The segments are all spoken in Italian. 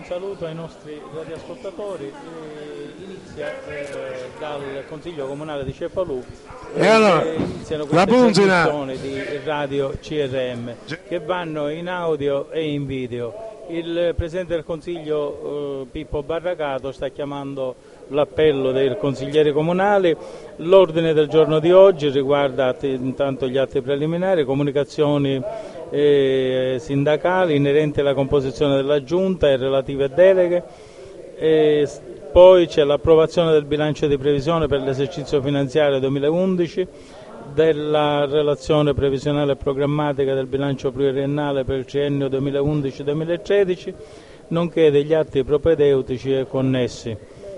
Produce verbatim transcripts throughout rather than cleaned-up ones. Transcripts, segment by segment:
saluto ai nostri radioascoltatori. Eh, inizia eh, dal Consiglio Comunale di Cefalù e allora, eh, iniziano queste trasmissioni di radio C R M che vanno in audio e in video. Il Presidente del Consiglio eh, Pippo Barracato sta chiamando l'appello dei consiglieri comunali. L'ordine del giorno di oggi riguarda intanto gli atti preliminari, comunicazioni eh, sindacali inerenti alla composizione della Giunta e relative deleghe, e poi c'è l'approvazione del bilancio di previsione per l'esercizio finanziario duemilaundici, della relazione previsionale e programmatica del bilancio pluriennale per il triennio duemilaundici duemilatredici, nonché degli atti propedeutici e connessi.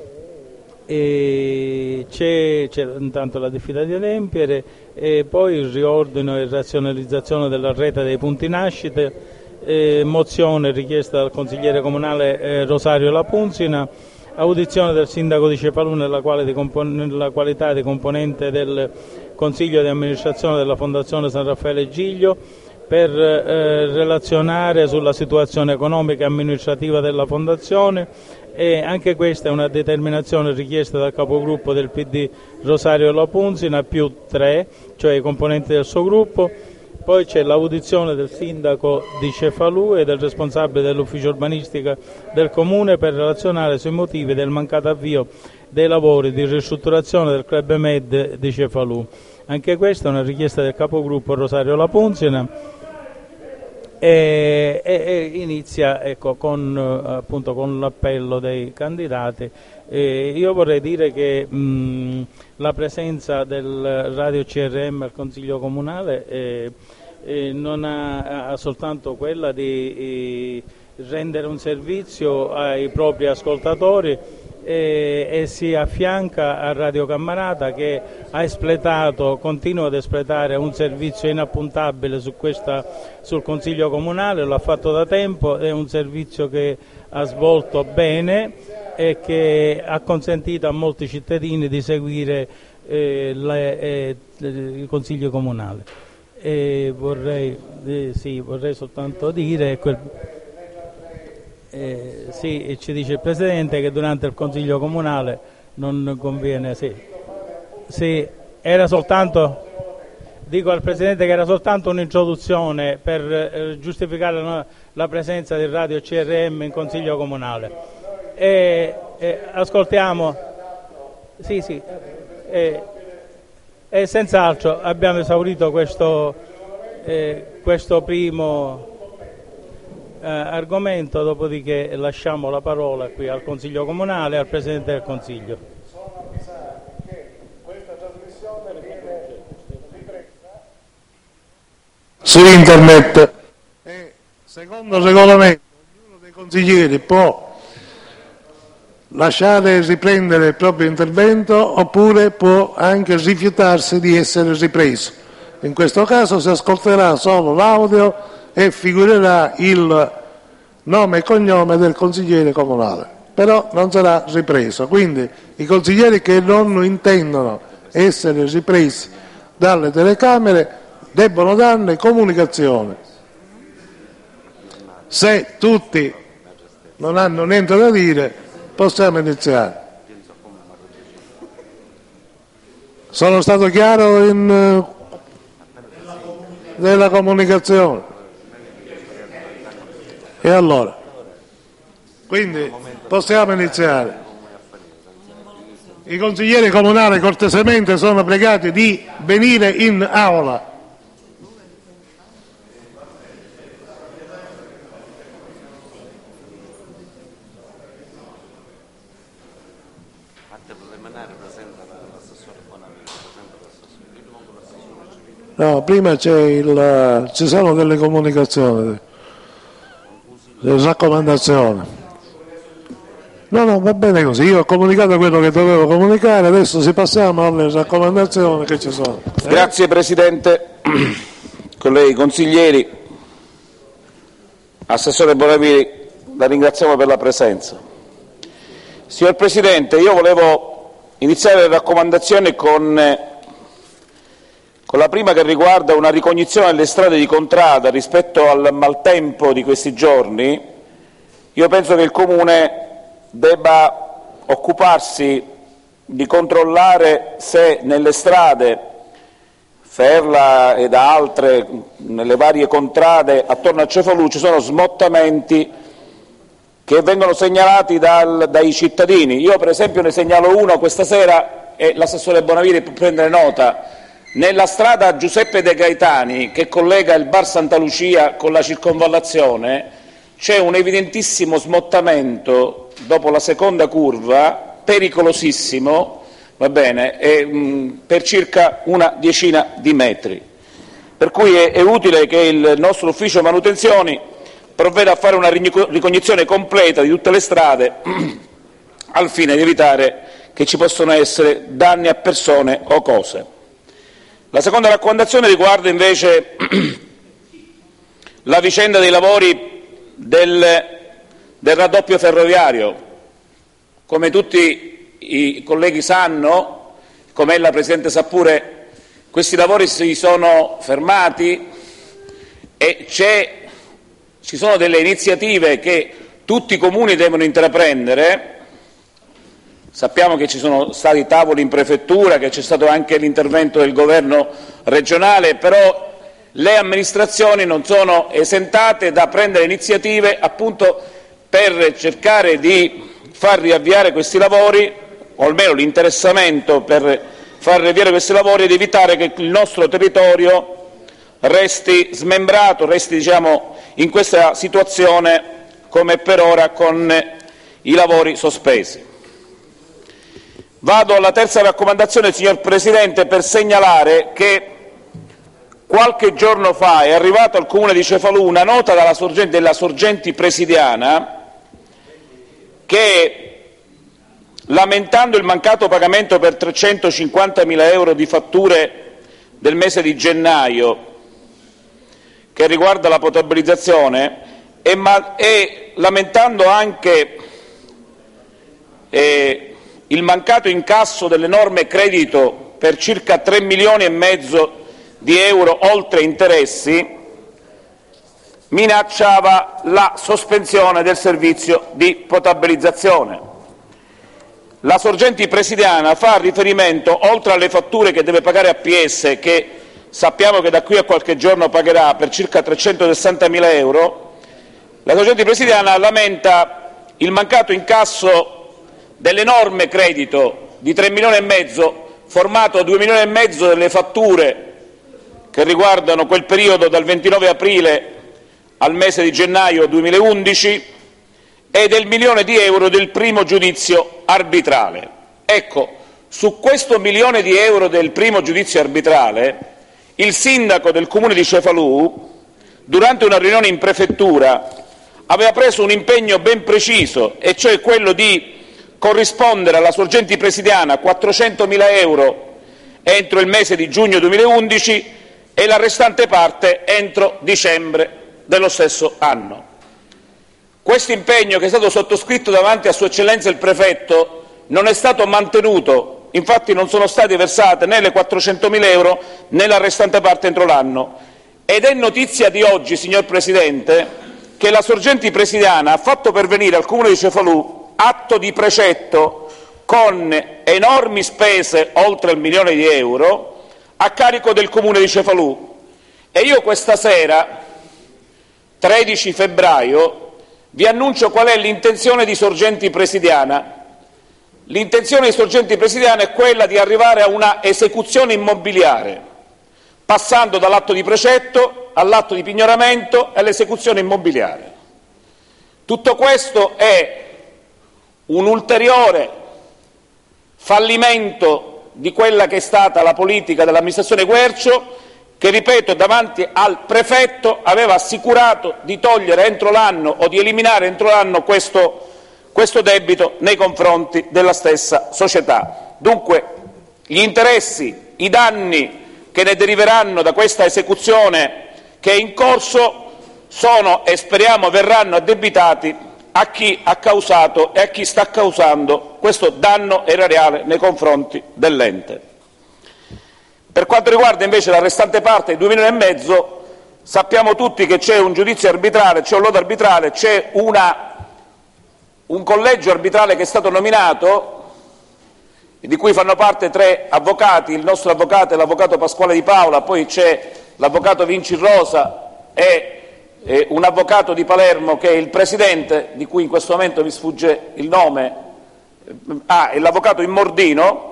E c'è, c'è intanto la diffida di adempiere e poi il riordino e razionalizzazione della rete dei punti nascite, eh, mozione richiesta dal consigliere comunale eh, Rosario Lapunzina, audizione del sindaco di Cefalù nella, quale di compon- nella qualità di componente del consiglio di amministrazione della Fondazione San Raffaele Giglio per eh, relazionare sulla situazione economica e amministrativa della Fondazione, e anche questa è una determinazione richiesta dal capogruppo del P D Rosario Lapunzina più tre, cioè i componenti del suo gruppo. Poi c'è l'audizione del sindaco di Cefalù e del responsabile dell'ufficio urbanistica del comune per relazionare sui motivi del mancato avvio dei lavori di ristrutturazione del Club Med di Cefalù. Anche questa è una richiesta del capogruppo Rosario Lapunzina. E, e, e inizia ecco, con, appunto, con l'appello dei candidati. E io vorrei dire che mh, la presenza del radio C R M al Consiglio Comunale eh, eh, non ha, ha soltanto quella di eh, rendere un servizio ai propri ascoltatori e, e si affianca a Radio Cammarata, che ha espletato, continua ad espletare un servizio inappuntabile su questa, sul Consiglio Comunale, l'ha fatto da tempo, è un servizio che ha svolto bene e che ha consentito a molti cittadini di seguire eh, le, eh, il Consiglio Comunale. E vorrei, eh, sì, vorrei soltanto dire quel, Eh, sì, ci dice il Presidente che durante il Consiglio Comunale non conviene, sì, sì, era soltanto, dico al Presidente che era soltanto un'introduzione per eh, giustificare la, la presenza del radio C R M in Consiglio Comunale. E, e, ascoltiamo, sì, sì, e, e senz'altro abbiamo esaurito questo, eh, questo primo Eh, argomento, dopodiché lasciamo la parola qui al Consiglio Comunale e al Presidente del Consiglio. Su internet e secondo il regolamento ognuno dei consiglieri può lasciare riprendere il proprio intervento oppure può anche rifiutarsi di essere ripreso. In questo caso si ascolterà solo l'audio e figurerà il nome e cognome del consigliere comunale, però non sarà ripreso. Quindi i consiglieri che non intendono essere ripresi dalle telecamere debbono darne comunicazione. Se tutti non hanno niente da dire, possiamo iniziare. Sono stato chiaro in nella comunicazione? E allora? Quindi possiamo iniziare. I consiglieri comunali cortesemente sono pregati di venire in aula. No, prima c'è il, ci sono delle comunicazioni, delle raccomandazioni. No, no, va bene così, io ho comunicato quello che dovevo comunicare, adesso si passiamo alle raccomandazioni che ci sono. Eh? Grazie Presidente, colleghi consiglieri, Assessore Bonaviri, la ringraziamo per la presenza. Signor Presidente, io volevo iniziare le raccomandazioni con... con la prima, che riguarda una ricognizione delle strade di contrada rispetto al maltempo di questi giorni, io penso che il Comune debba occuparsi di controllare se nelle strade, Ferla ed altre, nelle varie contrade attorno a Cefalù, ci sono smottamenti che vengono segnalati dal, dai cittadini. Io per esempio ne segnalo uno questa sera e l'assessore Bonaviri può prendere nota. Nella strada Giuseppe De Gaetani, che collega il bar Santa Lucia con la circonvallazione, c'è un evidentissimo smottamento dopo la seconda curva, pericolosissimo, va bene, e, mh, per circa una decina di metri. Per cui è, è utile che il nostro ufficio manutenzioni provveda a fare una ricognizione completa di tutte le strade al fine di evitare che ci possano essere danni a persone o cose. La seconda raccomandazione riguarda invece la vicenda dei lavori del, del raddoppio ferroviario. Come tutti i colleghi sanno, come ella Presidente sa pure, questi lavori si sono fermati e c'è Ci sono delle iniziative che tutti i comuni devono intraprendere. Sappiamo che ci sono stati tavoli in prefettura, che c'è stato anche l'intervento del governo regionale, però le amministrazioni non sono esentate da prendere iniziative appunto per cercare di far riavviare questi lavori, o almeno l'interessamento per far riavviare questi lavori ed evitare che il nostro territorio resti smembrato, resti diciamo, in questa situazione come per ora con i lavori sospesi. Vado alla terza raccomandazione, signor Presidente, per segnalare che qualche giorno fa è arrivata al Comune di Cefalù una nota dalla sorgente, della Sorgenti Presidiana che, lamentando il mancato pagamento per trecentocinquantamila euro di fatture del mese di gennaio che riguarda la potabilizzazione e, ma, e lamentando anche eh, il mancato incasso dell'enorme credito per circa tre milioni e mezzo di euro oltre interessi, minacciava la sospensione del servizio di potabilizzazione. La Sorgenti Presidiana fa riferimento, oltre alle fatture che deve pagare a P S, che sappiamo che da qui a qualche giorno pagherà per circa trecentosessantamila euro, la Sorgenti Presidiana lamenta il mancato incasso dell'enorme credito di tre milioni e mezzo, formato due milioni e mezzo delle fatture che riguardano quel periodo dal ventinove aprile al mese di gennaio duemilaundici e del milione di euro del primo giudizio arbitrale. Ecco, su questo milione di euro del primo giudizio arbitrale il sindaco del Comune di Cefalù, durante una riunione in prefettura, aveva preso un impegno ben preciso, e cioè quello di corrispondere alla Sorgenti Presidiana quattrocentomila euro entro il mese di giugno duemilaundici e la restante parte entro dicembre dello stesso anno. Questo impegno, che è stato sottoscritto davanti a Sua Eccellenza il Prefetto, non è stato mantenuto. Infatti non sono state versate né le quattrocentomila euro né la restante parte entro l'anno. Ed è notizia di oggi, signor Presidente, che la Sorgenti Presidiana ha fatto pervenire al Comune di Cefalù atto di precetto con enormi spese oltre il milione di euro a carico del Comune di Cefalù. E io questa sera, tredici febbraio, vi annuncio qual è l'intenzione di Sorgenti Presidiana. L'intenzione di Sorgenti Presidiana è quella di arrivare a una esecuzione immobiliare, passando dall'atto di precetto all'atto di pignoramento e all'esecuzione immobiliare. Tutto questo è un ulteriore fallimento di quella che è stata la politica dell'amministrazione Quercio, che, ripeto, davanti al prefetto aveva assicurato di togliere entro l'anno o di eliminare entro l'anno questo questo debito nei confronti della stessa società. Dunque gli interessi, i danni che ne deriveranno da questa esecuzione che è in corso sono, e speriamo verranno, addebitati a chi ha causato e a chi sta causando questo danno erariale nei confronti dell'ente. Per quanto riguarda invece la restante parte, i due milioni e mezzo, sappiamo tutti che c'è un giudizio arbitrale, c'è un lodo arbitrale, c'è una un collegio arbitrale che è stato nominato, di cui fanno parte tre avvocati, il nostro avvocato è l'avvocato Pasquale Di Paola, poi c'è l'avvocato Vinci Rosa e eh, un avvocato di Palermo che è il presidente, di cui in questo momento mi sfugge il nome, ah, è l'avvocato Immordino,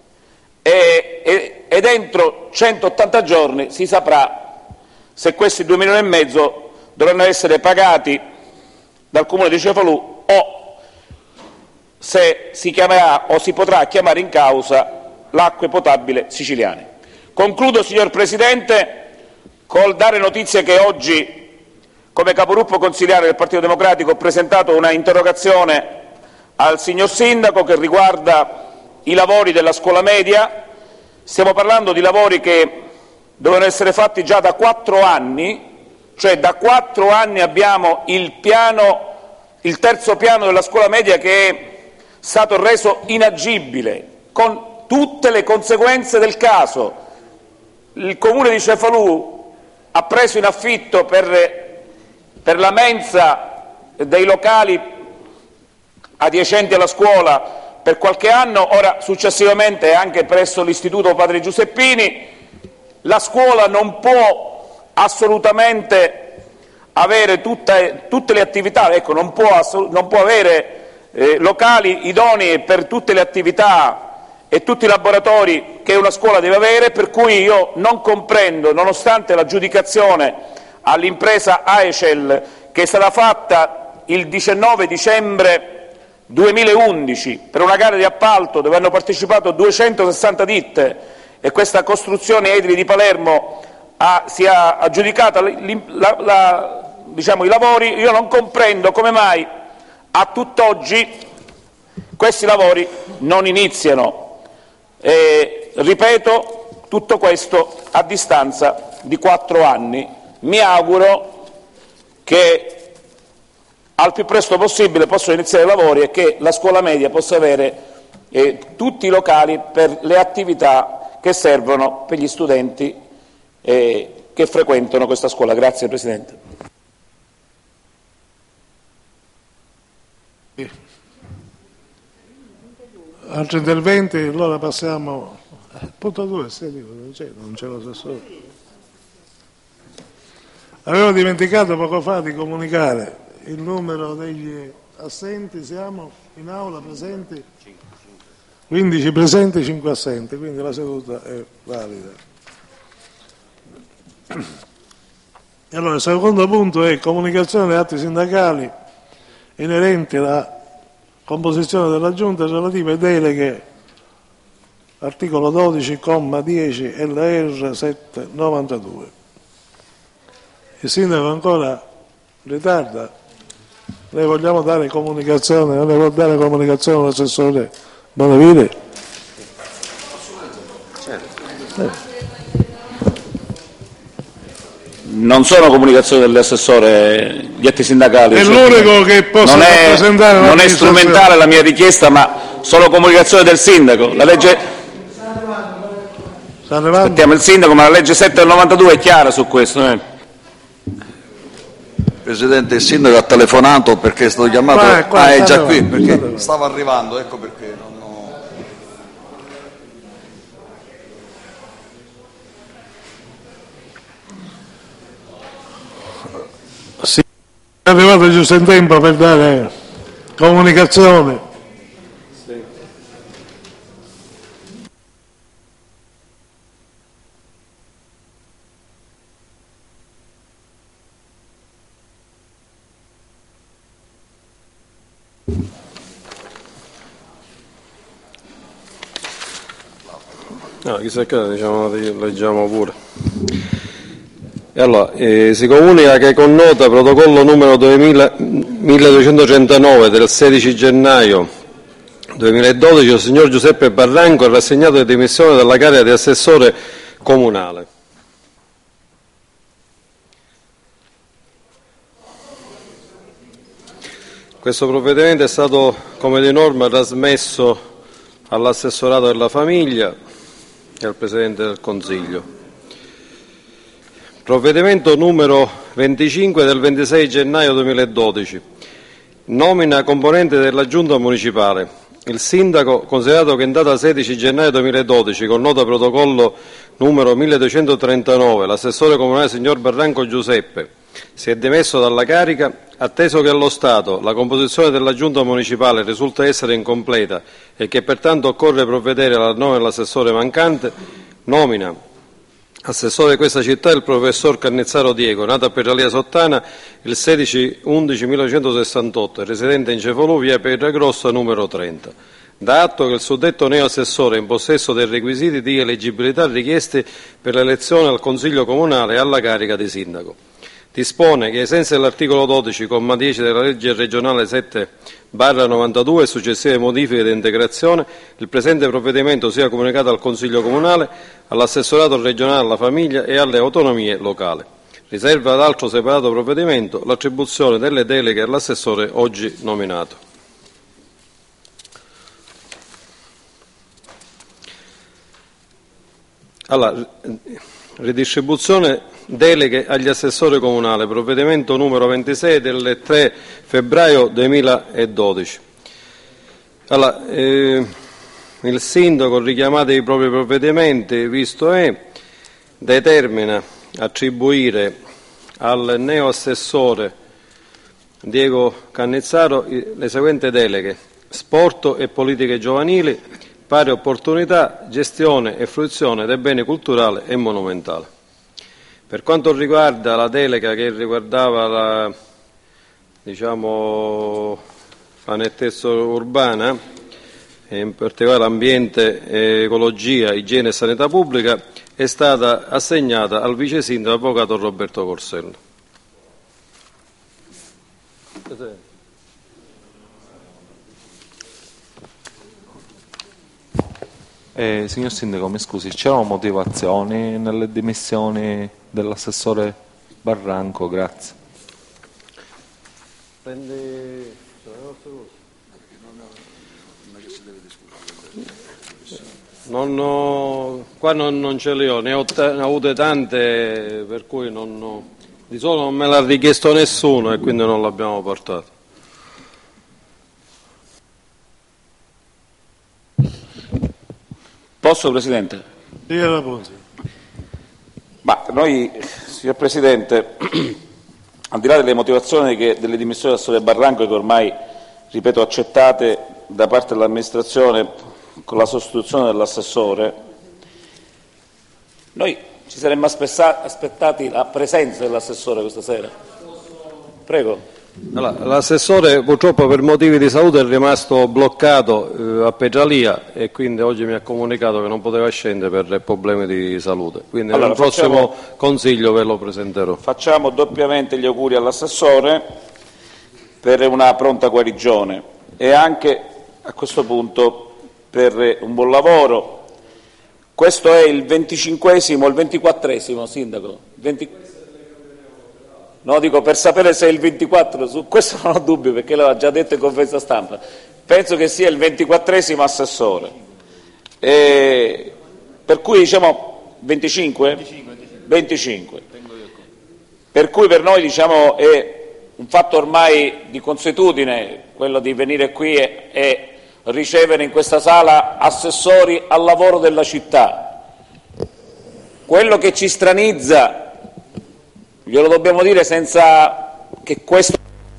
e, e, ed entro centottanta giorni si saprà se questi due milioni e mezzo dovranno essere pagati dal Comune di Cefalù o se si chiamerà o si potrà chiamare in causa l'acque potabile siciliane. Concludo, signor Presidente, col dare notizia che oggi, come capogruppo consiliare del Partito Democratico, ho presentato una interrogazione al signor Sindaco che riguarda i lavori della scuola media. Stiamo parlando di lavori che dovevano essere fatti già da quattro anni, cioè da quattro anni abbiamo il piano, il terzo piano della scuola media che è stato reso inagibile, con tutte le conseguenze del caso. Il Comune di Cefalù ha preso in affitto per, per la mensa dei locali adiacenti alla scuola per qualche anno, ora successivamente anche presso l'Istituto Padre Giuseppini. La scuola non può assolutamente avere tutta, tutte le attività, ecco, non può, non può avere Eh, locali idonei per tutte le attività e tutti i laboratori che una scuola deve avere, per cui io non comprendo, nonostante l'aggiudicazione all'impresa Aecel che è stata fatta il diciannove dicembre duemilaundici per una gara di appalto dove hanno partecipato duecentosessanta ditte e questa costruzione edili di Palermo ha, si è aggiudicata la, la, diciamo, i lavori, io non comprendo come mai a tutt'oggi questi lavori non iniziano. E, ripeto, tutto questo a distanza di quattro anni. Mi auguro che al più presto possibile possano iniziare i lavori e che la scuola media possa avere eh, tutti i locali per le attività che servono per gli studenti eh, che frequentano questa scuola. Grazie Presidente. Altri interventi? Allora passiamo al punto due, non c'è, non c'è l'assessore. Avevo dimenticato poco fa di comunicare il numero degli assenti, siamo in aula presenti? quindici presenti, cinque assenti, quindi la seduta è valida. E allora il secondo punto è comunicazione degli atti sindacali inerenti alla composizione della Giunta relativa ai deleghe, articolo dodici, comma dieci L R settecentonovantadue. Il Sindaco ancora ritarda, le vogliamo dare comunicazione, non le vuol dare comunicazione all'assessore Bonavide? Certo. Non sono comunicazioni dell'assessore, gli atti sindacali. È l'unico che posso non è, rappresentare. Non è strumentale la mia richiesta, ma sono comunicazioni del sindaco. La legge. Aspettiamo il sindaco, ma la legge sette del novantadue è chiara su questo. Eh. Presidente, il sindaco ha telefonato perché è stato chiamato. Qua, qua, ah, è già qui, perché stava arrivando, ecco perché. Non... Sì, è arrivato giusto in tempo per dare comunicazione. Sì. No, chissà che diciamo, leggiamo pure. E allora, eh, si comunica che con nota protocollo numero milleduecentotrentanove del sedici gennaio duemiladodici il signor Giuseppe Barranco è rassegnato di dimissione dalla carica di assessore comunale. Questo provvedimento è stato, come di norma, trasmesso all'assessorato della famiglia e al Presidente del Consiglio. Provvedimento numero venticinque del ventisei gennaio duemiladodici. Nomina componente della Giunta Municipale. Il Sindaco, considerato che in data sedici gennaio duemiladodici, con nota protocollo numero milleduecentotrentanove, l'assessore comunale signor Barranco Giuseppe si è dimesso dalla carica, atteso che allo Stato la composizione della Giunta Municipale risulta essere incompleta e che pertanto occorre provvedere alla nomina dell'assessore mancante, nomina assessore di questa città il professor Cannizzaro Diego, nato a Petralia Sottana il sedici undici millenovecentosessantotto, residente in Cefalù, via Pietragrossa numero trenta. Da atto che il suddetto neoassessore è in possesso dei requisiti di eleggibilità richiesti per l'elezione al Consiglio Comunale e alla carica di Sindaco. Dispone che ai sensi dell'articolo dodici, comma dieci della legge regionale sette barra novantadue e successive modifiche di integrazione, il presente provvedimento sia comunicato al Consiglio Comunale, all'assessorato regionale alla famiglia e alle autonomie locali. Riserva ad altro separato provvedimento l'attribuzione delle deleghe all'assessore oggi nominato. Allora, ridistribuzione deleghe agli assessori comunali, provvedimento numero ventisei del tre febbraio duemiladodici. Allora, eh, il sindaco, richiamato i propri provvedimenti, visto è, determina attribuire al neoassessore Diego Cannizzaro le seguenti deleghe: sport e politiche giovanili, pari opportunità, gestione e fruizione dei beni culturali e monumentali. Per quanto riguarda la delega che riguardava la, diciamo, la nettezza urbana, e in particolare ambiente, ecologia, igiene e sanità pubblica, è stata assegnata al vice sindaco avvocato Roberto Corsello. Eh, signor Sindaco, mi scusi, c'erano motivazioni nelle dimissioni dell'assessore Barranco? Grazie. Prendi... Non ho... Qua non, non ce le ho, ne ho, t- ne ho avute tante, per cui non ho... di solito non me l'ha richiesto nessuno e quindi non l'abbiamo portato. Posso, Presidente? Ma noi, signor Presidente, al di là delle motivazioni che, delle dimissioni dell'assessore Barranco, che ormai, ripeto, accettate da parte dell'amministrazione con la sostituzione dell'assessore, noi ci saremmo aspettati la presenza dell'assessore questa sera. Prego. Allora, l'assessore purtroppo per motivi di salute è rimasto bloccato eh, a Petralia e quindi oggi mi ha comunicato che non poteva scendere per problemi di salute. Quindi allora, nel prossimo facciamo, consiglio ve lo presenterò. Facciamo doppiamente gli auguri all'assessore per una pronta guarigione e anche a questo punto per un buon lavoro. Questo è il venticinquesimo, il ventiquattresimo, Sindaco? venti... No, dico per sapere se è il ventiquattro, su questo non ho dubbi perché l'aveva già detto in conferenza stampa. Penso che sia il ventiquattresimo assessore. E per cui diciamo venticinque? venticinque. Per cui per noi diciamo è un fatto ormai di consuetudine quello di venire qui e, e ricevere in questa sala assessori al lavoro della città. Quello che ci stranizza, glielo dobbiamo dire senza che questo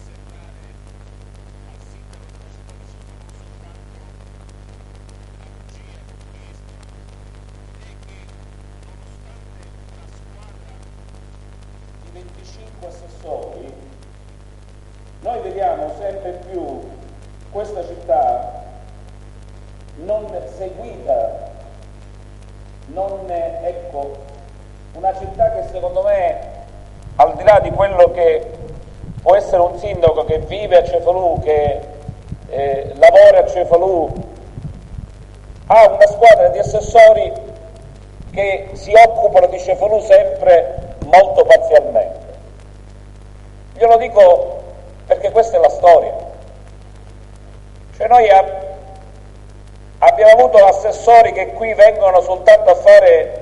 di venticinque assessori, noi vediamo sempre più questa città non seguita, non ecco, una città che secondo me, al di là di quello che può essere un sindaco che vive a Cefalù, che eh, lavora a Cefalù, ha una squadra di assessori che si occupano di Cefalù sempre molto parzialmente. Glielo dico perché questa è la storia. Cioè noi ab- abbiamo avuto assessori che qui vengono soltanto a fare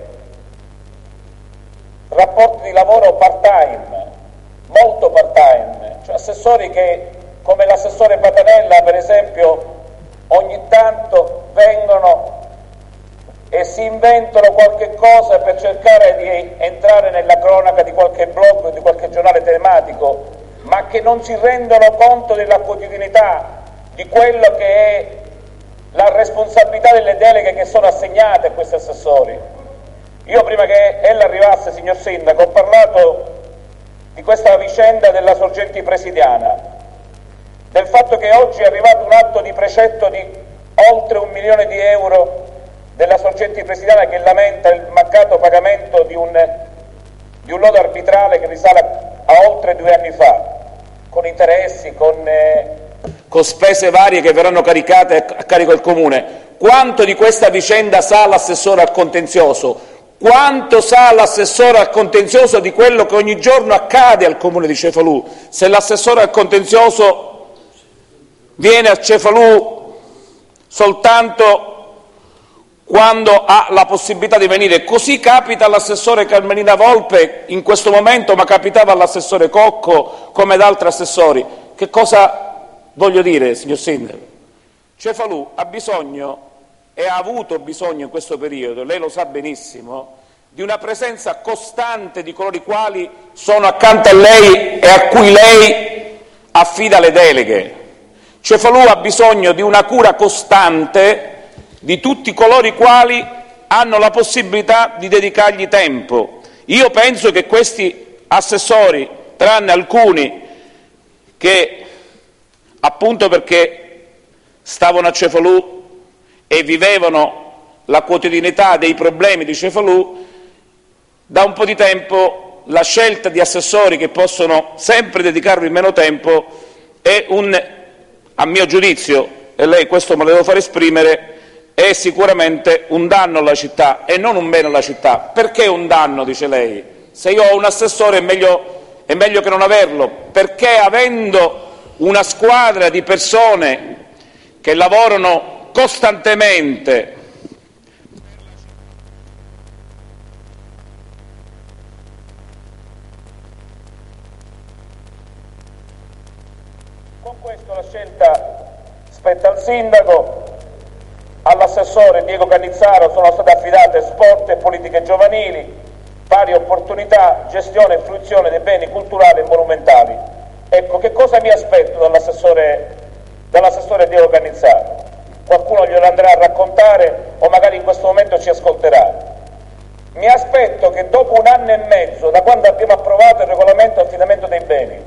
rapporti di lavoro part-time, molto part-time, cioè assessori che come l'assessore Patanella per esempio ogni tanto vengono e si inventano qualche cosa per cercare di entrare nella cronaca di qualche blog o di qualche giornale telematico, ma che non si rendono conto della quotidianità di quello che è la responsabilità delle deleghe che sono assegnate a questi assessori. Io prima che ella arrivasse, signor Sindaco, ho parlato di questa vicenda della Sorgenti Presidiana, del fatto che oggi è arrivato un atto di precetto di oltre un milione di euro della Sorgenti Presidiana che lamenta il mancato pagamento di un, di un lodo arbitrale che risale a oltre due anni fa, con interessi, con, eh, con spese varie che verranno caricate a carico del Comune. Quanto di questa vicenda sa l'assessore al contenzioso? Quanto sa l'assessore al contenzioso di quello che ogni giorno accade al Comune di Cefalù? Se l'assessore al contenzioso viene a Cefalù soltanto quando ha la possibilità di venire, così capita all'assessore Carmelina Volpe in questo momento, ma capitava all'assessore Cocco come ad altri assessori. Che cosa voglio dire, signor Sindaco? Cefalù ha bisogno e ha avuto bisogno in questo periodo, lei lo sa benissimo, di una presenza costante di coloro i quali sono accanto a lei e a cui lei affida le deleghe. Cefalù ha bisogno di una cura costante di tutti coloro i quali hanno la possibilità di dedicargli tempo. Io penso che questi assessori, tranne alcuni che appunto perché stavano a Cefalù e vivevano la quotidianità dei problemi di Cefalù, da un po' di tempo la scelta di assessori che possono sempre dedicarvi meno tempo è un, a mio giudizio, e lei questo me lo devo far esprimere, è sicuramente un danno alla città e non un bene alla città. Perché un danno, dice lei? Se io ho un assessore è meglio, è meglio che non averlo, perché avendo una squadra di persone che lavorano costantemente con questo la scelta spetta al sindaco. All'assessore Diego Cannizzaro sono state affidate sport e politiche giovanili, pari opportunità, gestione e fruizione dei beni culturali e monumentali. Ecco, che cosa mi aspetto dall'assessore, dall'assessore Diego Cannizzaro? Qualcuno glielo andrà a raccontare o magari in questo momento ci ascolterà. Mi aspetto che dopo un anno e mezzo, da quando abbiamo approvato il regolamento affidamento dei beni,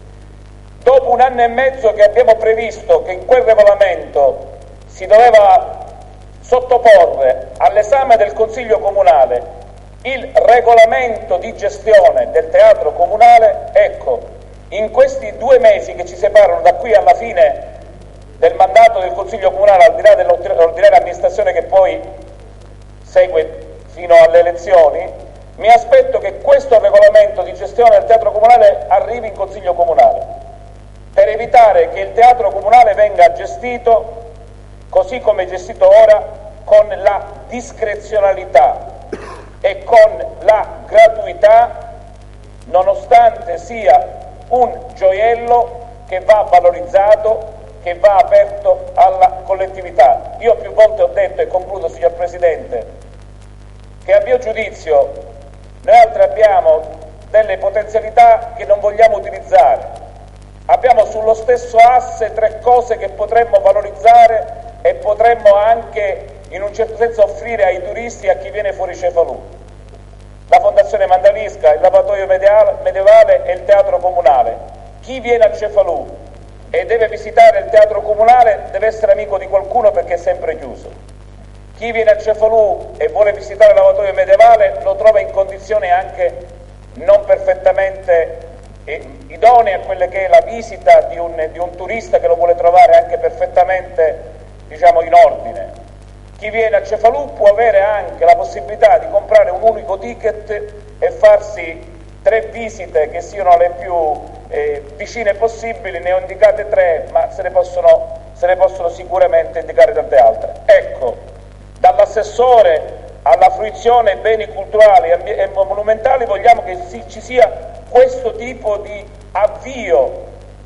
dopo un anno e mezzo che abbiamo previsto che in quel regolamento si doveva sottoporre all'esame del Consiglio Comunale il regolamento di gestione del teatro comunale, ecco, in questi due mesi che ci separano da qui alla fine del mandato del Consiglio Comunale, al di là dell'ordinaria amministrazione che poi segue fino alle elezioni, mi aspetto che questo regolamento di gestione del teatro comunale arrivi in Consiglio Comunale, per evitare che il teatro comunale venga gestito così come è gestito ora, con la discrezionalità e con la gratuità, nonostante sia un gioiello che va valorizzato, che va aperto alla collettività. Io più volte ho detto, e concludo signor Presidente, che a mio giudizio noi altri abbiamo delle potenzialità che non vogliamo utilizzare. Abbiamo sullo stesso asse tre cose che potremmo valorizzare e potremmo anche in un certo senso offrire ai turisti e a chi viene fuori Cefalù: la Fondazione Mandalisca, il lavatoio medievale e il teatro comunale. Chi viene a Cefalù e deve visitare il teatro comunale deve essere amico di qualcuno perché è sempre chiuso. Chi viene a Cefalù e vuole visitare il lavatoio medievale lo trova in condizioni anche non perfettamente idonee a quelle che è la visita di un, di un turista che lo vuole trovare anche perfettamente, diciamo, in ordine. Chi viene a Cefalù può avere anche la possibilità di comprare un unico ticket e farsi tre visite che siano le più eh, vicine possibili. Ne ho indicate tre, ma se ne possono, se ne possono sicuramente indicare tante altre. Ecco, dall'assessore alla fruizione beni culturali e monumentali vogliamo che ci sia questo tipo di avvio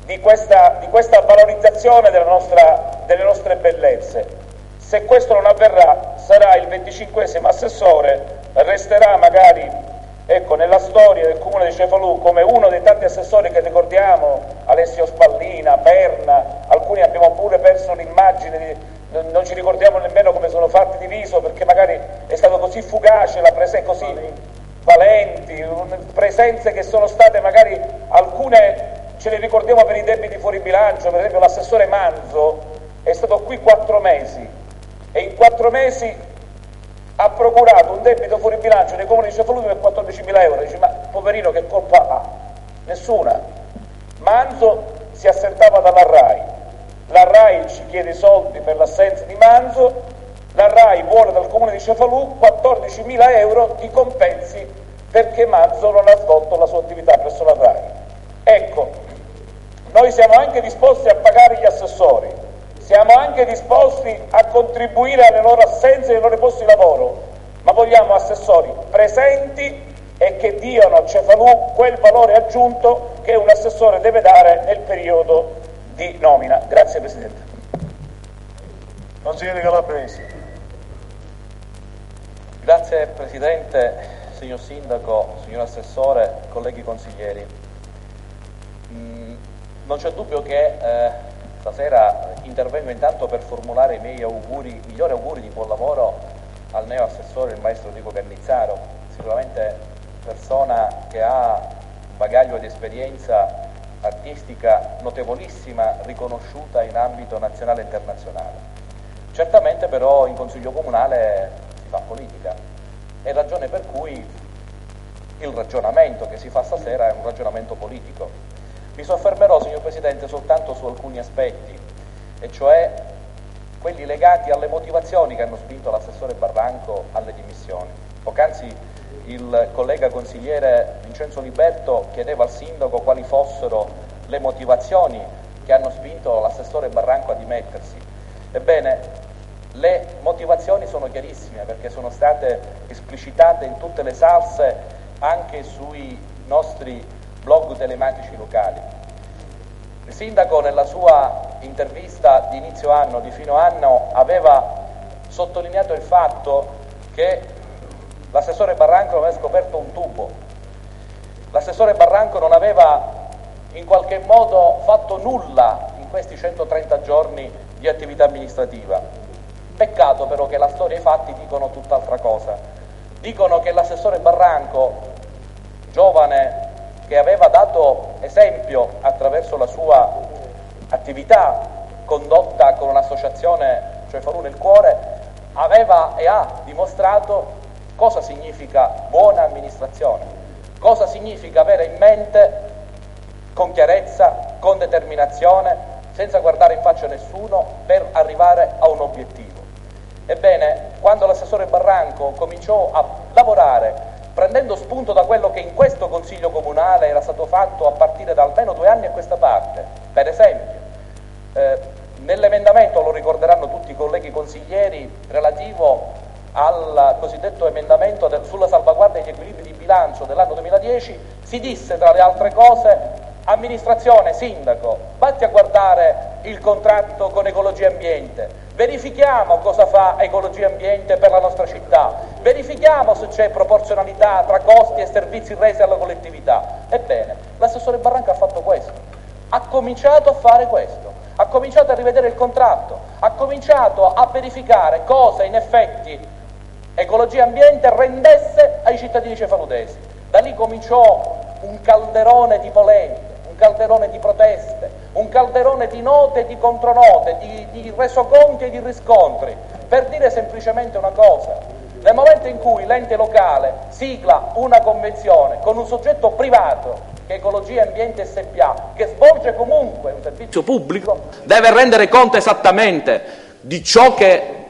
di questa, di questa valorizzazione della nostra, delle nostre bellezze. Se questo non avverrà, sarà il venticinquesimo assessore, resterà magari, ecco, nella storia del comune di Cefalù come uno dei tanti assessori che ricordiamo, Alessio Spallina, Perna, alcuni abbiamo pure perso l'immagine, di, non ci ricordiamo nemmeno come sono fatti di viso, perché magari è stato così fugace la presenza, così valenti, presenze che sono state magari alcune, ce le ricordiamo per i debiti fuori bilancio, per esempio l'assessore Manzo è stato qui quattro mesi, e in quattro mesi ha procurato un debito fuori bilancio nei comuni di Cefalù per quattordicimila euro. Dici, ma poverino che colpa ha? Nessuna. Manzo si assentava dalla RAI, la RAI ci chiede i soldi per l'assenza di Manzo, la RAI vuole dal comune di Cefalù quattordicimila euro di compensi perché Manzo non ha svolto la sua attività presso la RAI. Ecco, noi siamo anche disposti a pagare gli assessori, siamo anche disposti a contribuire alle loro assenze e ai loro posti di lavoro, ma vogliamo assessori presenti e che diano a Cefalù quel valore aggiunto che un assessore deve dare nel periodo di nomina. Grazie Presidente. Consigliere Calabresi. Grazie Presidente, signor Sindaco, signor Assessore, colleghi consiglieri. Mm, non c'è dubbio che eh, stasera intervengo intanto per formulare i miei auguri, i migliori auguri di buon lavoro al neo assessore, il maestro Enrico Cannizzaro, sicuramente persona che ha un bagaglio di esperienza artistica notevolissima, riconosciuta in ambito nazionale e internazionale. Certamente però in Consiglio Comunale si fa politica, è ragione per cui il ragionamento che si fa stasera è un ragionamento politico. Mi soffermerò, signor Presidente, soltanto su alcuni aspetti, e cioè quelli legati alle motivazioni che hanno spinto l'assessore Barranco alle dimissioni. Poc'anzi il collega consigliere Vincenzo Liberto chiedeva al Sindaco quali fossero le motivazioni che hanno spinto l'assessore Barranco a dimettersi. Ebbene, le motivazioni sono chiarissime perché sono state esplicitate in tutte le salse, anche sui nostri blog telematici locali. Il Sindaco nella sua intervista di inizio anno, di fino anno, aveva sottolineato il fatto che l'assessore Barranco aveva scoperto un tubo. L'assessore Barranco non aveva in qualche modo fatto nulla in questi centotrenta giorni di attività amministrativa. Peccato però che la storia e i fatti dicono tutt'altra cosa. Dicono che l'assessore Barranco, giovane che aveva dato esempio attraverso la sua attività condotta con un'associazione, cioè Cefalù nel Cuore, aveva e ha dimostrato cosa significa buona amministrazione, cosa significa avere in mente con chiarezza, con determinazione, senza guardare in faccia a nessuno, per arrivare a un obiettivo. Ebbene, quando l'assessore Barranco cominciò a lavorare prendendo spunto da quello che in questo Consiglio Comunale era stato fatto a partire da almeno due anni a questa parte, per esempio, eh, nell'emendamento, lo ricorderanno tutti i colleghi consiglieri, relativo al cosiddetto emendamento del, sulla salvaguardia degli equilibri di bilancio dell'anno duemiladieci, si disse tra le altre cose: amministrazione, sindaco, vatti a guardare il contratto con Ecologia e Ambiente, verifichiamo cosa fa Ecologia e Ambiente per la nostra città, verifichiamo se c'è proporzionalità tra costi e servizi resi alla collettività. Ebbene, l'assessore Barranco ha fatto questo, ha cominciato a fare questo, ha cominciato a rivedere il contratto, ha cominciato a verificare cosa in effetti Ecologia e Ambiente rendesse ai cittadini cefaludesi. Da lì cominciò un calderone di polemiche, un calderone di proteste, un calderone di note e di contronote, di, di resoconti e di riscontri, per dire semplicemente una cosa: nel momento in cui l'ente locale sigla una convenzione con un soggetto privato, che è Ecologia e Ambiente S P A, che svolge comunque un servizio pubblico, deve rendere conto esattamente di ciò che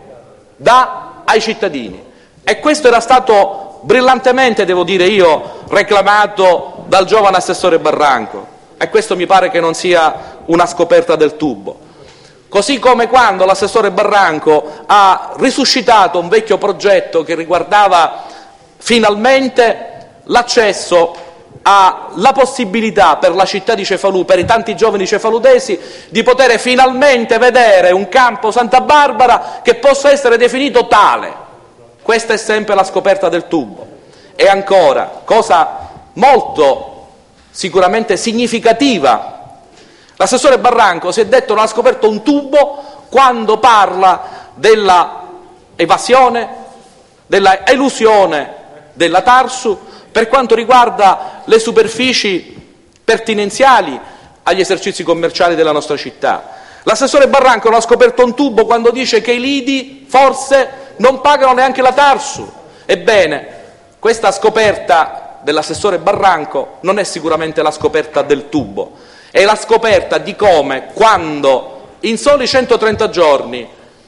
dà ai cittadini. E questo era stato brillantemente, devo dire io, reclamato dal giovane assessore Barranco, e questo mi pare che non sia una scoperta del tubo. Così come quando l'assessore Barranco ha risuscitato un vecchio progetto che riguardava finalmente l'accesso ha la possibilità per la città di Cefalù, per i tanti giovani cefaludesi, di poter finalmente vedere un campo Santa Barbara che possa essere definito tale. Questa è sempre la scoperta del tubo. E ancora, cosa molto sicuramente significativa, l'assessore Barranco si è detto non ha scoperto un tubo quando parla della evasione, della elusione della Tarsu per quanto riguarda le superfici pertinenziali agli esercizi commerciali della nostra città. L'assessore Barranco non ha scoperto un tubo quando dice che i lidi forse non pagano neanche la Tarsu. Ebbene, questa scoperta dell'assessore Barranco non è sicuramente la scoperta del tubo, è la scoperta di come quando in soli centotrenta giorni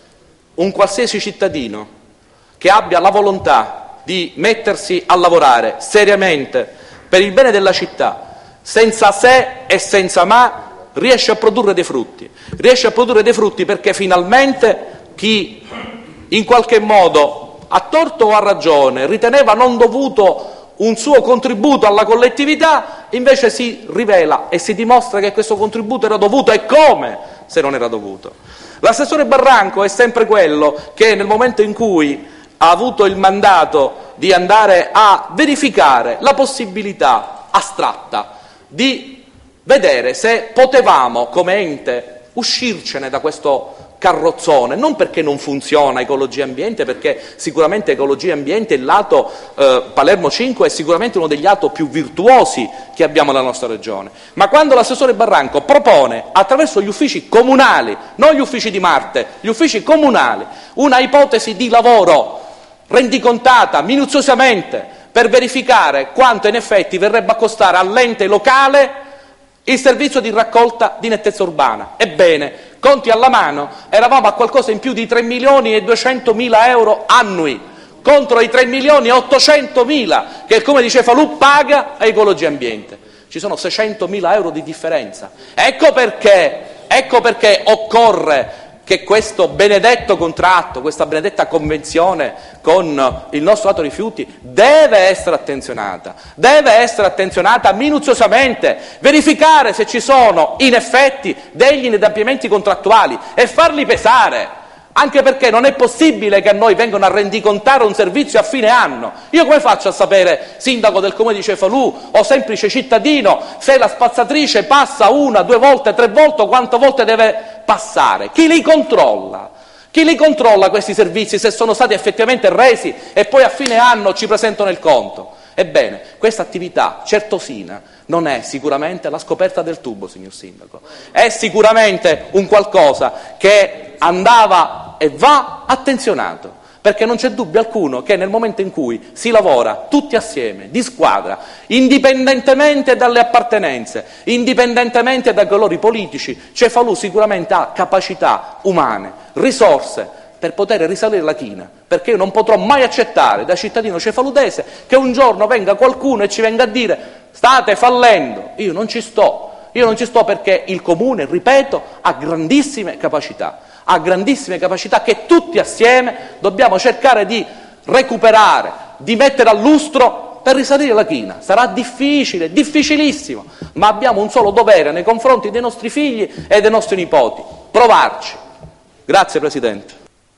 un qualsiasi cittadino che abbia la volontà di mettersi a lavorare seriamente per il bene della città, senza se e senza ma, riesce a produrre dei frutti. Riesce a produrre dei frutti perché finalmente chi in qualche modo, a torto o a ragione, riteneva non dovuto un suo contributo alla collettività, invece si rivela e si dimostra che questo contributo era dovuto, e come se non era dovuto. L'assessore Barranco è sempre quello che nel momento in cui ha avuto il mandato di andare a verificare la possibilità astratta di vedere se potevamo come ente uscircene da questo carrozzone, non perché non funziona Ecologia Ambiente, perché sicuramente Ecologia Ambiente, il lato eh, Palermo cinque è sicuramente uno degli lato più virtuosi che abbiamo nella nostra regione, ma quando l'assessore Barranco propone attraverso gli uffici comunali, non gli uffici di Marte, gli uffici comunali, una ipotesi di lavoro rendicontata minuziosamente per verificare quanto in effetti verrebbe a costare all'ente locale il servizio di raccolta di nettezza urbana. Ebbene, conti alla mano, eravamo a qualcosa in più di tre milioni e duecentomila euro annui, contro i tre milioni e ottocentomila che il Comune di Cefalù paga a Ecologia Ambiente. Ci sono seicentomila euro di differenza. Ecco perché, ecco perché occorre che questo benedetto contratto, questa benedetta convenzione con il nostro lato rifiuti deve essere attenzionata, deve essere attenzionata minuziosamente, verificare se ci sono in effetti degli inadempimenti contrattuali e farli pesare, anche perché non è possibile che a noi vengano a rendicontare un servizio a fine anno. Io come faccio a sapere, sindaco del Comune di Cefalù o semplice cittadino, se la spazzatrice passa una, due volte, tre volte o quante volte deve passare? Chi li controlla? Chi li controlla questi servizi, se sono stati effettivamente resi e poi a fine anno ci presentano il conto? Ebbene, questa attività certosina non è sicuramente la scoperta del tubo, signor Sindaco, è sicuramente un qualcosa che andava e va attenzionato, perché non c'è dubbio alcuno che nel momento in cui si lavora tutti assieme, di squadra, indipendentemente dalle appartenenze, indipendentemente dai colori politici, Cefalù sicuramente ha capacità umane, risorse per poter risalire la china, perché io non potrò mai accettare da cittadino cefaludese che un giorno venga qualcuno e ci venga a dire state fallendo. Io non ci sto, io non ci sto perché il Comune, ripeto, ha grandissime capacità, ha grandissime capacità che tutti assieme dobbiamo cercare di recuperare, di mettere a lustro per risalire la china. Sarà difficile, difficilissimo, ma abbiamo un solo dovere nei confronti dei nostri figli e dei nostri nipoti: provarci. Grazie Presidente.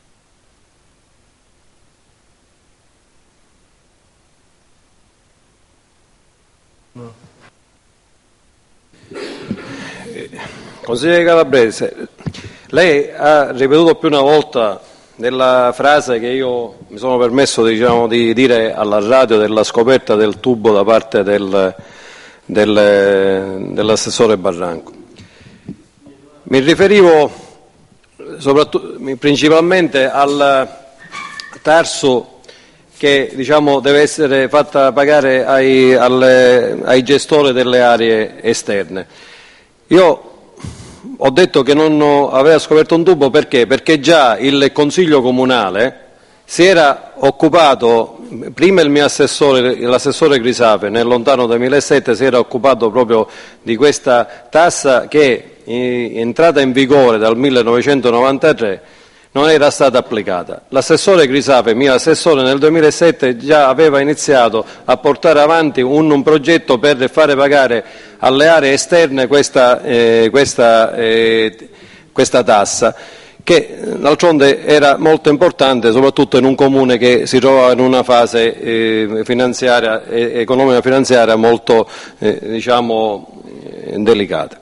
Consigliere Calabrese, lei ha ripetuto più una volta nella frase che io mi sono permesso diciamo, di dire alla radio della scoperta del tubo da parte del, del, dell'assessore Barranco. Mi riferivo soprattutto, principalmente al Tarsu che diciamo, deve essere fatta pagare ai, alle, ai gestori delle aree esterne. Io ho detto che non aveva scoperto un tubo perché? Perché già il Consiglio Comunale si era occupato, prima il mio assessore, l'assessore Crisape, nel lontano duemilasette si era occupato proprio di questa tassa che è entrata in vigore dal millenovecentonovantatré non era stata applicata. L'assessore Crisape, mio assessore, nel duemilasette già aveva iniziato a portare avanti un, un progetto per fare pagare alle aree esterne questa, eh, questa, eh, questa tassa, che d'altronde era molto importante, soprattutto in un comune che si trovava in una fase eh, finanziaria, eh, economica finanziaria molto eh, diciamo, eh, delicata.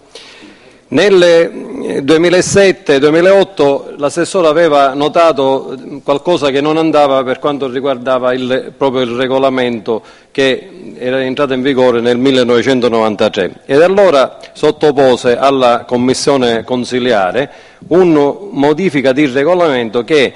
Nel duemilasette duemilaotto l'assessore aveva notato qualcosa che non andava per quanto riguardava il, proprio il regolamento che era entrato in vigore nel millenovecentonovantatré, ed allora sottopose alla commissione consiliare una modifica di regolamento che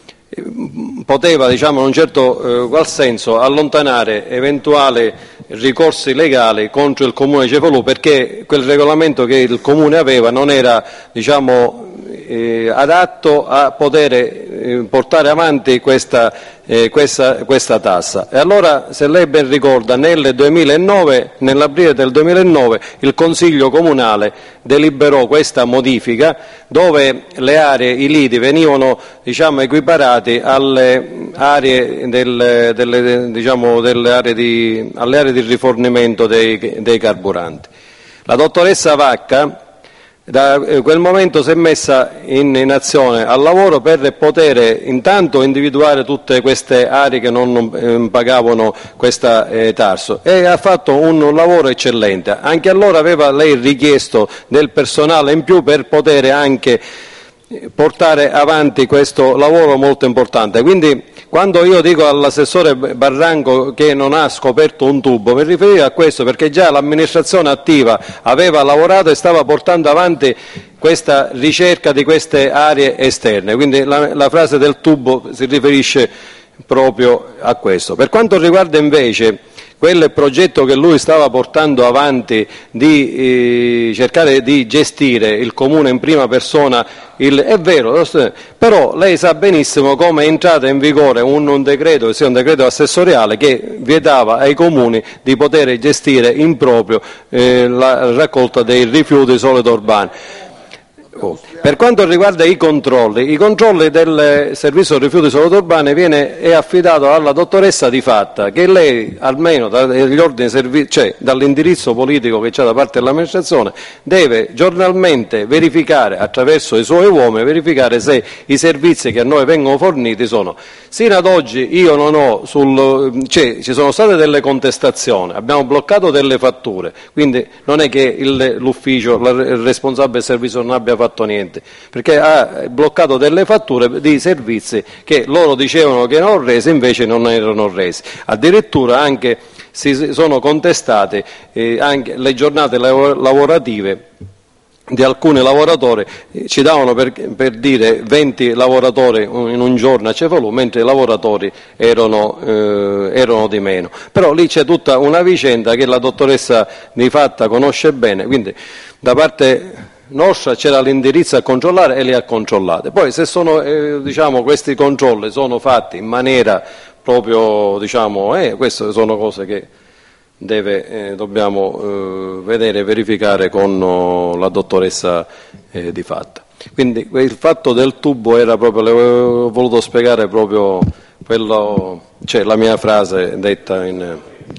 poteva, diciamo, in un certo eh, qual senso allontanare eventuali ricorsi legali contro il Comune di Cefalù, perché quel regolamento che il Comune aveva non era, diciamo, eh, adatto a poter eh, portare avanti questa, eh, questa, questa tassa. E allora, se lei ben ricorda, nel duemilanove, nell'aprile del duemilanove, il Consiglio Comunale deliberò questa modifica, dove le aree, i lidi, venivano, diciamo, equiparati alle aree, del, delle, diciamo, delle aree di, alle aree di rifornimento dei, dei carburanti. La dottoressa Vacca da quel momento si è messa in, in azione al lavoro per poter intanto individuare tutte queste aree che non eh, pagavano questa eh, tarso, e ha fatto un, un lavoro eccellente. Anche allora aveva lei richiesto del personale in più per poter anche portare avanti questo lavoro molto importante. Quindi quando io dico all'assessore Barranco che non ha scoperto un tubo, mi riferivo a questo, perché già l'amministrazione attiva aveva lavorato e stava portando avanti questa ricerca di queste aree esterne, quindi la, la frase del tubo si riferisce proprio a questo. Per quanto riguarda invece quel progetto che lui stava portando avanti di eh, cercare di gestire il comune in prima persona, il, è vero, però lei sa benissimo come è entrato in vigore un, un decreto, sia un decreto assessoriale, che vietava ai comuni di poter gestire in proprio eh, la raccolta dei rifiuti solidi urbani. Oh. Per quanto riguarda i controlli, i controlli del servizio rifiuti solidi urbani viene, è affidato alla dottoressa Di Fatta, che lei, almeno dagli ordini servi- cioè dall'indirizzo politico che c'è da parte dell'amministrazione, deve giornalmente verificare, attraverso i suoi uomini, verificare se i servizi che a noi vengono forniti sono. Sino ad oggi io non ho, sul, cioè, ci sono state delle contestazioni, abbiamo bloccato delle fatture, quindi non è che il, l'ufficio, il responsabile del servizio non abbia fatto niente, perché ha bloccato delle fatture di servizi che loro dicevano che erano resi, invece non erano resi. Addirittura anche si sono contestate eh, anche le giornate lavorative di alcuni lavoratori. Ci davano per, per dire venti lavoratori in un giorno a Cefalù, mentre i lavoratori erano, eh, erano di meno. Però lì c'è tutta una vicenda che la dottoressa Di Fatta conosce bene, quindi da parte nostra c'era l'indirizzo a controllare e li ha controllate. Poi se sono, eh, diciamo, questi controlli sono fatti in maniera proprio, diciamo, eh, queste sono cose che deve, eh, dobbiamo eh, vedere e verificare con oh, la dottoressa eh, Di Fatta. Quindi il fatto del tubo era proprio, le ho voluto spiegare proprio quello, cioè la mia frase detta in...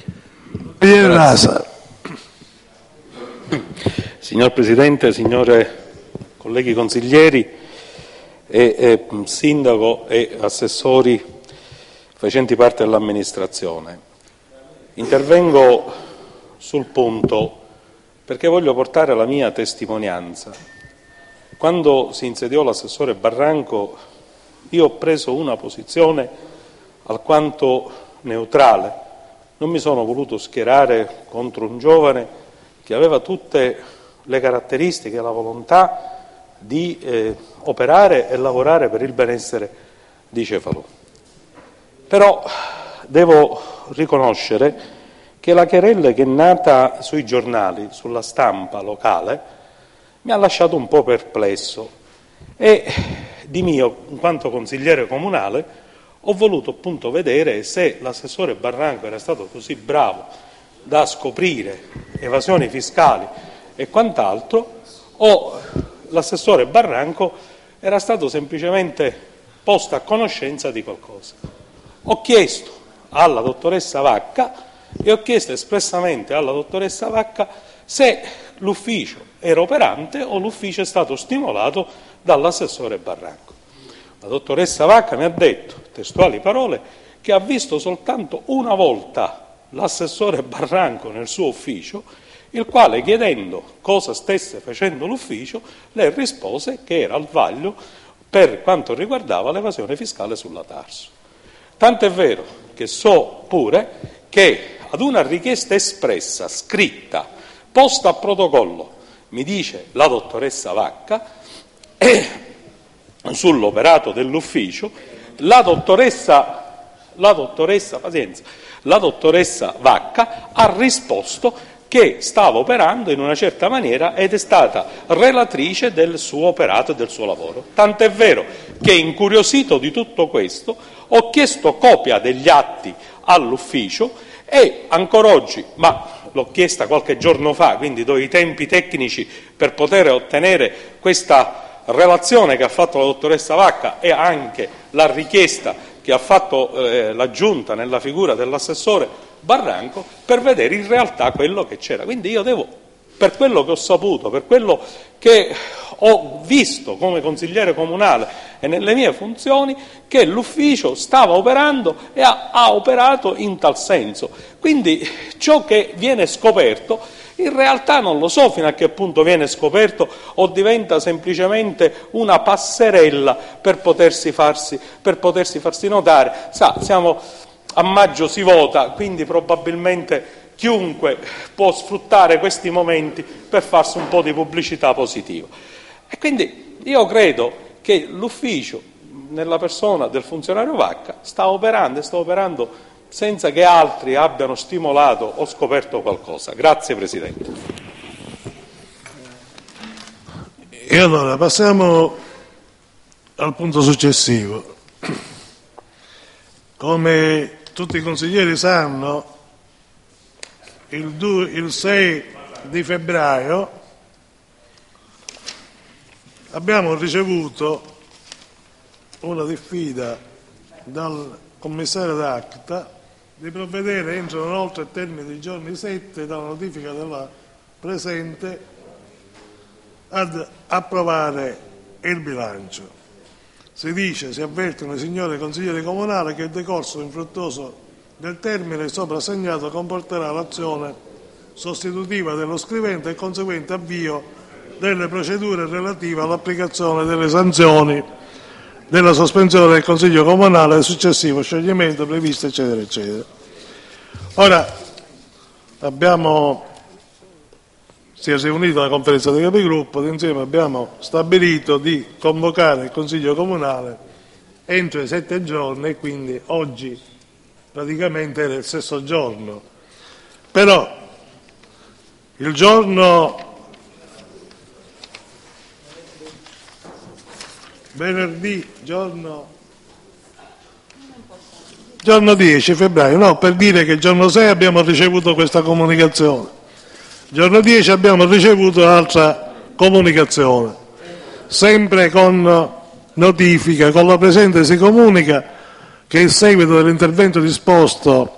Signor Presidente, signore colleghi consiglieri e, e sindaco e assessori facenti parte dell'amministrazione, intervengo sul punto perché voglio portare la mia testimonianza. Quando si insediò l'assessore Barranco io ho preso una posizione alquanto neutrale, non mi sono voluto schierare contro un giovane che aveva tutte le caratteristiche e la volontà di eh, operare e lavorare per il benessere di Cefalù. Però devo riconoscere che la querella che è nata sui giornali, sulla stampa locale, mi ha lasciato un po' perplesso e di mio, in quanto consigliere comunale, ho voluto appunto vedere se l'assessore Barranco era stato così bravo da scoprire evasioni fiscali e quant'altro, o l'assessore Barranco era stato semplicemente posto a conoscenza di qualcosa. Ho chiesto alla dottoressa Vacca e ho chiesto espressamente alla dottoressa Vacca se l'ufficio era operante o l'ufficio è stato stimolato dall'assessore Barranco. La dottoressa Vacca mi ha detto, testuali parole, che ha visto soltanto una volta l'assessore Barranco nel suo ufficio, il quale, chiedendo cosa stesse facendo l'ufficio, le rispose che era al vaglio per quanto riguardava l'evasione fiscale sulla Tarso. Tant'è vero che so pure che ad una richiesta espressa, scritta, posta a protocollo, mi dice la dottoressa Vacca, eh, sull'operato dell'ufficio, la dottoressa, la dottoressa, pazienza, la dottoressa Vacca ha risposto che stava operando in una certa maniera ed è stata relatrice del suo operato e del suo lavoro. Tant'è vero che, incuriosito di tutto questo, ho chiesto copia degli atti all'ufficio e ancora oggi, ma l'ho chiesta qualche giorno fa, quindi do i tempi tecnici per poter ottenere questa relazione che ha fatto la dottoressa Vacca e anche la richiesta che ha fatto eh, la Giunta nella figura dell'assessore Barranco, per vedere in realtà quello che c'era. Quindi io devo, per quello che ho saputo, per quello che ho visto come consigliere comunale e nelle mie funzioni, che l'ufficio stava operando e ha, ha operato in tal senso. Quindi ciò che viene scoperto in realtà non lo so fino a che punto viene scoperto o diventa semplicemente una passerella per potersi farsi, per potersi farsi notare. Sa, siamo a maggio, si vota, quindi probabilmente chiunque può sfruttare questi momenti per farsi un po' di pubblicità positiva. E quindi io credo che l'ufficio, nella persona del funzionario Vacca, sta operando e sta operando senza che altri abbiano stimolato o scoperto qualcosa. Grazie Presidente. E allora passiamo al punto successivo. Come tutti i consiglieri sanno, il, due, il sei di febbraio abbiamo ricevuto una diffida dal commissario d'Acta di provvedere entro non oltre il termine di giorni sette dalla notifica della presente ad approvare il bilancio. Si dice, si avvertono i signori consiglieri comunali che il decorso infruttuoso del termine sopra segnato comporterà l'azione sostitutiva dello scrivente e il conseguente avvio delle procedure relative all'applicazione delle sanzioni della sospensione del Consiglio Comunale e successivo scioglimento previsto, eccetera, eccetera. Ora, abbiamo, si è riunita la conferenza dei capigruppo ed insieme abbiamo stabilito di convocare il Consiglio Comunale entro i sette giorni e quindi oggi praticamente era il sesto giorno. Però il giorno venerdì, giorno, giorno dieci febbraio, no, per dire che il giorno sei abbiamo ricevuto questa comunicazione, il giorno dieci abbiamo ricevuto l'altra comunicazione, sempre con notifica, con la presente si comunica che il seguito dell'intervento disposto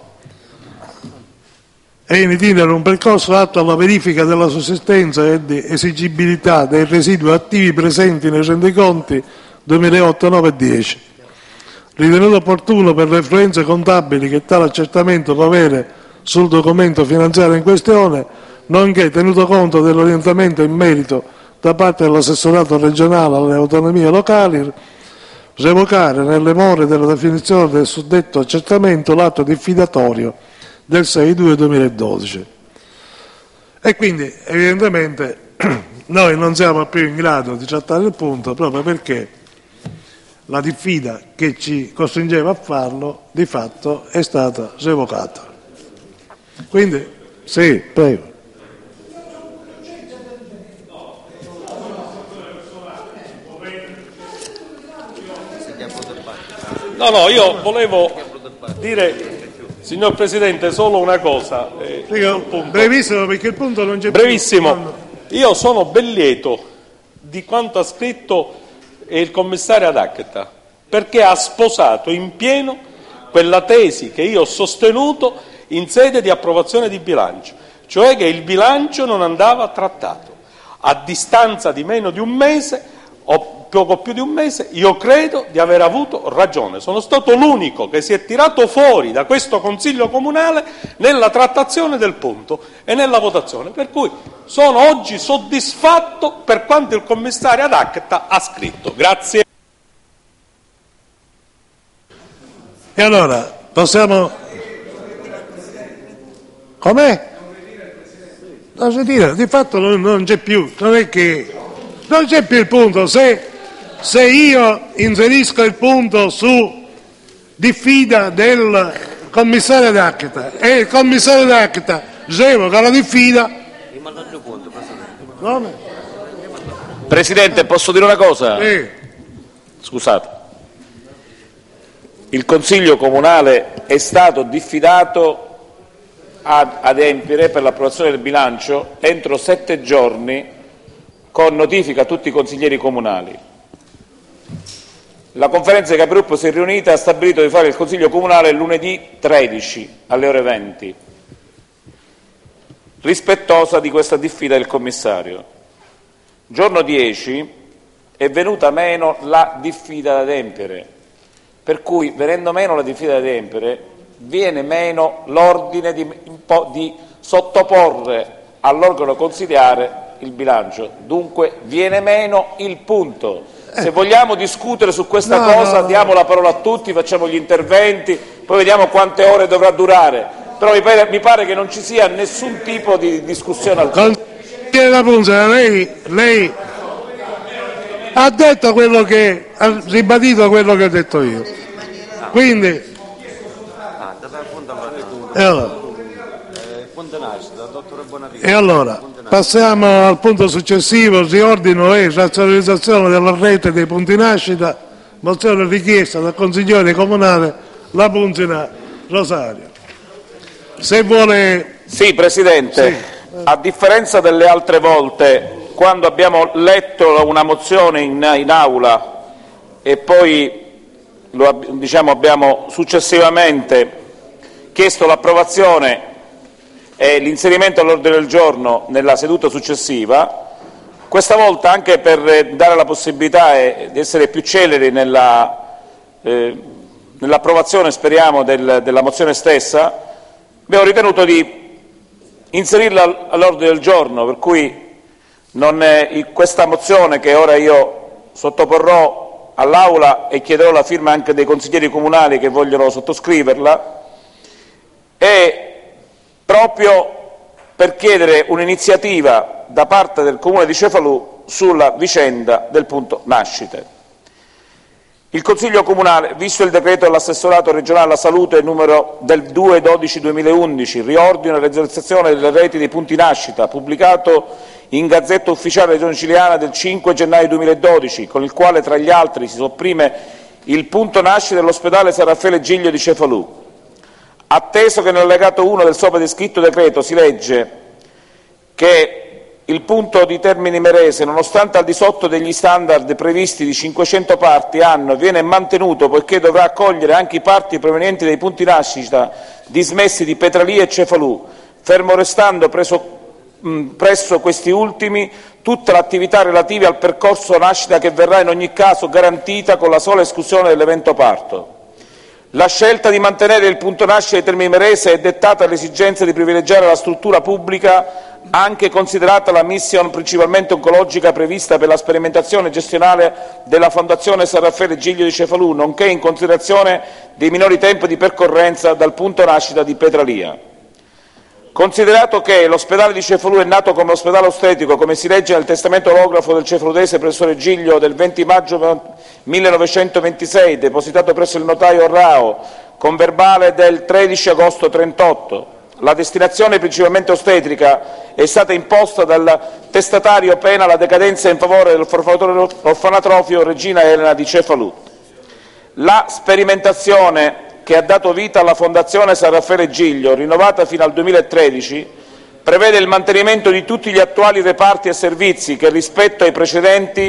è in itinere un percorso atto alla verifica della sussistenza e di esigibilità dei residui attivi presenti nei rendiconti duemilaotto, nove e dieci. Ritenuto opportuno per le influenze contabili che tale accertamento può avere sul documento finanziario in questione, nonché tenuto conto dell'orientamento in merito da parte dell'assessorato regionale alle autonomie locali, revocare nelle more della definizione del suddetto accertamento l'atto diffidatorio del sei due duemiladodici. E quindi evidentemente noi non siamo più in grado di trattare il punto proprio perché la diffida che ci costringeva a farlo di fatto è stata revocata. Quindi, sì, prego. No, no, io volevo dire, signor Presidente, solo una cosa. Eh, Dico, brevissimo, perché il punto non c'è brevissimo. più. Io sono ben lieto di quanto ha scritto è il commissario ad acta, perché ha sposato in pieno quella tesi che io ho sostenuto in sede di approvazione di bilancio, cioè che il bilancio non andava trattato. A distanza di meno di un mese o poco più di un mese, io credo di aver avuto ragione. Sono stato l'unico che si è tirato fuori da questo Consiglio Comunale nella trattazione del punto e nella votazione, per cui sono oggi soddisfatto per quanto il commissario ad acta ha scritto. Grazie. E allora, possiamo... Com'è? Non si tira, di fatto non, non c'è più, non è che... Non c'è più il punto, se, se io inserisco il punto su diffida del commissario d'acta e il commissario d'acta revoca la diffida... Presidente, posso dire una cosa? Sì. Scusate. Il Consiglio Comunale è stato diffidato ad adempiere per l'approvazione del bilancio entro sette giorni con notifica a tutti i consiglieri comunali. La conferenza dei capigruppo si è riunita e ha stabilito di fare il Consiglio Comunale lunedì tredici alle ore venti, rispettosa di questa diffida del commissario. Giorno dieci è venuta meno la diffida da adempiere, per cui venendo meno la diffida da adempiere viene meno l'ordine di, di sottoporre all'organo consiliare il bilancio, dunque viene meno il punto. Se vogliamo discutere su questa no, cosa no, diamo la parola a tutti, facciamo gli interventi, poi vediamo quante ore dovrà durare, però mi pare, mi pare che non ci sia nessun tipo di discussione al Consigliere La Punza, lei, lei ha detto quello che ha ribadito quello che ho detto io, quindi e allora, e allora passiamo al punto successivo, riordino e razionalizzazione della rete dei punti nascita, mozione richiesta dal consigliere comunale La Punzina Rosario. Se vuole... Sì, Presidente, sì. A differenza delle altre volte, quando abbiamo letto una mozione in, in aula e poi lo, diciamo, abbiamo successivamente chiesto l'approvazione e l'inserimento all'ordine del giorno nella seduta successiva, questa volta anche per dare la possibilità eh, di essere più celeri nella, eh, nell'approvazione, speriamo, del, della mozione stessa, abbiamo ritenuto di inserirla all'ordine del giorno, per cui non è, questa mozione che ora io sottoporrò all'Aula e chiederò la firma anche dei consiglieri comunali che vogliono sottoscriverla, è proprio per chiedere un'iniziativa da parte del Comune di Cefalù sulla vicenda del punto nascite. Il Consiglio Comunale, visto il decreto dell'assessorato regionale alla salute numero del due dodici duemilaundici, riordino e realizzazione delle reti dei punti nascita, pubblicato in Gazzetta Ufficiale Regione Siciliana del cinque gennaio duemiladodici, con il quale tra gli altri si sopprime il punto nascita dell'ospedale San Raffaele Giglio di Cefalù. Atteso che nell'allegato uno del sopra descritto decreto si legge che il punto di Termini Imerese, nonostante al di sotto degli standard previsti di cinquecento parti anno, viene mantenuto poiché dovrà accogliere anche i parti provenienti dai punti nascita dismessi di Petralia e Cefalù, fermo restando preso, mh, presso questi ultimi tutta l'attività relativa al percorso nascita che verrà in ogni caso garantita con la sola esclusione dell'evento parto. La scelta di mantenere il punto nascita di Termini Imerese è dettata dall'esigenza di privilegiare la struttura pubblica, anche considerata la mission principalmente oncologica prevista per la sperimentazione gestionale della Fondazione San Raffaele Giglio di Cefalù, nonché in considerazione dei minori tempi di percorrenza dal punto nascita di Petralia. Considerato che l'ospedale di Cefalù è nato come ospedale ostetrico, come si legge nel testamento olografo del cefaludese professore Giglio del venti maggio millenovecentoventisei, depositato presso il notaio Rao, con verbale del tredici agosto trentotto, la destinazione principalmente ostetrica è stata imposta dal testatario pena la decadenza in favore dell'orfanatrofio Regina Elena di Cefalù. La sperimentazione che ha dato vita alla Fondazione San Raffaele Giglio, rinnovata fino al duemilatredici, prevede il mantenimento di tutti gli attuali reparti e servizi che rispetto ai precedenti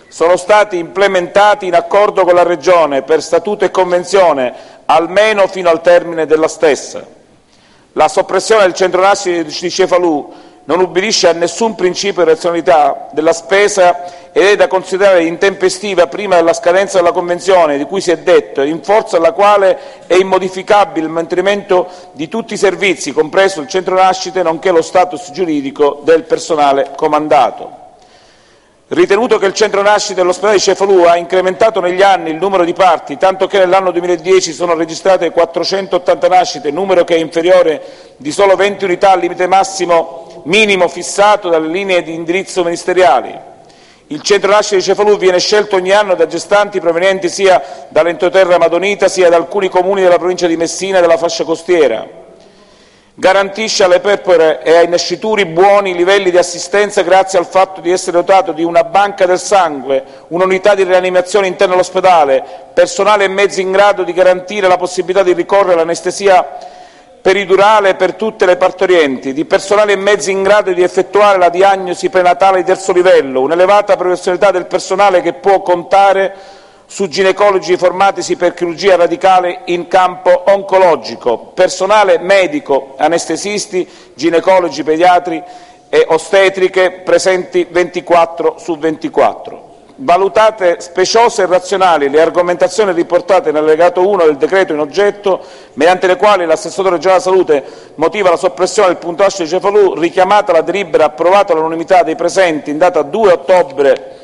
sono stati implementati in accordo con la Regione per statuto e convenzione, almeno fino al termine della stessa. La soppressione del centro nascita di Cefalù non ubbidisce a nessun principio di razionalità della spesa ed è da considerare intempestiva prima della scadenza della Convenzione di cui si è detto e in forza della quale è immodificabile il mantenimento di tutti i servizi, compreso il centro nascite, nonché lo status giuridico del personale comandato. Ritenuto che il centro nascite dell'ospedale di Cefalù ha incrementato negli anni il numero di parti, tanto che nell'anno duemiladieci sono registrate quattrocentottanta nascite, numero che è inferiore di solo venti unità al limite massimo minimo fissato dalle linee di indirizzo ministeriali. Il centro nascite di Cefalù viene scelto ogni anno da gestanti provenienti sia dall'entroterra madonita sia da alcuni comuni della provincia di Messina e della fascia costiera. Garantisce alle pecore e ai nascituri buoni livelli di assistenza grazie al fatto di essere dotato di una banca del sangue, un'unità di rianimazione interna all'ospedale, personale e mezzi in grado di garantire la possibilità di ricorrere all'anestesia peridurale per tutte le partorienti, di personale e mezzi in grado di effettuare la diagnosi prenatale di terzo livello, un'elevata professionalità del personale che può contare su ginecologi formatisi per chirurgia radicale in campo oncologico, personale medico, anestesisti, ginecologi, pediatri e ostetriche presenti ventiquattro su ventiquattro. Valutate speciose e razionali le argomentazioni riportate nell'allegato uno del decreto in oggetto, mediante le quali l'assessore regionale della salute motiva la soppressione del punto nascita di Cefalù, richiamata la delibera approvata all'unanimità dei presenti in data due ottobre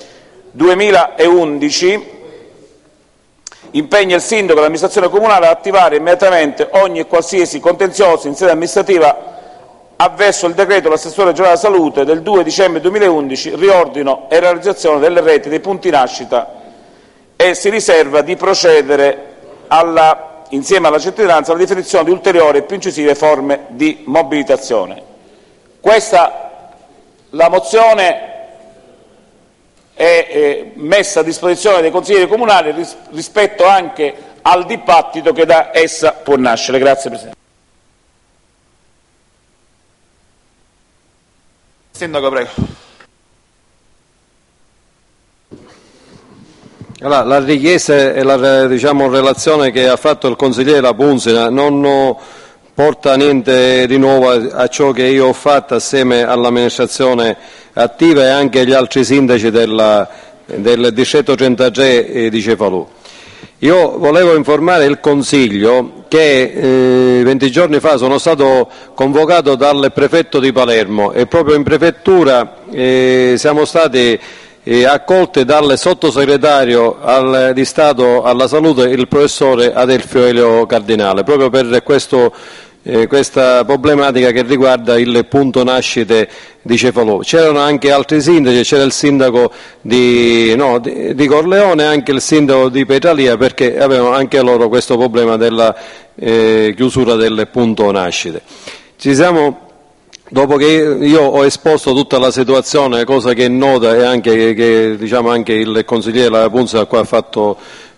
duemilaundici, impegna il sindaco e l'amministrazione comunale ad attivare immediatamente ogni e qualsiasi contenzioso in sede amministrativa avverso il decreto dell'assessore regionale della salute del due dicembre duemilaundici, riordino e realizzazione delle reti dei punti nascita, e si riserva di procedere alla, insieme alla cittadinanza alla definizione di ulteriori e più incisive forme di mobilitazione. Questa la mozione è eh, messa a disposizione dei consiglieri comunali ris rispetto anche al dibattito che da essa può nascere. Grazie Presidente. Sindaco, prego. Allora, la richiesta e la diciamo, relazione che ha fatto il consigliere Lapunzina non porta niente di nuovo a ciò che io ho fatto assieme all'amministrazione attiva e anche agli altri sindaci della, del distretto trentatré di Cefalù. Io volevo informare il Consiglio che eh, venti giorni fa sono stato convocato dal prefetto di Palermo e proprio in prefettura eh, siamo stati eh, accolti dal sottosegretario al, di Stato alla Salute, il professore Adelfio Elio Cardinale, proprio per questo Eh, questa problematica che riguarda il punto nascite di Cefalù. C'erano anche altri sindaci, c'era il sindaco di, no, di, di Corleone e anche il sindaco di Petralia, perché avevano anche loro questo problema della eh, chiusura del punto nascite. Ci siamo, dopo che io ho esposto tutta la situazione, cosa che è nota e anche che, che diciamo anche il consigliere Lapunzina qua ha fatto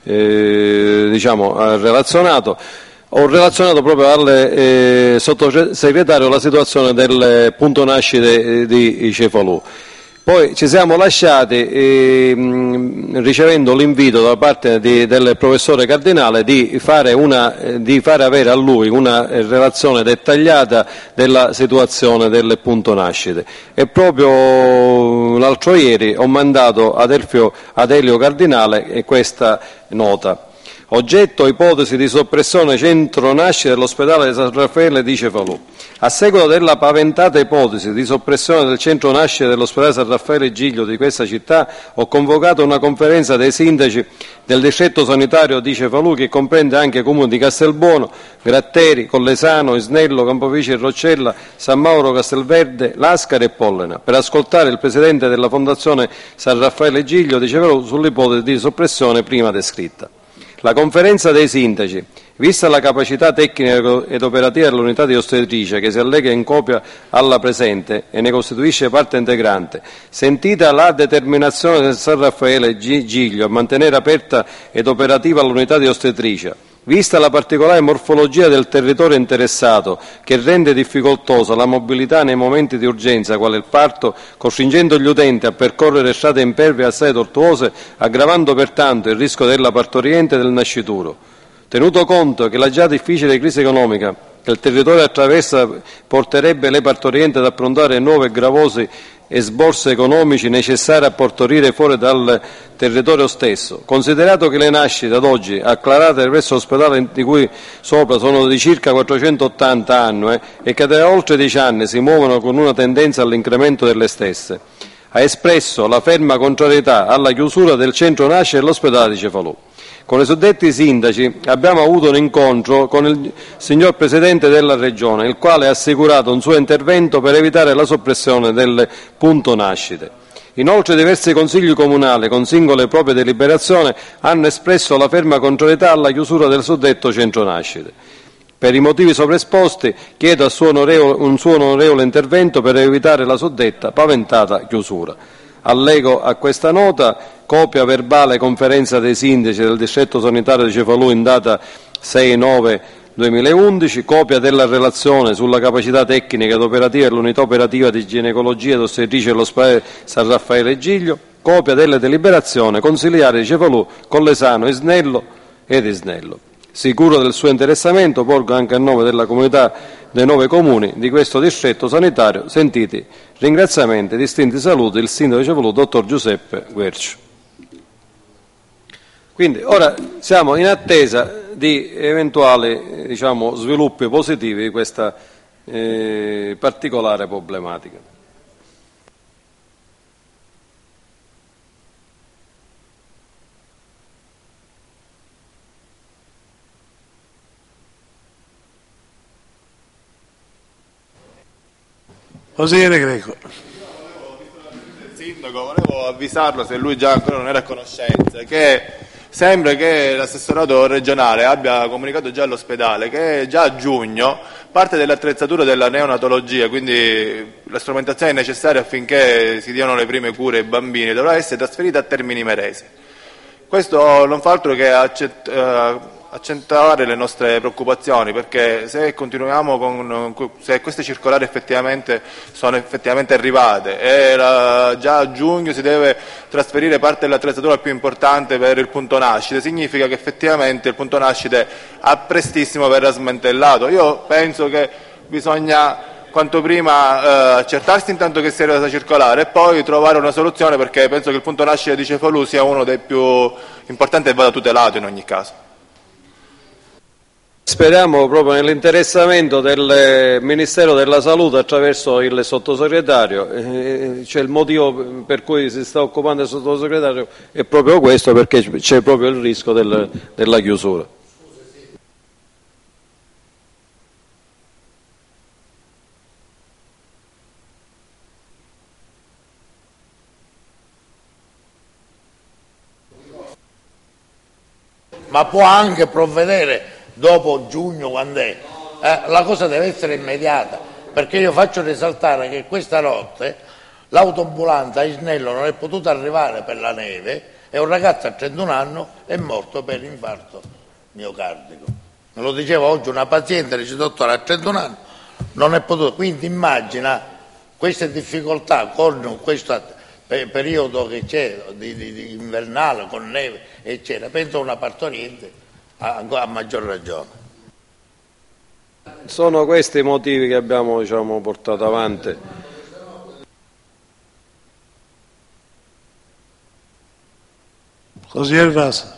eh, diciamo ha relazionato, ho relazionato proprio al eh, sottosegretario la situazione del punto nascite di Cefalù. Poi ci siamo lasciati eh, mh, ricevendo l'invito da parte di, del professore Cardinale di fare, una, eh, di fare avere a lui una eh, relazione dettagliata della situazione del punto nascite. E proprio l'altro ieri ho mandato ad Elfio, ad Elio Cardinale eh, questa nota. Oggetto ipotesi di soppressione centro nascita dell'ospedale di San Raffaele di Cefalù. A seguito della paventata ipotesi di soppressione del centro nascita dell'ospedale San Raffaele Giglio di questa città, ho convocato una conferenza dei sindaci del distretto sanitario di Cefalù, che comprende anche i comuni di Castelbuono, Gratteri, Collesano, Isnello, Campovice e Roccella, San Mauro, Castelverde, Lascari e Pollena, per ascoltare il presidente della Fondazione San Raffaele Giglio di Cefalù sull'ipotesi di soppressione prima descritta. La conferenza dei sindaci, vista la capacità tecnica ed operativa dell'unità di ostetricia che si allega in copia alla presente e ne costituisce parte integrante, sentita la determinazione del San Raffaele Giglio a mantenere aperta ed operativa l'unità di ostetricia, Vista la particolare morfologia del territorio interessato, che rende difficoltosa la mobilità nei momenti di urgenza, quale il parto, costringendo gli utenti a percorrere strade impervie assai tortuose, aggravando pertanto il rischio della partoriente e del nascituro. Tenuto conto che la già difficile crisi economica che il territorio attraversa porterebbe le partorienti ad approntare nuovi e gravosi esborsi economici necessari a partorire fuori dal territorio stesso, considerato che le nascite ad oggi acclarate presso l'ospedale di cui sopra sono di circa quattrocentottanta annue e che da oltre dieci anni si muovono con una tendenza all'incremento delle stesse, ha espresso la ferma contrarietà alla chiusura del centro nascita dell'ospedale di Cefalù. Con i suddetti sindaci abbiamo avuto un incontro con il signor Presidente della Regione, il quale ha assicurato un suo intervento per evitare la soppressione del punto nascite. Inoltre diversi consigli comunali, con singole proprie deliberazioni, hanno espresso la ferma contrarietà alla chiusura del suddetto centro nascite. Per i motivi sovraesposti chiedo a suo onorevole, un suo onorevole intervento per evitare la suddetta paventata chiusura. Allego a questa nota copia verbale conferenza dei sindaci del distretto sanitario di Cefalù in data sei nove duemilaundici, copia della relazione sulla capacità tecnica ed operativa dell'unità operativa di ginecologia ed ostetricia dell'ospedale San Raffaele e Giglio, copia delle deliberazioni consiliari di Cefalù, Collesano, Isnello ed Isnello. Sicuro del suo interessamento, porgo anche a nome della comunità dei nove comuni di questo distretto sanitario, sentiti ringraziamenti e distinti saluti il sindaco di Cefalù, dottor Giuseppe Guercio. Quindi ora siamo in attesa di eventuali diciamo, sviluppi positivi di questa eh, particolare problematica. Consigliere Greco. Sindaco, volevo avvisarlo, se lui già ancora non era a conoscenza, che sembra che l'assessorato regionale abbia comunicato già all'ospedale che già a giugno parte dell'attrezzatura della neonatologia, quindi la strumentazione necessaria affinché si diano le prime cure ai bambini, dovrà essere trasferita a Termini Imerese. Questo non fa altro che accett- eh, accentuare le nostre preoccupazioni, perché se continuiamo con se queste circolari effettivamente sono effettivamente arrivate e la, già a giugno si deve trasferire parte dell'attrezzatura più importante per il punto nascite, significa che effettivamente il punto nascite a prestissimo verrà smantellato. Io penso che bisogna quanto prima eh, accertarsi intanto che sia arrivata circolare e poi trovare una soluzione, perché penso che il punto nascite di Cefalù sia uno dei più importanti e vada tutelato in ogni caso. Speriamo proprio nell'interessamento del Ministero della Salute attraverso il sottosegretario, eh, c'è il motivo per cui si sta occupando il sottosegretario è proprio questo, perché c'è proprio il rischio del, della chiusura. Ma può anche provvedere dopo giugno, quando è, eh, la cosa deve essere immediata, perché io faccio risaltare che questa notte l'autoambulanza a Isnello non è potuta arrivare per la neve e un ragazzo a trentuno anni è morto per infarto miocardico. Me lo diceva oggi una paziente, dice dottore a trentuno anni non è potuto, quindi immagina queste difficoltà con questo periodo che c'è di, di, di invernale con neve eccetera, penso a una partoriente a, a maggior ragione. Sono questi i motivi che abbiamo diciamo, portato avanti. Consigliere Rasa.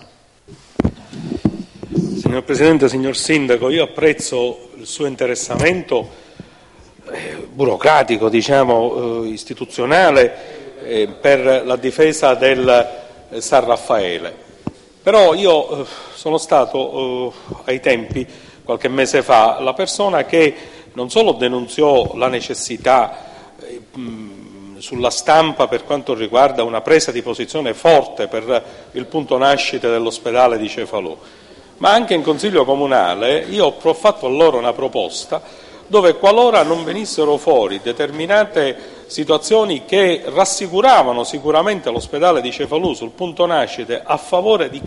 Signor Presidente, signor Sindaco, io apprezzo il suo interessamento eh, burocratico, diciamo, eh, istituzionale eh, per la difesa del eh, San Raffaele. Però io eh, sono stato eh, ai tempi, qualche mese fa, la persona che non solo denunziò la necessità eh, mh, sulla stampa per quanto riguarda una presa di posizione forte per il punto nascite dell'ospedale di Cefalù, ma anche in Consiglio Comunale io ho fatto a loro una proposta dove qualora non venissero fuori determinate situazioni che rassicuravano sicuramente l'ospedale di Cefalù sul punto nascite a favore di che?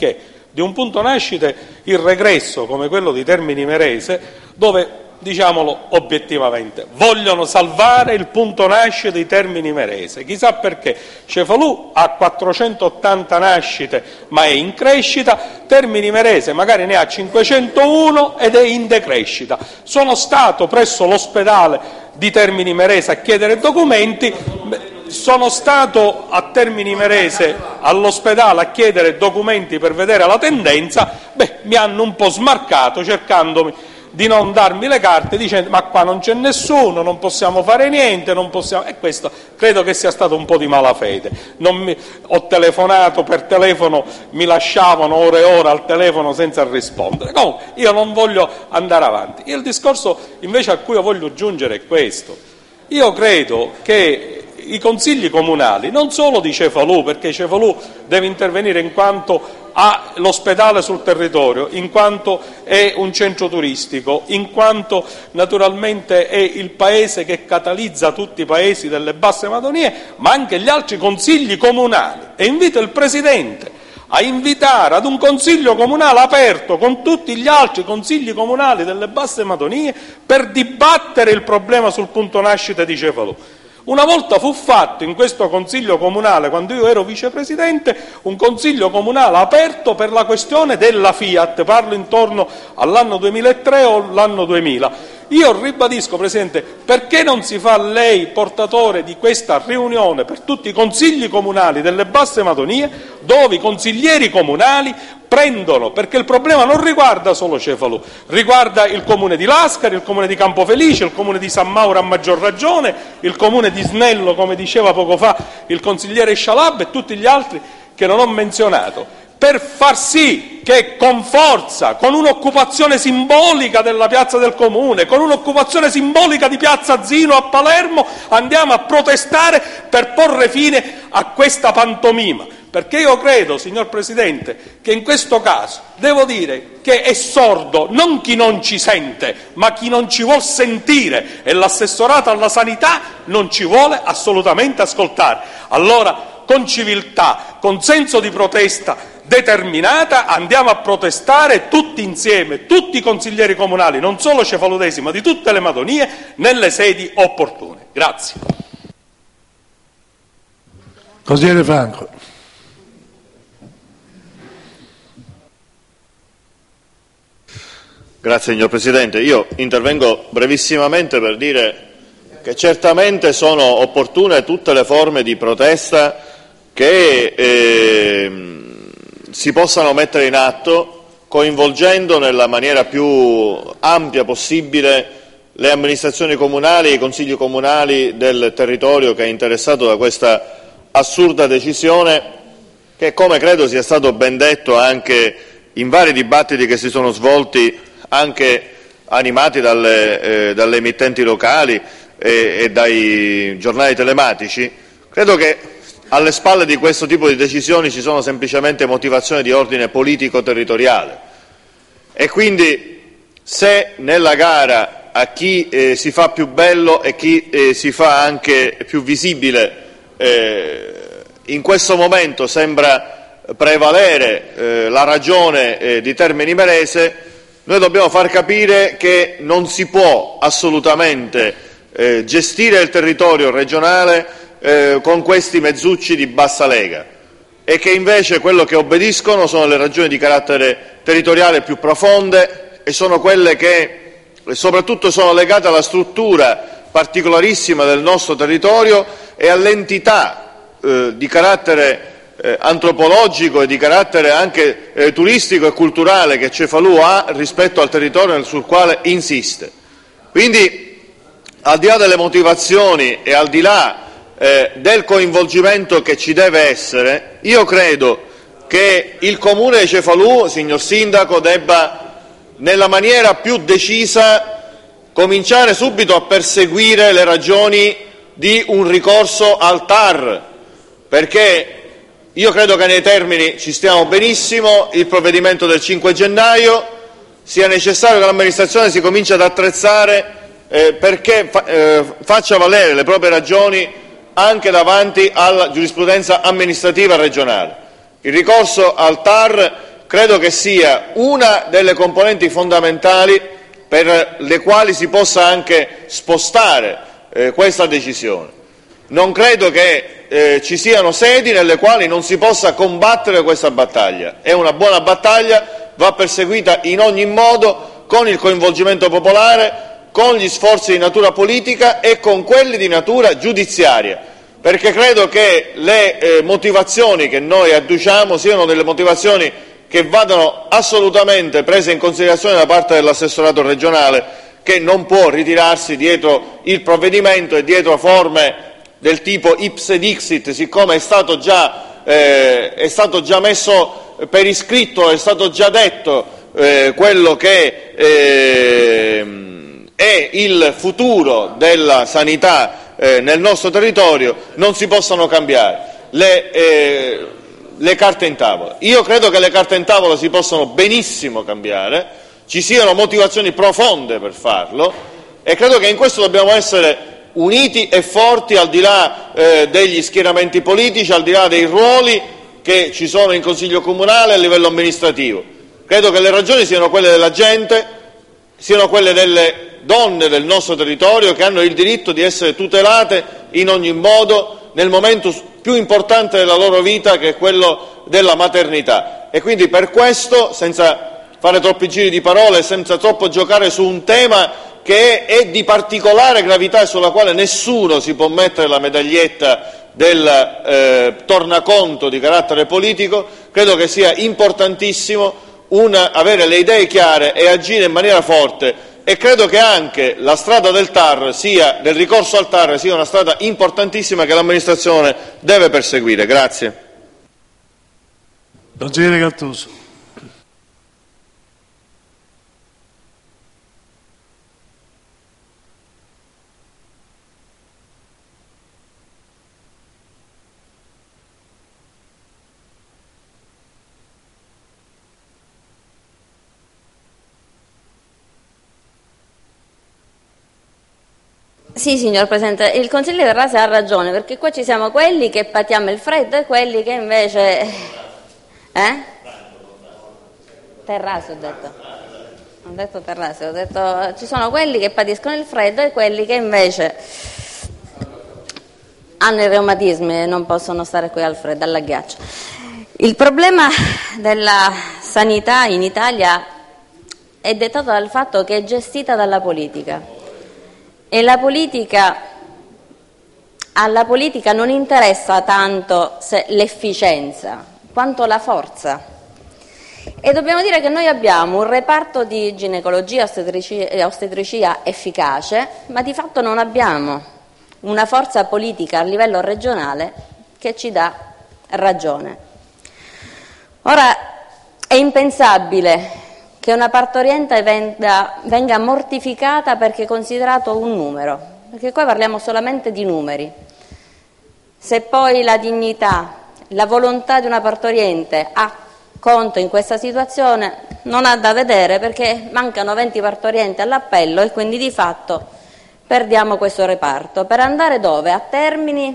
di un punto nascite il regresso come quello di Termini Imerese, dove, diciamolo obiettivamente, vogliono salvare il punto nascite di Termini Imerese. Chissà perché. Cefalù ha quattrocentottanta nascite ma è in crescita, Termini Imerese magari ne ha cinquecentouno ed è in decrescita. Sono stato presso l'ospedale di Termini Imerese a chiedere documenti, sono stato a Termini Imerese all'ospedale a chiedere documenti per vedere la tendenza, beh, mi hanno un po' smarcato cercandomi di non darmi le carte, dicendo ma qua non c'è nessuno, non possiamo fare niente, non possiamo... e questo credo che sia stato un po' di malafede. Non mi... ho telefonato per telefono, mi lasciavano ore e ore al telefono senza rispondere. Comunque io non voglio andare avanti. Il discorso invece a cui io voglio giungere è questo. Io credo che i consigli comunali, non solo di Cefalù, perché Cefalù deve intervenire in quanto ha l'ospedale sul territorio, in quanto è un centro turistico, in quanto naturalmente è il paese che catalizza tutti i paesi delle Basse Madonie, ma anche gli altri consigli comunali. E invito il Presidente a invitare ad un consiglio comunale aperto con tutti gli altri consigli comunali delle Basse Madonie per dibattere il problema sul punto nascita di Cefalù. Una volta fu fatto in questo consiglio comunale, quando io ero vicepresidente, un consiglio comunale aperto per la questione della Fiat, parlo intorno all'anno duemilatré o l'anno duemila. Io ribadisco, Presidente, perché non si fa lei portatore di questa riunione per tutti i consigli comunali delle Basse Madonie, dove i consiglieri comunali prendono, perché il problema non riguarda solo Cefalù, riguarda il comune di Lascari, il comune di Campofelice, il comune di San Mauro a maggior ragione, il comune di Snello, come diceva poco fa il consigliere Scialab, e tutti gli altri che non ho menzionato, per far sì che con forza, con un'occupazione simbolica della piazza del Comune, con un'occupazione simbolica di piazza Zino a Palermo, andiamo a protestare per porre fine a questa pantomima. Perché io credo, signor Presidente, che in questo caso devo dire che è sordo non chi non ci sente, ma chi non ci vuol sentire, e l'assessorato alla sanità non ci vuole assolutamente ascoltare. Allora, con civiltà, con senso di protesta determinata, andiamo a protestare tutti insieme, tutti i consiglieri comunali, non solo cefaludesi, ma di tutte le Madonie, nelle sedi opportune. Grazie. Consigliere Franco. Grazie signor Presidente. Io intervengo brevissimamente per dire che certamente sono opportune tutte le forme di protesta che eh, si possano mettere in atto, coinvolgendo nella maniera più ampia possibile le amministrazioni comunali e i consigli comunali del territorio che è interessato da questa assurda decisione che, come credo sia stato ben detto anche in vari dibattiti che si sono svolti, anche animati dalle, eh, dalle emittenti locali e, e dai giornali telematici, credo che alle spalle di questo tipo di decisioni ci sono semplicemente motivazioni di ordine politico-territoriale, e quindi se nella gara a chi eh, si fa più bello e chi eh, si fa anche più visibile eh, in questo momento sembra prevalere eh, la ragione eh, di Termini Imerese, noi dobbiamo far capire che non si può assolutamente eh, gestire il territorio regionale Eh, con questi mezzucci di bassa lega, e che invece quello che obbediscono sono le ragioni di carattere territoriale più profonde, e sono quelle che soprattutto sono legate alla struttura particolarissima del nostro territorio e all'entità eh, di carattere eh, antropologico e di carattere anche eh, turistico e culturale che Cefalù ha rispetto al territorio sul quale insiste. Quindi, al di là delle motivazioni e al di là Eh, del coinvolgimento che ci deve essere, io credo che il Comune di Cefalù, signor Sindaco, debba nella maniera più decisa cominciare subito a perseguire le ragioni di un ricorso al T A R, perché io credo che nei termini ci stiamo benissimo, il provvedimento del cinque gennaio, sia necessario che l'amministrazione si cominci ad attrezzare eh, perché fa, eh, faccia valere le proprie ragioni anche davanti alla giurisprudenza amministrativa regionale. Il ricorso al T A R credo che sia una delle componenti fondamentali per le quali si possa anche spostare eh, questa decisione. Non credo che eh, ci siano sedi nelle quali non si possa combattere questa battaglia. È una buona battaglia, va perseguita in ogni modo con il coinvolgimento popolare, con gli sforzi di natura politica e con quelli di natura giudiziaria, perché credo che le eh, motivazioni che noi adduciamo siano delle motivazioni che vadano assolutamente prese in considerazione da parte dell'assessorato regionale, che non può ritirarsi dietro il provvedimento e dietro forme del tipo ipse dixit, siccome è stato già, eh, è stato già messo per iscritto, è stato già detto eh, quello che eh, è il futuro della sanità eh, nel nostro territorio, non si possono cambiare le, eh, le carte in tavola. Io credo che le carte in tavola si possono benissimo cambiare, ci siano motivazioni profonde per farlo e credo che in questo dobbiamo essere uniti e forti al di là eh, degli schieramenti politici, al di là dei ruoli che ci sono in Consiglio Comunale a livello amministrativo. Credo che le ragioni siano quelle della gente, siano quelle delle donne del nostro territorio che hanno il diritto di essere tutelate in ogni modo nel momento più importante della loro vita, che è quello della maternità. E quindi per questo, senza fare troppi giri di parole, senza troppo giocare su un tema che è di particolare gravità e sulla quale nessuno si può mettere la medaglietta del eh, tornaconto di carattere politico, credo che sia importantissimo una, avere le idee chiare e agire in maniera forte, e credo che anche la strada del T A R sia, del ricorso al T A R sia una strada importantissima che l'amministrazione deve perseguire. Grazie. Consigliere Gattuso. Sì, signor Presidente, il consigliere Rasi ha ragione, perché qua ci siamo quelli che patiamo il freddo e quelli che invece... Eh? Terrasi ho detto. Ho detto Terrasi, ho detto ci sono quelli che patiscono il freddo e quelli che invece hanno i reumatismi e non possono stare qui al freddo, al ghiaccio. Il problema della sanità in Italia è dettato dal fatto che è gestita dalla politica. E la politica, alla politica non interessa tanto se l'efficienza quanto la forza. E dobbiamo dire che noi abbiamo un reparto di ginecologia e ostetricia efficace, ma di fatto non abbiamo una forza politica a livello regionale che ci dà ragione. Ora, è impensabile che una partoriente venga, venga mortificata perché è considerato un numero, perché qua parliamo solamente di numeri. Se poi la dignità, la volontà di una partoriente ha conto in questa situazione, non ha da vedere, perché mancano venti partorienti all'appello e quindi di fatto perdiamo questo reparto. Per andare dove? A Termini,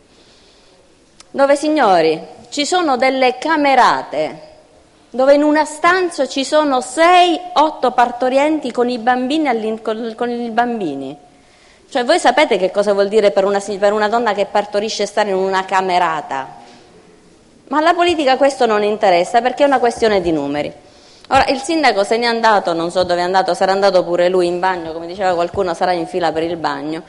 dove, signori, ci sono delle camerate dove in una stanza ci sono sei otto partorienti con i bambini, con, con i bambini. Cioè, voi sapete che cosa vuol dire per una, per una donna che partorisce stare in una camerata? Ma alla politica questo non interessa, perché è una questione di numeri. Ora, il sindaco se n'è andato, non so dove è andato, sarà andato pure lui in bagno, come diceva qualcuno, sarà in fila per il bagno.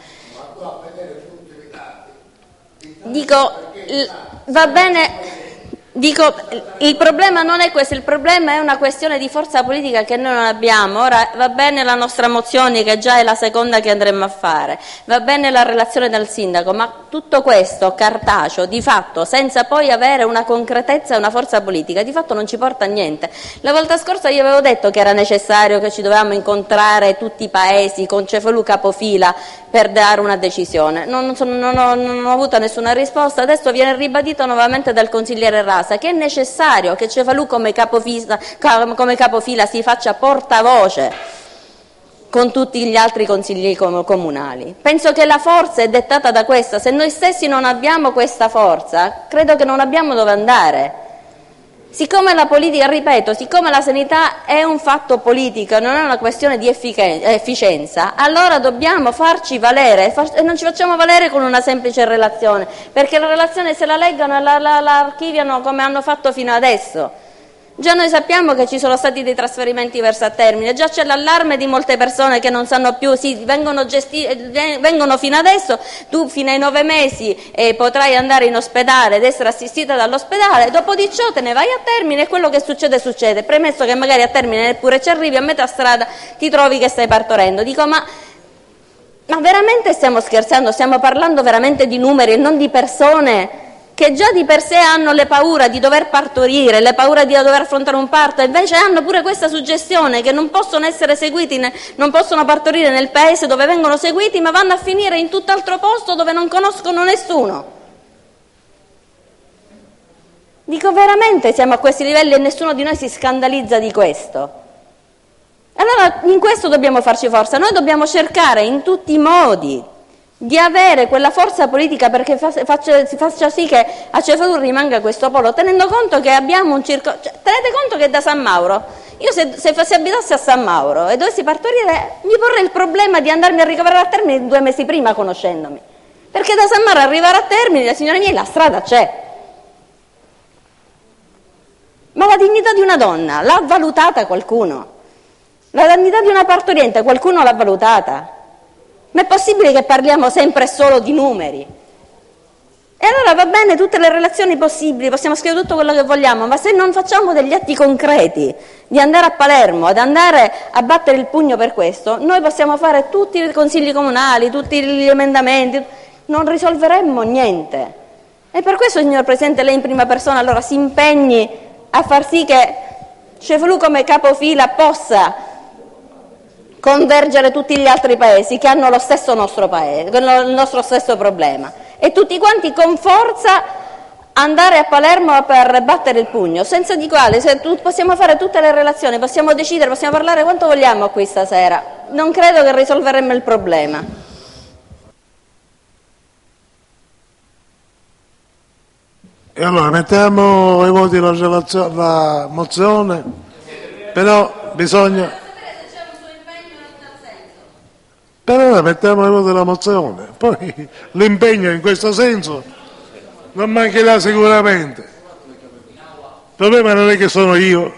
Dico, va bene... Dico, il problema non è questo, il problema è una questione di forza politica che noi non abbiamo. Ora, va bene la nostra mozione, che già è la seconda che andremo a fare, va bene la relazione del sindaco, ma tutto questo cartaceo, di fatto, senza poi avere una concretezza e una forza politica, di fatto non ci porta a niente. La volta scorsa io avevo detto che era necessario, che ci dovevamo incontrare tutti i paesi con Cefalù capofila per dare una decisione. Non, non, non, ho, non ho avuto nessuna risposta, adesso viene ribadito nuovamente dal consigliere Rasi che è necessario che Cefalù come capofila, come capofila si faccia portavoce con tutti gli altri consiglieri comunali. Penso che la forza è dettata da questa. Se noi stessi non abbiamo questa forza, credo che non abbiamo dove andare. Siccome la politica, ripeto, siccome la sanità è un fatto politico, non è una questione di efficienza, allora dobbiamo farci valere e non ci facciamo valere con una semplice relazione, perché la relazione se la leggono e la, la, la archiviano come hanno fatto fino adesso. Già noi sappiamo che ci sono stati dei trasferimenti verso a termine, già c'è l'allarme di molte persone che non sanno più, sì, vengono, gesti- vengono fino adesso, tu fino ai nove mesi eh, potrai andare in ospedale ed essere assistita dall'ospedale, dopo di ciò te ne vai a termine e quello che succede succede, premesso che magari a termine neppure ci arrivi, a metà strada ti trovi che stai partorendo. Dico, ma, ma veramente stiamo scherzando, stiamo parlando veramente di numeri e non di persone che già di per sé hanno le paura di dover partorire, le paura di dover affrontare un parto, e invece hanno pure questa suggestione che non possono essere seguiti, non possono partorire nel paese dove vengono seguiti, ma vanno a finire in tutt'altro posto dove non conoscono nessuno. Dico, veramente siamo a questi livelli e nessuno di noi si scandalizza di questo? Allora in questo dobbiamo farci forza, noi dobbiamo cercare in tutti i modi di avere quella forza politica perché faccia, si faccia sì che a Cefalù rimanga questo polo, tenendo conto che abbiamo un circo, cioè, tenete conto che da San Mauro, io se, se, se abitassi a San Mauro e dovessi partorire mi porrei il problema di andarmi a ricoverare a termine due mesi prima conoscendomi, perché da San Mauro arrivare a termine, la signora mia, la strada c'è. Ma la dignità di una donna l'ha valutata qualcuno? La dignità di una partoriente qualcuno l'ha valutata? Ma è possibile che parliamo sempre solo di numeri? E allora va bene tutte le relazioni possibili, possiamo scrivere tutto quello che vogliamo, ma se non facciamo degli atti concreti di andare a Palermo, ad andare a battere il pugno per questo, noi possiamo fare tutti i consigli comunali, tutti gli emendamenti, non risolveremmo niente. E per questo, signor Presidente, lei in prima persona allora si impegni a far sì che Cefalù come capofila possa convergere tutti gli altri paesi che hanno lo stesso nostro paese, il nostro stesso problema, e tutti quanti con forza andare a Palermo per battere il pugno, senza di quale se tu, possiamo fare tutte le relazioni, possiamo decidere, possiamo parlare quanto vogliamo qui stasera, non credo che risolveremmo il problema. E allora mettiamo ai voti la, relazione, la mozione, però bisogna... Però mettiamo ai voti la mozione, poi l'impegno in questo senso non mancherà sicuramente. Il problema non è che sono io.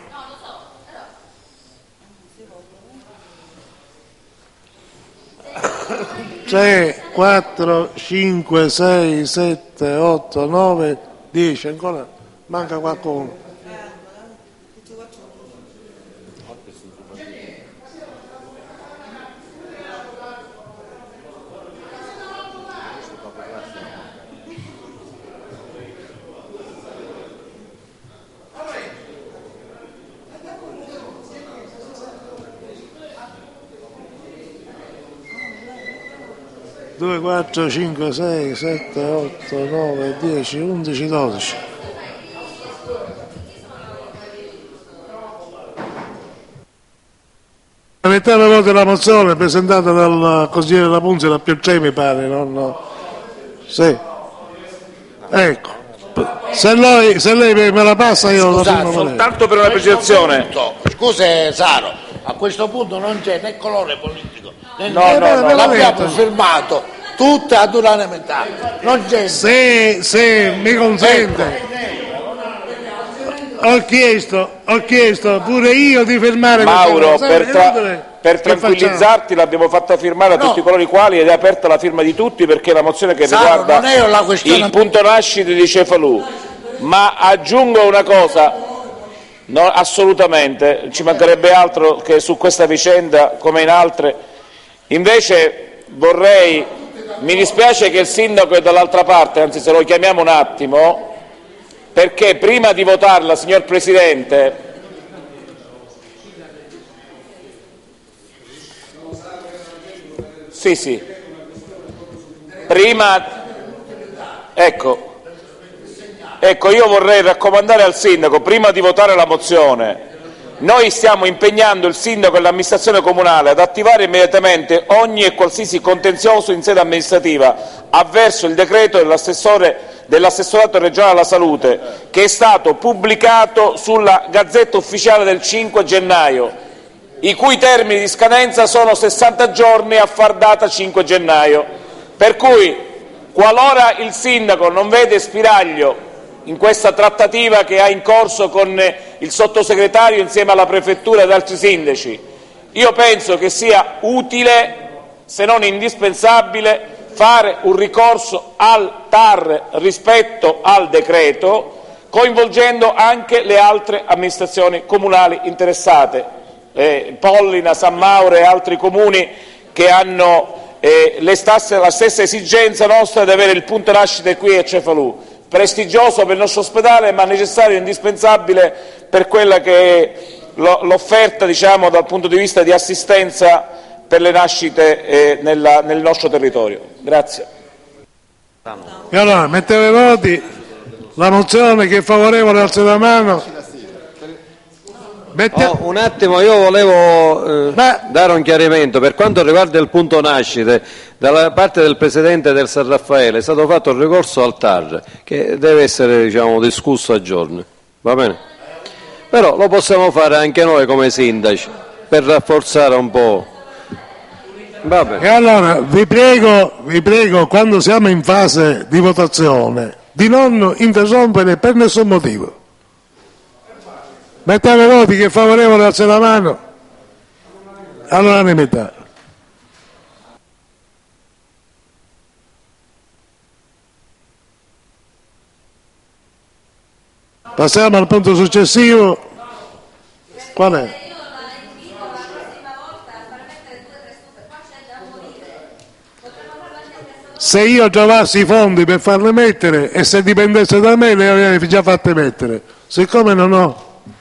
tre, quattro, cinque, sei, sette, otto, nove, dieci, ancora manca qualcuno. due, quattro, cinque, sei, sette, otto, nove, dieci, undici, dodici. Mettiamo a voto la mozione presentata dal consigliere La Punzi, la più tre mi pare, non... Sì. Ecco. Se lei, se lei me la passa io lo so. Soltanto per una precisazione. Scusa Saro, a questo punto non c'è né colore politico. No, no, no, no, l'abbiamo firmato tutte ad unanimità. Non c'è. Se, se mi consente, ho chiesto, ho chiesto pure io di firmare. Mauro, per, tra, per tranquillizzarti l'abbiamo fatta firmare a no. tutti coloro i quali ed è aperta la firma di tutti perché è la mozione che Saro, riguarda la questione... il punto nascite di Cefalù. Ma aggiungo una cosa, no, assolutamente, ci mancherebbe altro che su questa vicenda come in altre. Invece vorrei, mi dispiace che il sindaco è dall'altra parte, anzi se lo chiamiamo un attimo, perché prima di votarla, signor Presidente, sì sì, prima, ecco, ecco io vorrei raccomandare al sindaco, prima di votare la mozione, noi stiamo impegnando il sindaco e l'amministrazione comunale ad attivare immediatamente ogni e qualsiasi contenzioso in sede amministrativa avverso il decreto dell'assessore dell'assessorato regionale alla salute, che è stato pubblicato sulla Gazzetta Ufficiale del cinque gennaio, i cui termini di scadenza sono sessanta giorni a far data cinque gennaio. Per cui, qualora il sindaco non vede spiraglio in questa trattativa che ha in corso con il sottosegretario insieme alla prefettura ed altri sindaci, io penso che sia utile, se non indispensabile, fare un ricorso al T A R rispetto al decreto, coinvolgendo anche le altre amministrazioni comunali interessate, eh, Pollina, San Mauro e altri comuni che hanno eh, le stesse, la stessa esigenza nostra di avere il punto nascita qui a Cefalù, prestigioso per il nostro ospedale ma necessario e indispensabile per quella che è l'offerta, diciamo, dal punto di vista di assistenza per le nascite eh, nella, nel nostro territorio. Grazie. E allora mettevo ai voti la mozione che è favorevole, alza la mano. Mette... Oh, un attimo, io volevo eh, dare un chiarimento per quanto riguarda il punto nascite. Dalla parte del Presidente del San Raffaele è stato fatto il ricorso al T A R che deve essere, diciamo, discusso a giorni, va bene? Però lo possiamo fare anche noi come sindaci per rafforzare un po'. Va bene. E allora vi prego, vi prego, quando siamo in fase di votazione, di non interrompere per nessun motivo. Mettete i voti che è favorevole, alza la mano. All'unanimità. Passiamo al punto successivo. Qual è? Se io trovassi i fondi per farle mettere e se dipendesse da me le avrei già fatte mettere. Siccome non ho...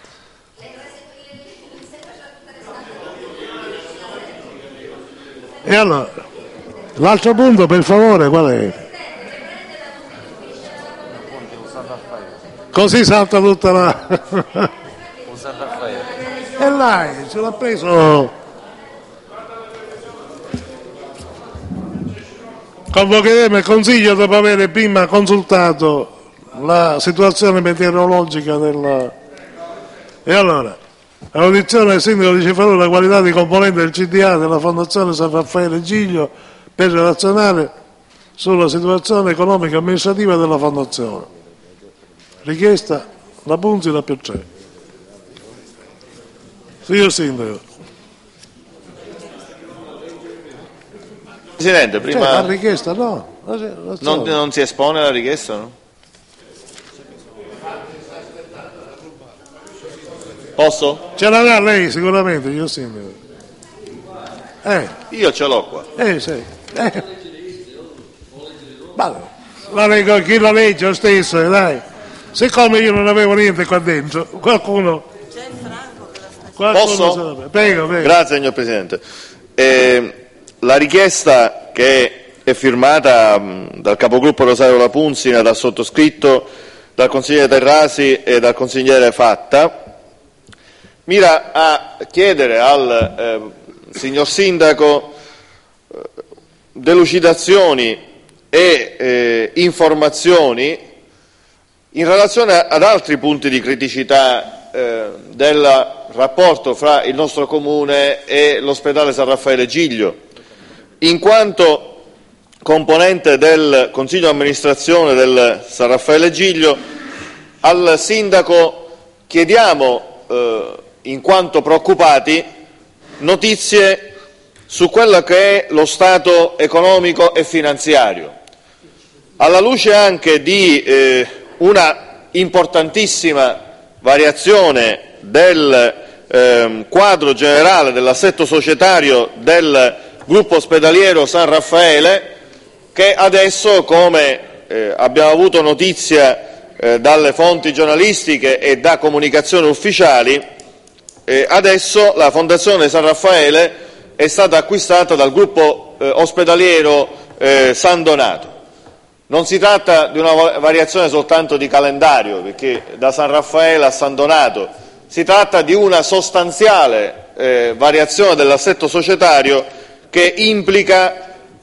E allora, l'altro punto per favore qual è? Così salta tutta la... E là, ce l'ha preso... Convocheremo il Consiglio dopo aver prima consultato la situazione meteorologica della... E allora, all'audizione del Sindaco di Cefalù la qualità di componente del C D A della Fondazione San Raffaele Giglio per relazionare sulla situazione economica e amministrativa della Fondazione. Richiesta la Punzi la più tre. Signor Sindaco. Presidente, prima... Cioè, la richiesta no. La, la non, non si espone la richiesta, no? Posso? Ce l'ha lei sicuramente, signor Sindaco. Eh. Io ce l'ho qua. Eh, sì. Eh. Ma, la leggo, chi la legge lo stesso, dai. Siccome io non avevo niente qua dentro, qualcuno... qualcuno Posso? Prego, prego. Grazie, signor Presidente. Eh, la richiesta che è firmata mh, dal capogruppo Rosario Lapunzina, dal sottoscritto, dal consigliere Terrasi e dal consigliere Fatta, mira a chiedere al eh, signor Sindaco eh, delucidazioni e eh, informazioni in relazione ad altri punti di criticità eh, del rapporto fra il nostro Comune e l'ospedale San Raffaele Giglio. In quanto componente del Consiglio di amministrazione del San Raffaele Giglio, al Sindaco chiediamo, eh, in quanto preoccupati, notizie su quello che è lo stato economico e finanziario. Alla luce anche di eh, una importantissima variazione del eh, quadro generale dell'assetto societario del gruppo ospedaliero San Raffaele, che adesso, come eh, abbiamo avuto notizia eh, dalle fonti giornalistiche e da comunicazioni ufficiali, eh, adesso la Fondazione San Raffaele è stata acquistata dal gruppo eh, ospedaliero eh, San Donato. Non si tratta di una variazione soltanto di calendario, perché da San Raffaele a San Donato si tratta di una sostanziale eh, variazione dell'assetto societario che implica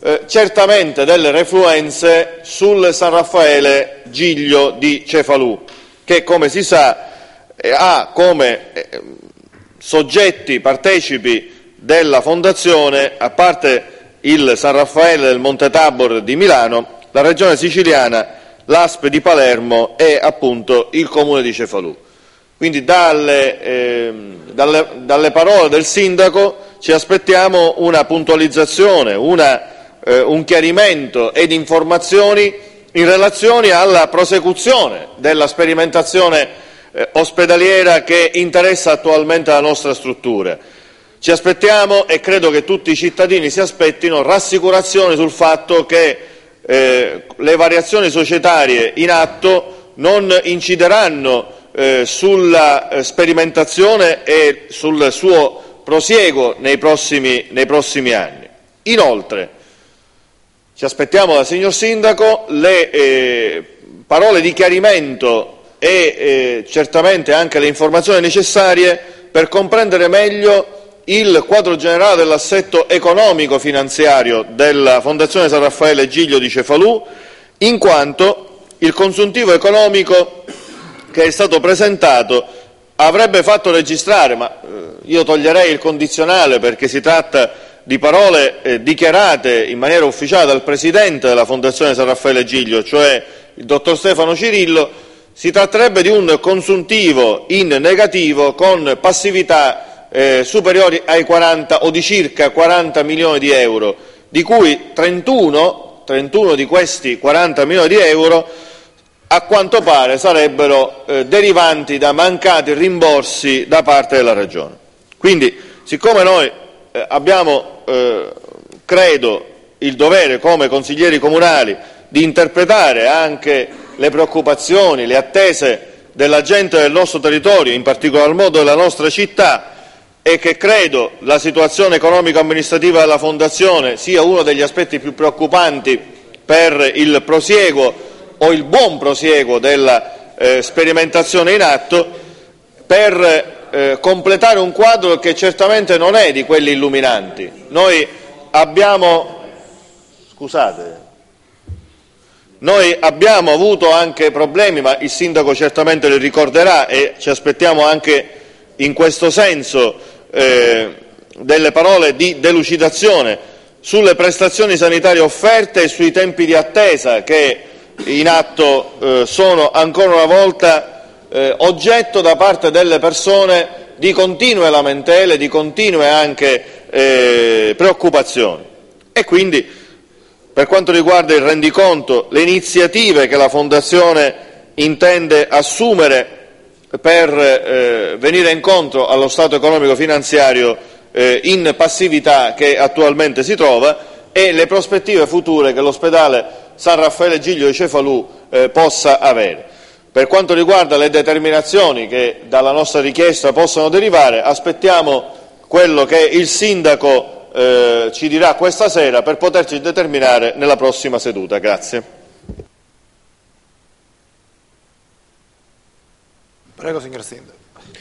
eh, certamente delle refluenze sul San Raffaele Giglio di Cefalù, che come si sa eh, ha come eh, soggetti partecipi della fondazione, a parte il San Raffaele del Monte Tabor di Milano, la Regione Siciliana, l'A S P di Palermo e appunto il Comune di Cefalù. Quindi dalle, eh, dalle, dalle parole del Sindaco ci aspettiamo una puntualizzazione, una, eh, un chiarimento ed informazioni in relazione alla prosecuzione della sperimentazione eh, ospedaliera che interessa attualmente la nostra struttura. Ci aspettiamo, e credo che tutti i cittadini si aspettino, rassicurazioni sul fatto che eh, le variazioni societarie in atto non incideranno eh, sulla eh, sperimentazione e sul suo prosieguo nei prossimi, nei prossimi anni. Inoltre, ci aspettiamo dal signor Sindaco le eh, parole di chiarimento e eh, certamente anche le informazioni necessarie per comprendere meglio il quadro generale dell'assetto economico-finanziario della Fondazione San Raffaele Giglio di Cefalù, in quanto il consuntivo economico che è stato presentato avrebbe fatto registrare, ma eh, io toglierei il condizionale perché si tratta di parole eh, dichiarate in maniera ufficiale dal Presidente della Fondazione San Raffaele Giglio, cioè il dottor Stefano Cirillo, si tratterebbe di un consuntivo in negativo con passività Eh, superiori ai quaranta o di circa quaranta milioni di euro, di cui trentuno, trentuno di questi quaranta milioni di euro a quanto pare sarebbero eh, derivanti da mancati rimborsi da parte della Regione. Quindi, siccome noi eh, abbiamo, eh, credo, il dovere come consiglieri comunali di interpretare anche le preoccupazioni, le attese della gente del nostro territorio, in particolar modo della nostra città, e che credo la situazione economico-amministrativa della Fondazione sia uno degli aspetti più preoccupanti per il prosieguo o il buon prosieguo della eh, sperimentazione in atto, per eh, completare un quadro che certamente non è di quelli illuminanti. Noi abbiamo, scusate, noi abbiamo avuto anche problemi, ma il Sindaco certamente li ricorderà e ci aspettiamo anche in questo senso Eh, delle parole di delucidazione sulle prestazioni sanitarie offerte e sui tempi di attesa che in atto eh, sono ancora una volta eh, oggetto da parte delle persone di continue lamentele, di continue anche eh, preoccupazioni. E quindi, per quanto riguarda il rendiconto, le iniziative che la Fondazione intende assumere per eh, venire incontro allo stato economico-finanziario eh, in passività che attualmente si trova e le prospettive future che l'ospedale San Raffaele Giglio di Cefalù eh, possa avere. Per quanto riguarda le determinazioni che dalla nostra richiesta possono derivare, aspettiamo quello che il Sindaco eh, ci dirà questa sera per poterci determinare nella prossima seduta. Grazie. Prego, signor Sindaco.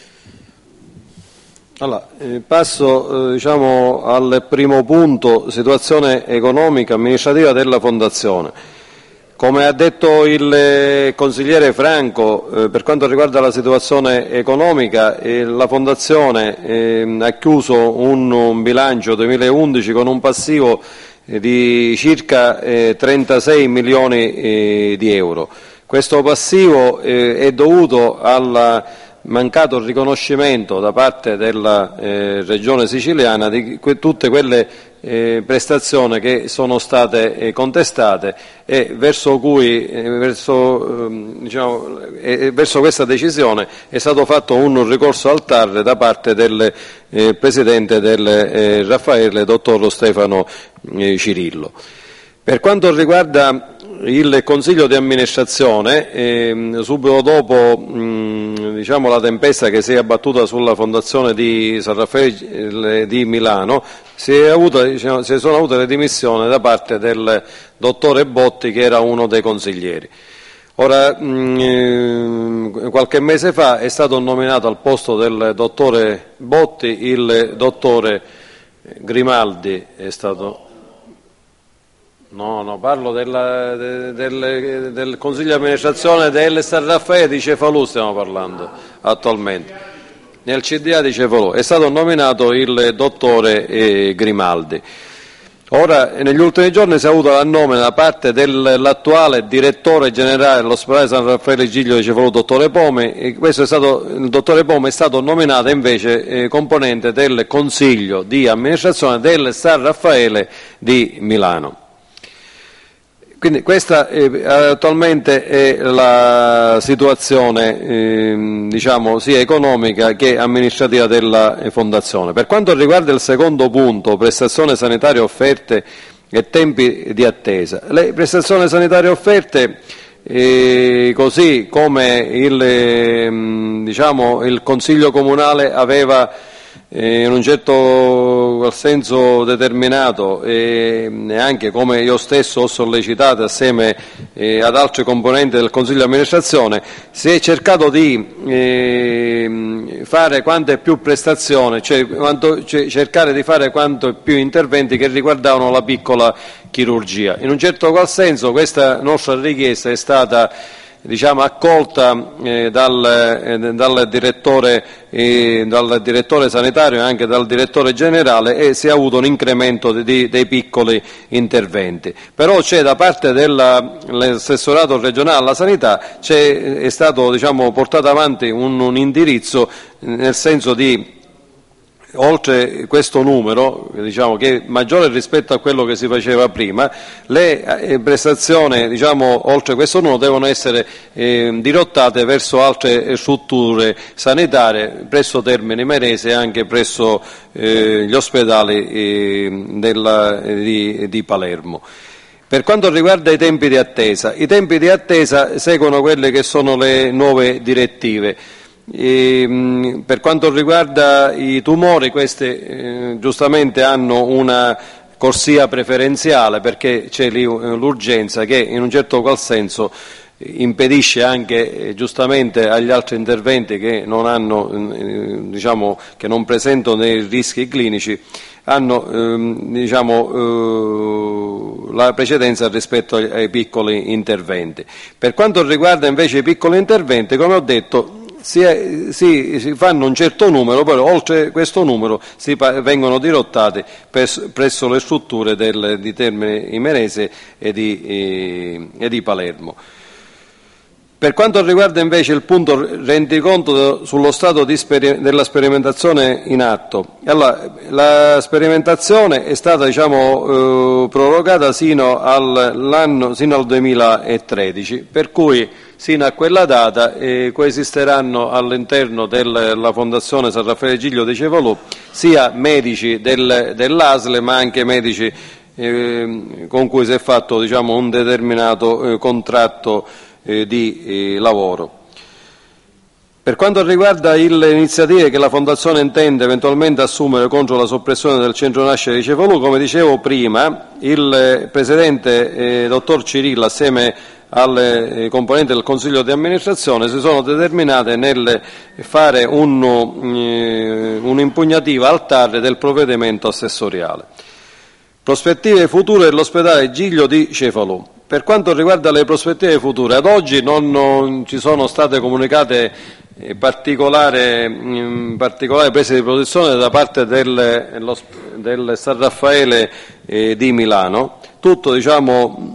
Allora, eh, passo eh, diciamo, al primo punto, situazione economica amministrativa della Fondazione. Come ha detto il eh, consigliere Franco, eh, per quanto riguarda la situazione economica, eh, la Fondazione eh, ha chiuso un, un bilancio duemilaundici con un passivo eh, di circa eh, trentasei milioni eh, di euro. Questo passivo eh, è dovuto al mancato riconoscimento da parte della eh, Regione Siciliana di que- tutte quelle eh, prestazioni che sono state eh, contestate e verso cui eh, verso, eh, diciamo, eh, verso questa decisione è stato fatto un ricorso al T A R da parte del eh, Presidente del eh, Raffaele, dottor Stefano eh, Cirillo. Per quanto riguarda il Consiglio di amministrazione, eh, subito dopo mh, diciamo, la tempesta che si è abbattuta sulla Fondazione di San Raffaele di Milano, si, è avuta, diciamo, si sono avute le dimissioni da parte del dottore Botti, che era uno dei consiglieri. Ora, mh, qualche mese fa è stato nominato al posto del dottore Botti il dottore Grimaldi, è stato... No, no, parlo della, de, del, del Consiglio di amministrazione del San Raffaele di Cefalù, stiamo parlando attualmente. Nel C D A di Cefalù è stato nominato il dottore eh, Grimaldi. Ora, negli ultimi giorni si è avuto la nomina da parte dell'attuale direttore generale dell'ospedale San Raffaele Giglio di Cefalù, dottore Pome, e questo è stato, il dottore Pome è stato nominato invece eh, componente del Consiglio di amministrazione del San Raffaele di Milano. Quindi questa eh, attualmente è la situazione eh, diciamo, sia economica che amministrativa della eh, Fondazione. Per quanto riguarda il secondo punto, prestazioni sanitarie offerte e tempi di attesa, le prestazioni sanitarie offerte, eh, così come il, eh, diciamo, il Consiglio Comunale aveva in un certo senso determinato e anche come io stesso ho sollecitato assieme eh, ad altri componenti del Consiglio di amministrazione, si è cercato di eh, fare quante più prestazioni, cioè, quanto, cioè cercare di fare quanto più interventi che riguardavano la piccola chirurgia. In un certo qual senso questa nostra richiesta è stata diciamo, accolta eh, dal, eh, dal, direttore, eh, dal direttore sanitario e anche dal direttore generale e si è avuto un incremento di, di, dei piccoli interventi. Però c'è da parte dell'assessorato regionale alla sanità c'è, è stato diciamo, portato avanti un, un indirizzo nel senso di oltre questo numero, diciamo, che è maggiore rispetto a quello che si faceva prima, le prestazioni diciamo, oltre questo numero devono essere eh, dirottate verso altre strutture sanitarie presso Termini Imerese e anche presso eh, gli ospedali eh, della, di, di Palermo. Per quanto riguarda i tempi di attesa, i tempi di attesa seguono quelle che sono le nuove direttive. E, mh, per quanto riguarda i tumori, queste eh, giustamente hanno una corsia preferenziale perché c'è lì l'urgenza che in un certo qual senso impedisce anche eh, giustamente agli altri interventi che non hanno eh, diciamo che non presentano dei rischi clinici hanno ehm, diciamo, eh, la precedenza rispetto ai, ai piccoli interventi. Per quanto riguarda invece i piccoli interventi, come ho detto, Si, è, si, si fanno un certo numero, poi oltre questo numero si pa- vengono dirottati pres- presso le strutture del, di Termini Imerese e di, e, e di Palermo. Per quanto riguarda invece il punto rendiconto sullo stato di speri- della sperimentazione in atto, allora, la sperimentazione è stata diciamo, eh, prorogata sino, all'anno, sino al duemilatredici, per cui sino a quella data eh, coesisteranno all'interno della Fondazione San Raffaele Giglio di Cefalù sia medici del, dell'A S L ma anche medici eh, con cui si è fatto diciamo, un determinato eh, contratto eh, di eh, lavoro. Per quanto riguarda le iniziative che la Fondazione intende eventualmente assumere contro la soppressione del centro nascita di Cefalù, come dicevo prima, il eh, Presidente eh, dottor Cirillo assieme alle componenti del Consiglio di amministrazione si sono determinate nel fare un, eh, un'impugnativa al T A R del provvedimento assessoriale. Prospettive future dell'ospedale Giglio di Cefalù. Per quanto riguarda le prospettive future, ad oggi non, non ci sono state comunicate eh, particolari, mh, particolari prese di posizione da parte del, del San Raffaele eh, di Milano. Tutto diciamo,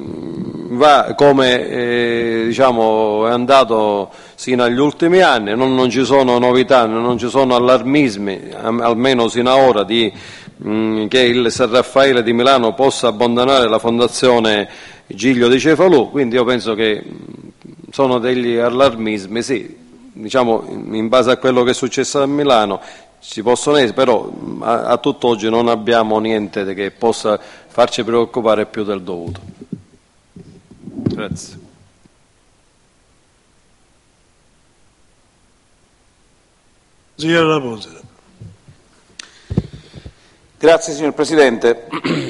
va come eh, diciamo, è andato sino agli ultimi anni, non, non ci sono novità, non ci sono allarmismi, almeno sino ad ora, di, mh, che il San Raffaele di Milano possa abbandonare la Fondazione Giglio di Cefalù, quindi io penso che sono degli allarmismi, sì, diciamo in base a quello che è successo a Milano si possono essere, però a, a tutt'oggi non abbiamo niente che possa farci preoccupare più del dovuto. Grazie. Signor Raposi. Grazie signor Presidente.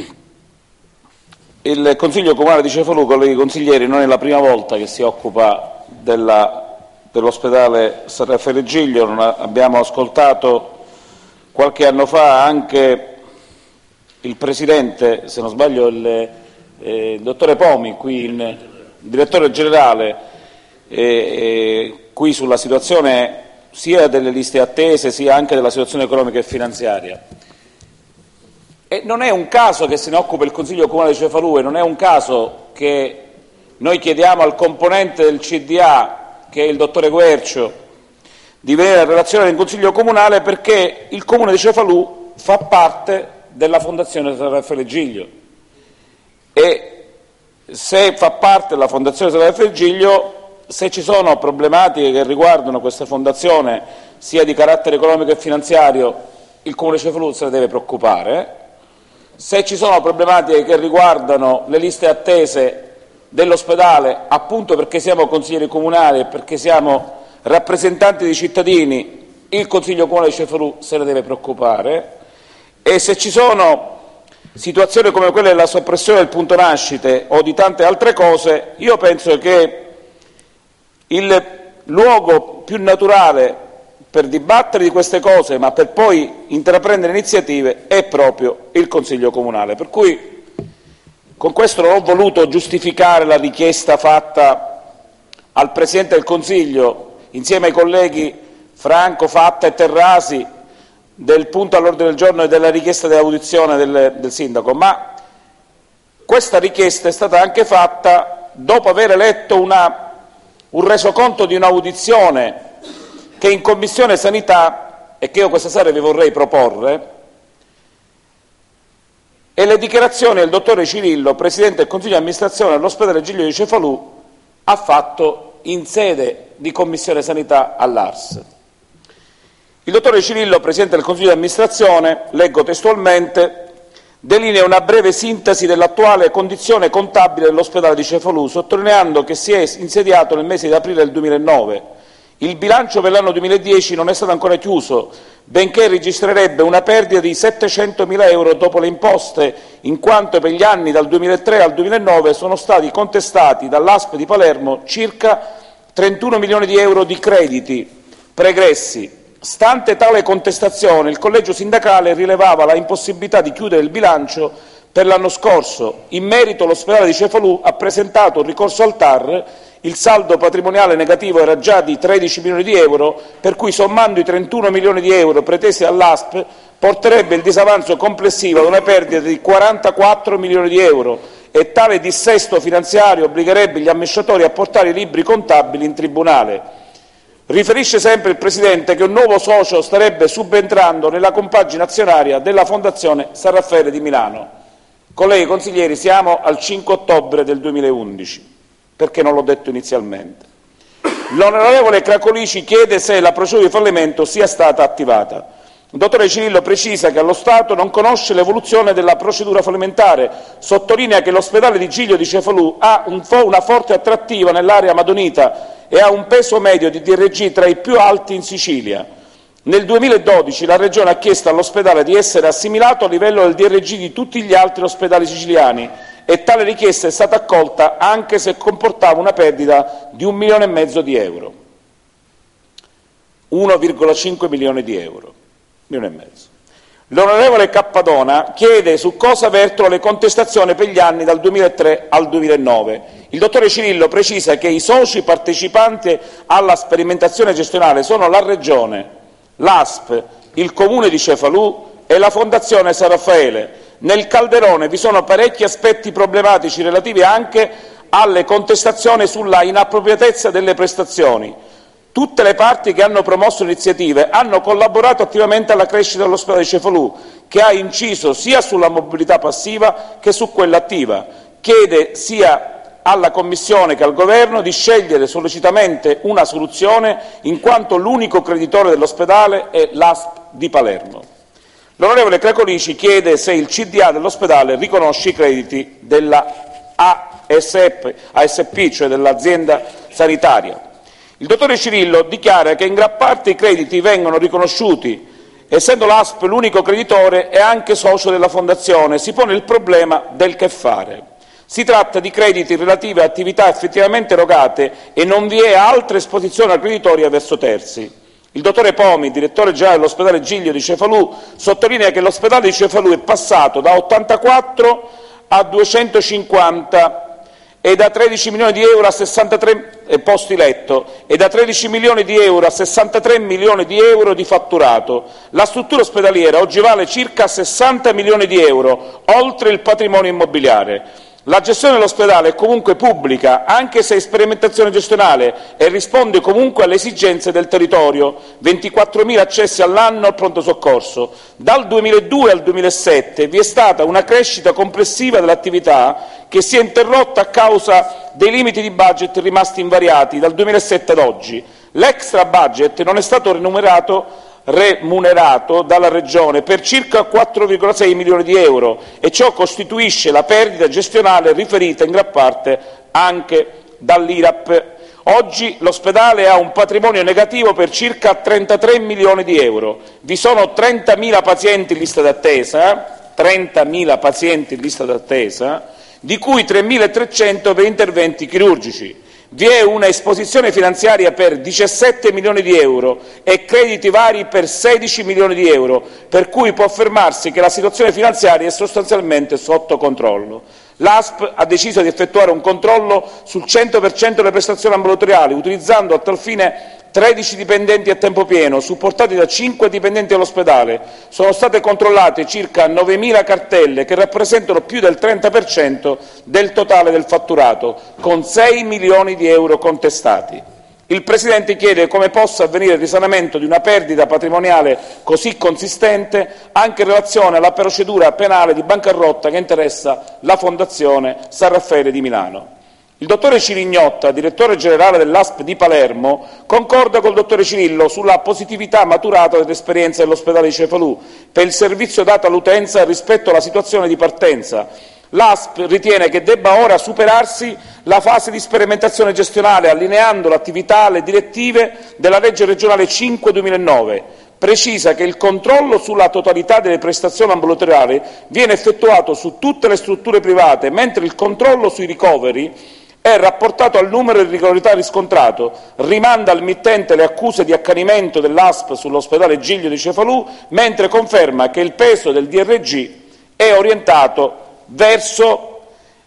Il Consiglio Comunale di Cefalù, colleghi consiglieri, non è la prima volta che si occupa della, dell'ospedale San Raffaele Giglio. Non ha, abbiamo ascoltato qualche anno fa anche il Presidente, se non sbaglio il eh, il dottore Pomi, qui il direttore generale, eh, eh, qui sulla situazione sia delle liste attese sia anche della situazione economica e finanziaria. E non è un caso che se ne occupa il Consiglio Comunale di Cefalù e non è un caso che noi chiediamo al componente del C D A, che è il dottore Guercio, di venire a relazionare in Consiglio Comunale, perché il Comune di Cefalù fa parte della Fondazione San Raffaele Giglio e se fa parte della Fondazione San Raffaele Giglio, se ci sono problematiche che riguardano questa fondazione sia di carattere economico e finanziario, il Comune di Cefalù se ne deve preoccupare. Se ci sono problematiche che riguardano le liste attese dell'ospedale, appunto perché siamo consiglieri comunali e perché siamo rappresentanti dei cittadini, il Consiglio Comunale di Cefalù se ne deve preoccupare. E se ci sono situazioni come quelle della soppressione del punto nascite o di tante altre cose, io penso che il luogo più naturale per dibattere di queste cose, ma per poi intraprendere iniziative, è proprio il Consiglio Comunale. Per cui con questo non ho voluto giustificare la richiesta fatta al Presidente del Consiglio, insieme ai colleghi Franco, Fatta e Terrasi, del punto all'ordine del giorno e della richiesta dell'audizione del, del Sindaco, ma questa richiesta è stata anche fatta dopo aver letto una, un resoconto di un'audizione che in Commissione Sanità, e che io questa sera vi vorrei proporre, e le dichiarazioni del dottore Cirillo, Presidente del Consiglio di amministrazione dell'ospedale Giglio di Cefalù, ha fatto in sede di Commissione Sanità all'A R S. Il dottore Cirillo, Presidente del Consiglio di amministrazione, leggo testualmente, delinea una breve sintesi dell'attuale condizione contabile dell'ospedale di Cefalù, sottolineando che si è insediato nel mese di aprile del duemilanove. Il bilancio per l'anno duemiladieci non è stato ancora chiuso, benché registrerebbe una perdita di settecentomila euro dopo le imposte, in quanto per gli anni dal duemilatré al duemilanove sono stati contestati dall'A S P di Palermo circa trentuno milioni di euro di crediti pregressi. Stante tale contestazione, il collegio sindacale rilevava la impossibilità di chiudere il bilancio per l'anno scorso. In merito l'ospedale di Cefalù ha presentato un ricorso al T A R. Il saldo patrimoniale negativo era già di tredici milioni di euro, per cui sommando i trentuno milioni di euro pretesi all'A S P porterebbe il disavanzo complessivo ad una perdita di quarantaquattro milioni di euro e tale dissesto finanziario obbligherebbe gli amministratori a portare i libri contabili in tribunale. Riferisce sempre il Presidente che un nuovo socio starebbe subentrando nella compagine azionaria della Fondazione San Raffaele di Milano. Colleghi consiglieri, siamo al cinque ottobre del duemilaundici. Perché non l'ho detto inizialmente. L'onorevole Cracolici chiede se la procedura di fallimento sia stata attivata. Il dottore Cirillo precisa che allo Stato non conosce l'evoluzione della procedura fallimentare, sottolinea che l'ospedale di Giglio di Cefalù ha un fo- una forte attrattiva nell'area madonita e ha un peso medio di D R G tra i più alti in Sicilia. Nel duemiladodici la Regione ha chiesto all'ospedale di essere assimilato a livello del D R G di tutti gli altri ospedali siciliani, e tale richiesta è stata accolta anche se comportava una perdita di un milione e mezzo di euro, uno virgola cinque milioni di euro, milione e mezzo. L'onorevole Cappadona chiede su cosa vertono le contestazioni per gli anni dal duemilatré al duemilanove. Il dottore Cirillo precisa che i soci partecipanti alla sperimentazione gestionale sono la Regione, l'A S P, il Comune di Cefalù e la Fondazione San Raffaele. Nel calderone vi sono parecchi aspetti problematici relativi anche alle contestazioni sulla inappropriatezza delle prestazioni. Tutte le parti che hanno promosso iniziative hanno collaborato attivamente alla crescita dell'ospedale di Cefalù, che ha inciso sia sulla mobilità passiva che su quella attiva. Chiede sia alla Commissione che al Governo di scegliere sollecitamente una soluzione, in quanto l'unico creditore dell'ospedale è l'A S P di Palermo. L'onorevole Cracolici chiede se il C D A dell'ospedale riconosce i crediti della A S P, cioè dell'azienda sanitaria. Il dottore Cirillo dichiara che in gran parte i crediti vengono riconosciuti, essendo l'A S P l'unico creditore e anche socio della Fondazione. Si pone il problema del che fare. Si tratta di crediti relativi a attività effettivamente erogate e non vi è altra esposizione al creditoria verso terzi. Il dottore Pomi, direttore generale dell'ospedale Giglio di Cefalù, sottolinea che l'ospedale di Cefalù è passato da ottantaquattro a duecentocinquanta e da tredici milioni di euro a sessantatré posti letto e da tredici milioni di euro a sessantatré milioni di euro di fatturato. La struttura ospedaliera oggi vale circa sessanta milioni di euro, oltre il patrimonio immobiliare. La gestione dell'ospedale è comunque pubblica, anche se è sperimentazione gestionale, e risponde comunque alle esigenze del territorio, ventiquattromila accessi all'anno al pronto soccorso. Dal duemiladue al duemilasette vi è stata una crescita complessiva dell'attività che si è interrotta a causa dei limiti di budget rimasti invariati dal duemilasette ad oggi. L'extra budget non è stato remunerato remunerato dalla Regione per circa quattro virgola sei milioni di euro e ciò costituisce la perdita gestionale riferita in gran parte anche dall'I R A P. Oggi l'ospedale ha un patrimonio negativo per circa trentatré milioni di euro. Vi sono trentamila pazienti in lista d'attesa, trentamila pazienti in lista d'attesa, di cui tremilatrecento per interventi chirurgici. Vi è una esposizione finanziaria per diciassette milioni di euro e crediti vari per sedici milioni di euro, per cui può affermarsi che la situazione finanziaria è sostanzialmente sotto controllo. L'A S P ha deciso di effettuare un controllo sul cento per cento delle prestazioni ambulatoriali, utilizzando a tal fine tredici dipendenti a tempo pieno, supportati da cinque dipendenti all'ospedale. Sono state controllate circa novemila cartelle, che rappresentano più del trenta per cento del totale del fatturato, con sei milioni di euro contestati. Il Presidente chiede come possa avvenire il risanamento di una perdita patrimoniale così consistente anche in relazione alla procedura penale di bancarotta che interessa la Fondazione San Raffaele di Milano. Il dottore Cirignotta, direttore generale dell'A S P di Palermo, concorda col dottore Cirillo sulla positività maturata dell'esperienza dell'ospedale di Cefalù per il servizio dato all'utenza rispetto alla situazione di partenza. L'A S P ritiene che debba ora superarsi la fase di sperimentazione gestionale, allineando l'attività alle direttive della legge regionale cinque duemilanove. Precisa che il controllo sulla totalità delle prestazioni ambulatoriali viene effettuato su tutte le strutture private, mentre il controllo sui ricoveri è rapportato al numero di irregolarità riscontrato, rimanda al mittente le accuse di accanimento dell'A S P sull'ospedale Giglio di Cefalù, mentre conferma che il peso del D R G è orientato verso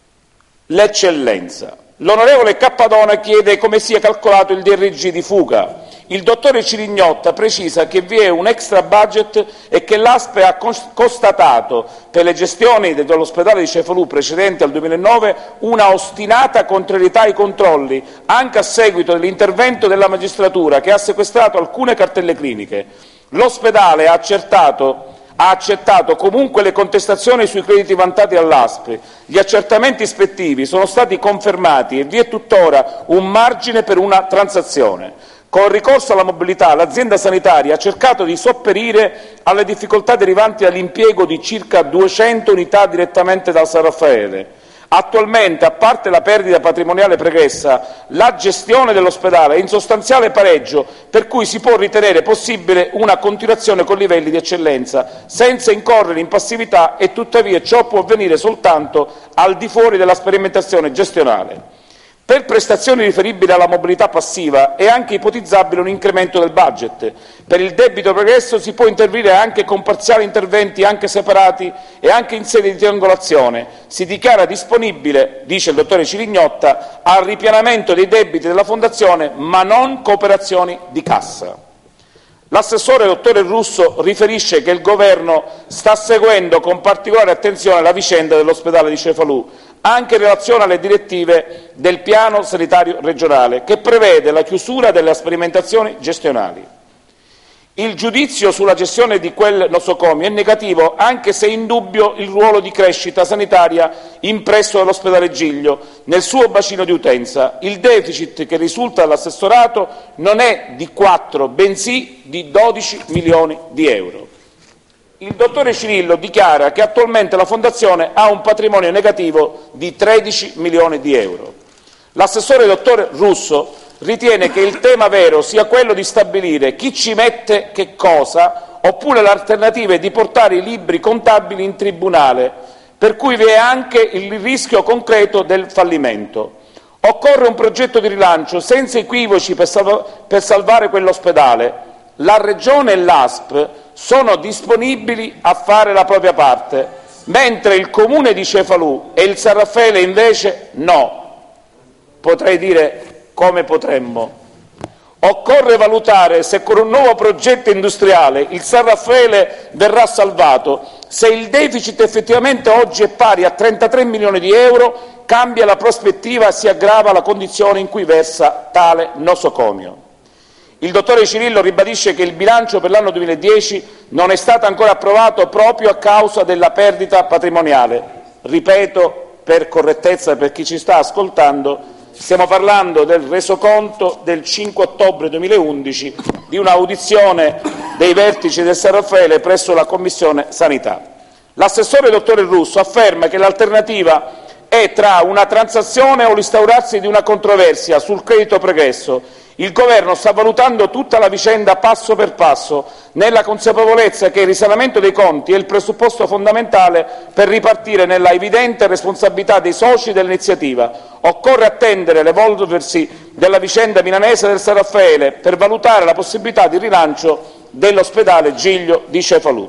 l'eccellenza. L'onorevole Cappadona chiede come sia calcolato il D R G di fuga. Il dottore Cirignotta precisa che vi è un extra budget e che l'A S P ha constatato per le gestioni dell'ospedale di Cefalù precedenti al duemilanove una ostinata contrarietà ai controlli, anche a seguito dell'intervento della magistratura che ha sequestrato alcune cartelle cliniche. L'ospedale ha accertato ha accettato comunque le contestazioni sui crediti vantati dall'A S P. Gli accertamenti ispettivi sono stati confermati e vi è tuttora un margine per una transazione. Con ricorso alla mobilità, l'azienda sanitaria ha cercato di sopperire alle difficoltà derivanti dall'impiego di circa duecento unità direttamente dal San Raffaele. Attualmente, a parte la perdita patrimoniale pregressa, la gestione dell'ospedale è in sostanziale pareggio, per cui si può ritenere possibile una continuazione con livelli di eccellenza, senza incorrere in passività, e tuttavia ciò può avvenire soltanto al di fuori della sperimentazione gestionale. Per prestazioni riferibili alla mobilità passiva è anche ipotizzabile un incremento del budget. Per il debito pregresso si può intervenire anche con parziali interventi anche separati e anche in sede di triangolazione. Si dichiara disponibile, dice il dottore Cirignotta, al ripianamento dei debiti della Fondazione, ma non cooperazioni di cassa. L'assessore dottore Russo riferisce che il Governo sta seguendo con particolare attenzione la vicenda dell'ospedale di Cefalù, anche in relazione alle direttive del piano sanitario regionale, che prevede la chiusura delle sperimentazioni gestionali. Il giudizio sulla gestione di quel nosocomio è negativo, anche se è in dubbio il ruolo di crescita sanitaria impresso dall'ospedale Giglio nel suo bacino di utenza. Il deficit che risulta dall'assessorato non è di quattro, bensì di dodici milioni di euro. Il dottore Cirillo dichiara che attualmente la Fondazione ha un patrimonio negativo di tredici milioni di euro. L'assessore dottore Russo ritiene che il tema vero sia quello di stabilire chi ci mette che cosa, oppure l'alternativa è di portare i libri contabili in tribunale, per cui vi è anche il rischio concreto del fallimento. Occorre un progetto di rilancio senza equivoci per, salva- per salvare quell'ospedale. La Regione e l'A S P sono disponibili a fare la propria parte. mentre il Comune di Cefalù e il San Raffaele invece no. Potrei dire come potremmo. Occorre valutare se con un nuovo progetto industriale il San Raffaele verrà salvato. Se il deficit effettivamente oggi è pari a trentatré milioni di euro, cambia la prospettiva e si aggrava la condizione in cui versa tale nosocomio. Il dottore Cirillo ribadisce che il bilancio per l'anno duemiladieci non è stato ancora approvato proprio a causa della perdita patrimoniale. Ripeto, per correttezza per chi ci sta ascoltando, stiamo parlando del resoconto del cinque ottobre duemilaundici di un'audizione dei vertici del San Raffaele presso la Commissione Sanità. L'assessore dottore Russo afferma che l'alternativa è tra una transazione o l'instaurarsi di una controversia sul credito pregresso. Il Governo sta valutando tutta la vicenda passo per passo, nella consapevolezza che il risanamento dei conti è il presupposto fondamentale per ripartire nella evidente responsabilità dei soci dell'iniziativa. Occorre attendere l'evolversi della vicenda milanese del San Raffaele per valutare la possibilità di rilancio dell'ospedale Giglio di Cefalù.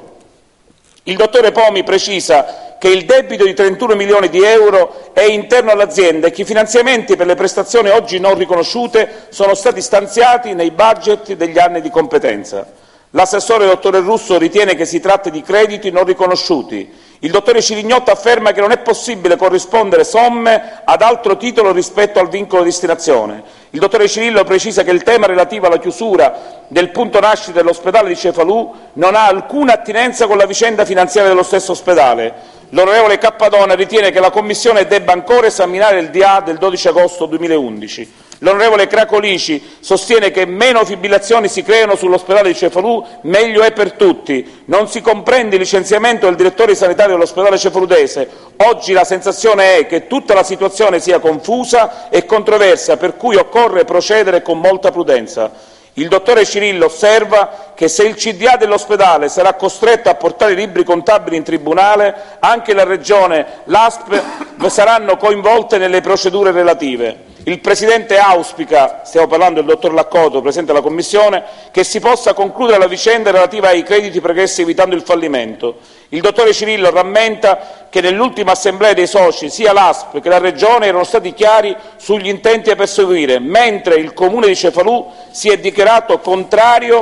Il dottore Pomi precisa che il debito di trentuno milioni di euro è interno all'azienda e che i finanziamenti per le prestazioni oggi non riconosciute sono stati stanziati nei budget degli anni di competenza. L'assessore dottore Russo ritiene che si tratti di crediti non riconosciuti. Il dottore Cirignotto afferma che non è possibile corrispondere somme ad altro titolo rispetto al vincolo di destinazione. Il dottore Cirillo precisa che il tema relativo alla chiusura del punto nascita dell'ospedale di Cefalù non ha alcuna attinenza con la vicenda finanziaria dello stesso ospedale. L'onorevole Cappadona ritiene che la Commissione debba ancora esaminare il D A del dodici agosto duemilaundici. L'onorevole Cracolici sostiene che meno fibrillazioni si creano sull'ospedale di Cefalù, meglio è per tutti. Non si comprende il licenziamento del direttore sanitario dell'ospedale cefaludese. Oggi la sensazione è che tutta la situazione sia confusa e controversa, per cui occorre procedere con molta prudenza. Il dottore Cirillo osserva che se il C D A dell'ospedale sarà costretto a portare i libri contabili in tribunale, anche la Regione, l'A S P saranno coinvolte nelle procedure relative. Il Presidente auspica, stiamo parlando del dottor Laccoto, Presidente della Commissione, che si possa concludere la vicenda relativa ai crediti pregressi evitando il fallimento. Il dottore Cirillo rammenta che nell'ultima assemblea dei soci sia l'A S P che la Regione erano stati chiari sugli intenti a perseguire, mentre il Comune di Cefalù si è dichiarato contrario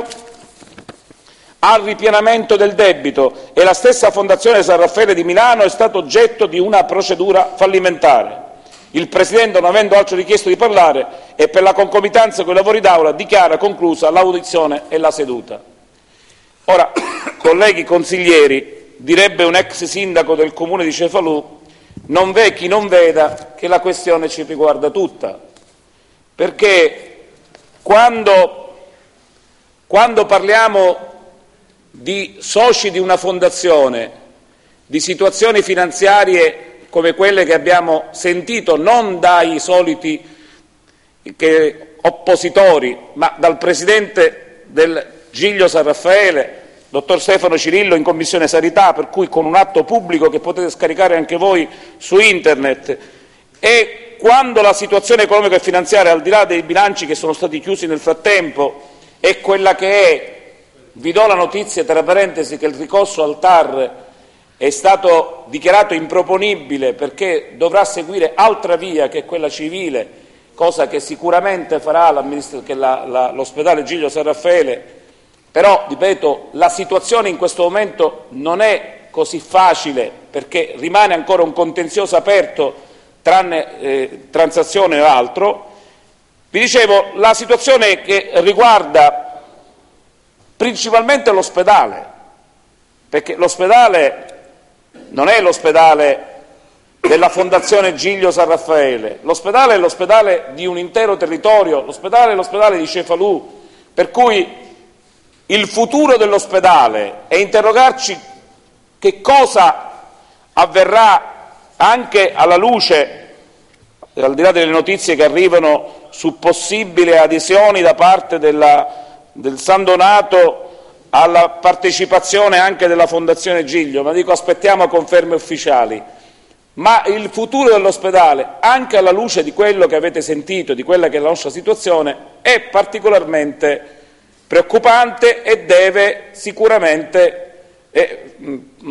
al ripianamento del debito e la stessa Fondazione San Raffaele di Milano è stato oggetto di una procedura fallimentare. Il Presidente, non avendo altro richiesto di parlare e per la concomitanza con i lavori d'Aula, dichiara conclusa l'audizione e la seduta. Ora, colleghi consiglieri, direbbe un ex sindaco del Comune di Cefalù, non v'è chi non veda che la questione ci riguarda tutta, perché quando, quando parliamo di soci di una fondazione, di situazioni finanziarie come quelle che abbiamo sentito non dai soliti che, oppositori, ma dal Presidente del Giglio San Raffaele, dottor Stefano Cirillo in Commissione Sanità, per cui con un atto pubblico che potete scaricare anche voi su Internet, e quando la situazione economica e finanziaria, al di là dei bilanci che sono stati chiusi nel frattempo, è quella che è, vi do la notizia, tra parentesi, che il ricorso al T A R è stato dichiarato improponibile perché dovrà seguire altra via che è quella civile, cosa che sicuramente farà l'ospedale Giglio San Raffaele, però, ripeto, la situazione in questo momento non è così facile perché rimane ancora un contenzioso aperto, tranne eh, transazione o altro. Vi dicevo, la situazione che riguarda principalmente l'ospedale, perché l'ospedale non è l'ospedale della Fondazione Giglio San Raffaele, l'ospedale è l'ospedale di un intero territorio, l'ospedale è l'ospedale di Cefalù, per cui il futuro dell'ospedale è interrogarci che cosa avverrà anche alla luce, al di là delle notizie che arrivano su possibili adesioni da parte della, del San Donato alla partecipazione anche della Fondazione Giglio, ma dico aspettiamo conferme ufficiali. Ma il futuro dell'ospedale, anche alla luce di quello che avete sentito, di quella che è la nostra situazione, è particolarmente preoccupante e deve sicuramente, eh,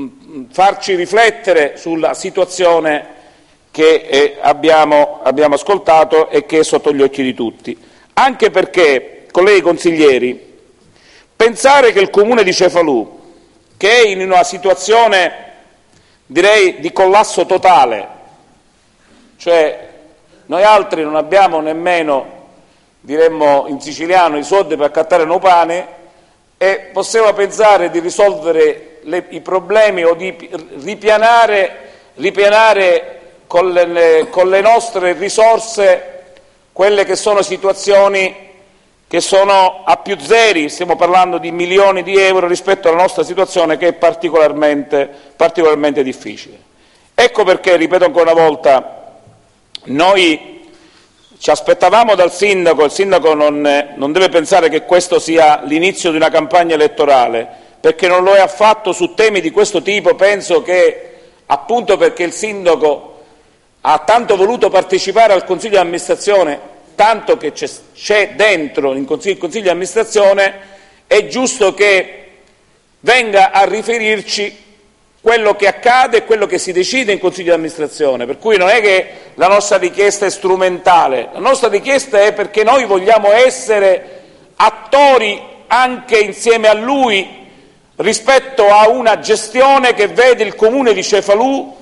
farci riflettere sulla situazione che eh, abbiamo, abbiamo ascoltato e che è sotto gli occhi di tutti. Anche perché, colleghi consiglieri, pensare che il Comune di Cefalù, che è in una situazione, direi, di collasso totale, cioè noi altri non abbiamo nemmeno, diremmo in siciliano, i soldi per accattare no pane, e possiamo pensare di risolvere le, i problemi o di ripianare, ripianare con, le, con le nostre risorse quelle che sono situazioni che sono a più zeri, stiamo parlando di milioni di euro rispetto alla nostra situazione che è particolarmente, particolarmente difficile. Ecco perché, ripeto ancora una volta, noi ci aspettavamo dal sindaco, il sindaco non, non deve pensare che questo sia l'inizio di una campagna elettorale, perché non lo è affatto su temi di questo tipo. Penso che, appunto perché il sindaco ha tanto voluto partecipare al Consiglio di amministrazione, tanto che c'è, c'è dentro il Consiglio, il Consiglio di amministrazione, è giusto che venga a riferirci quello che accade e quello che si decide in Consiglio di amministrazione, per cui non è che la nostra richiesta è strumentale, la nostra richiesta è perché noi vogliamo essere attori anche insieme a lui rispetto a una gestione che vede il Comune di Cefalù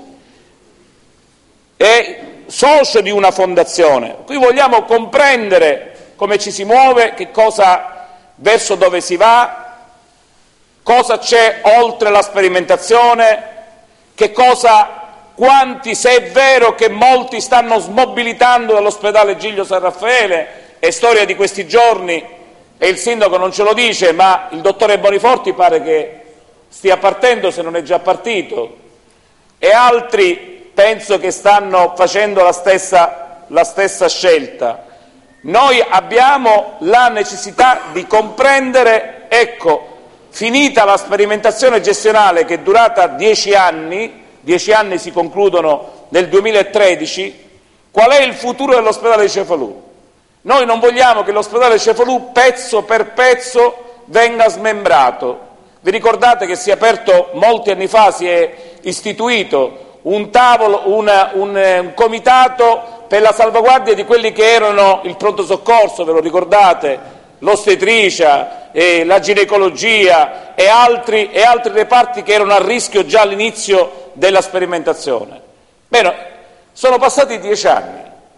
è socio di una fondazione. Qui vogliamo comprendere come ci si muove, che cosa, verso dove si va, cosa c'è oltre la sperimentazione, che cosa, quanti, se è vero che molti stanno smobilitando dall'ospedale Giglio San Raffaele, è storia di questi giorni e il sindaco non ce lo dice, ma il dottore Boniforti pare che stia partendo, se non è già partito, e altri penso che stanno facendo la stessa, la stessa scelta. Noi abbiamo la necessità di comprendere, ecco, finita la sperimentazione gestionale che è durata dieci anni, dieci anni si concludono nel duemilatredici, qual è il futuro dell'ospedale di Cefalù? Noi non vogliamo che l'ospedale di Cefalù pezzo per pezzo venga smembrato. Vi ricordate che si è aperto molti anni fa, si è istituito un tavolo, una, un, un comitato per la salvaguardia di quelli che erano il pronto soccorso, ve lo ricordate? L'ostetricia, eh, la ginecologia e altri, e altri reparti che erano a rischio già all'inizio della sperimentazione. Bene, sono passati dieci anni,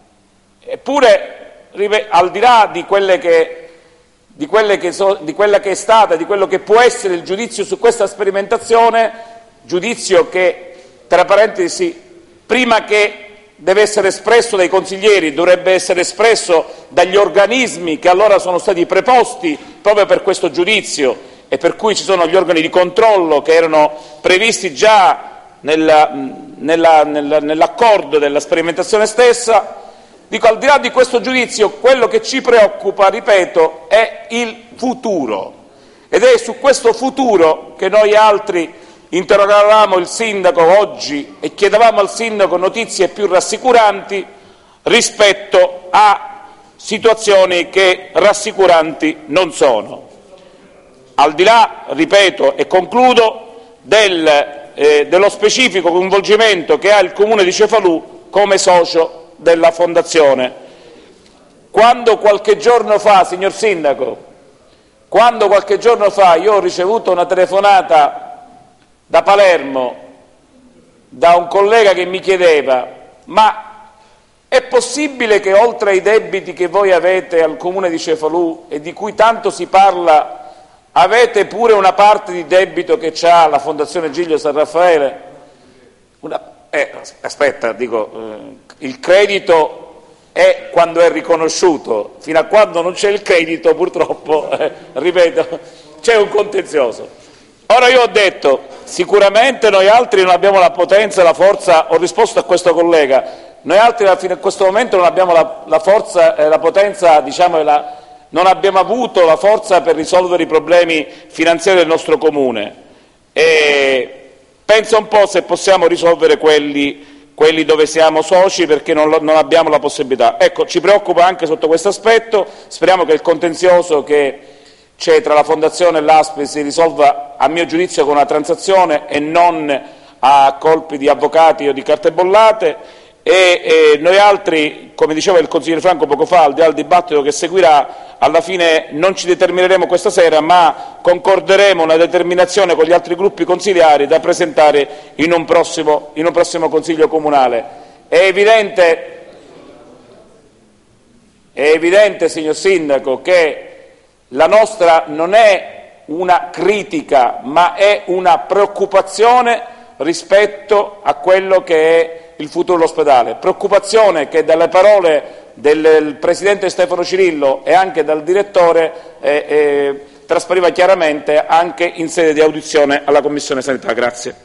eppure al di là di quelle che, di quelle che so, di quella che è stata, di quello che può essere il giudizio su questa sperimentazione, giudizio che, tra parentesi, prima che deve essere espresso dai consiglieri, dovrebbe essere espresso dagli organismi che allora sono stati preposti proprio per questo giudizio, e per cui ci sono gli organi di controllo che erano previsti già nella, nella, nella, nell'accordo della sperimentazione stessa. Dico, al di là di questo giudizio, quello che ci preoccupa, ripeto, è il futuro, ed è su questo futuro che noi altri interrogavamo il sindaco oggi e chiedevamo al sindaco notizie più rassicuranti rispetto a situazioni che rassicuranti non sono. Al di là, ripeto e concludo, del, eh, dello specifico coinvolgimento che ha il Comune di Cefalù come socio della Fondazione. Quando qualche giorno fa, signor Sindaco, quando qualche giorno fa io ho ricevuto una telefonata da Palermo, da un collega che mi chiedeva: ma è possibile che oltre ai debiti che voi avete al Comune di Cefalù e di cui tanto si parla, avete pure una parte di debito che c'ha la Fondazione Giglio San Raffaele? Una, eh, aspetta, dico, eh, il credito è quando è riconosciuto, fino a quando non c'è il credito purtroppo, eh, ripeto, c'è un contenzioso. Ora io ho detto, sicuramente noi altri non abbiamo la potenza e la forza, ho risposto a questo collega, noi altri fino a questo momento non abbiamo la, la forza e la potenza, diciamo, la, non abbiamo avuto la forza per risolvere i problemi finanziari del nostro Comune, e pensa un po' se possiamo risolvere quelli, quelli dove siamo soci, perché non, non abbiamo la possibilità. Ecco, ci preoccupa anche sotto questo aspetto, speriamo che il contenzioso che c'è tra la Fondazione e l'A S P I si risolva, a mio giudizio, con una transazione e non a colpi di avvocati o di carte bollate e, e noi altri, come diceva il consigliere Franco poco fa, al di là del dibattito che seguirà, alla fine non ci determineremo questa sera, ma concorderemo una determinazione con gli altri gruppi consigliari da presentare in un prossimo, in un prossimo Consiglio Comunale. È evidente, è evidente, signor Sindaco, che la nostra non è una critica, ma è una preoccupazione rispetto a quello che è il futuro dell'ospedale. Preoccupazione che dalle parole del Presidente Stefano Cirillo e anche dal Direttore eh, eh, traspariva chiaramente anche in sede di audizione alla Commissione Sanità. Grazie.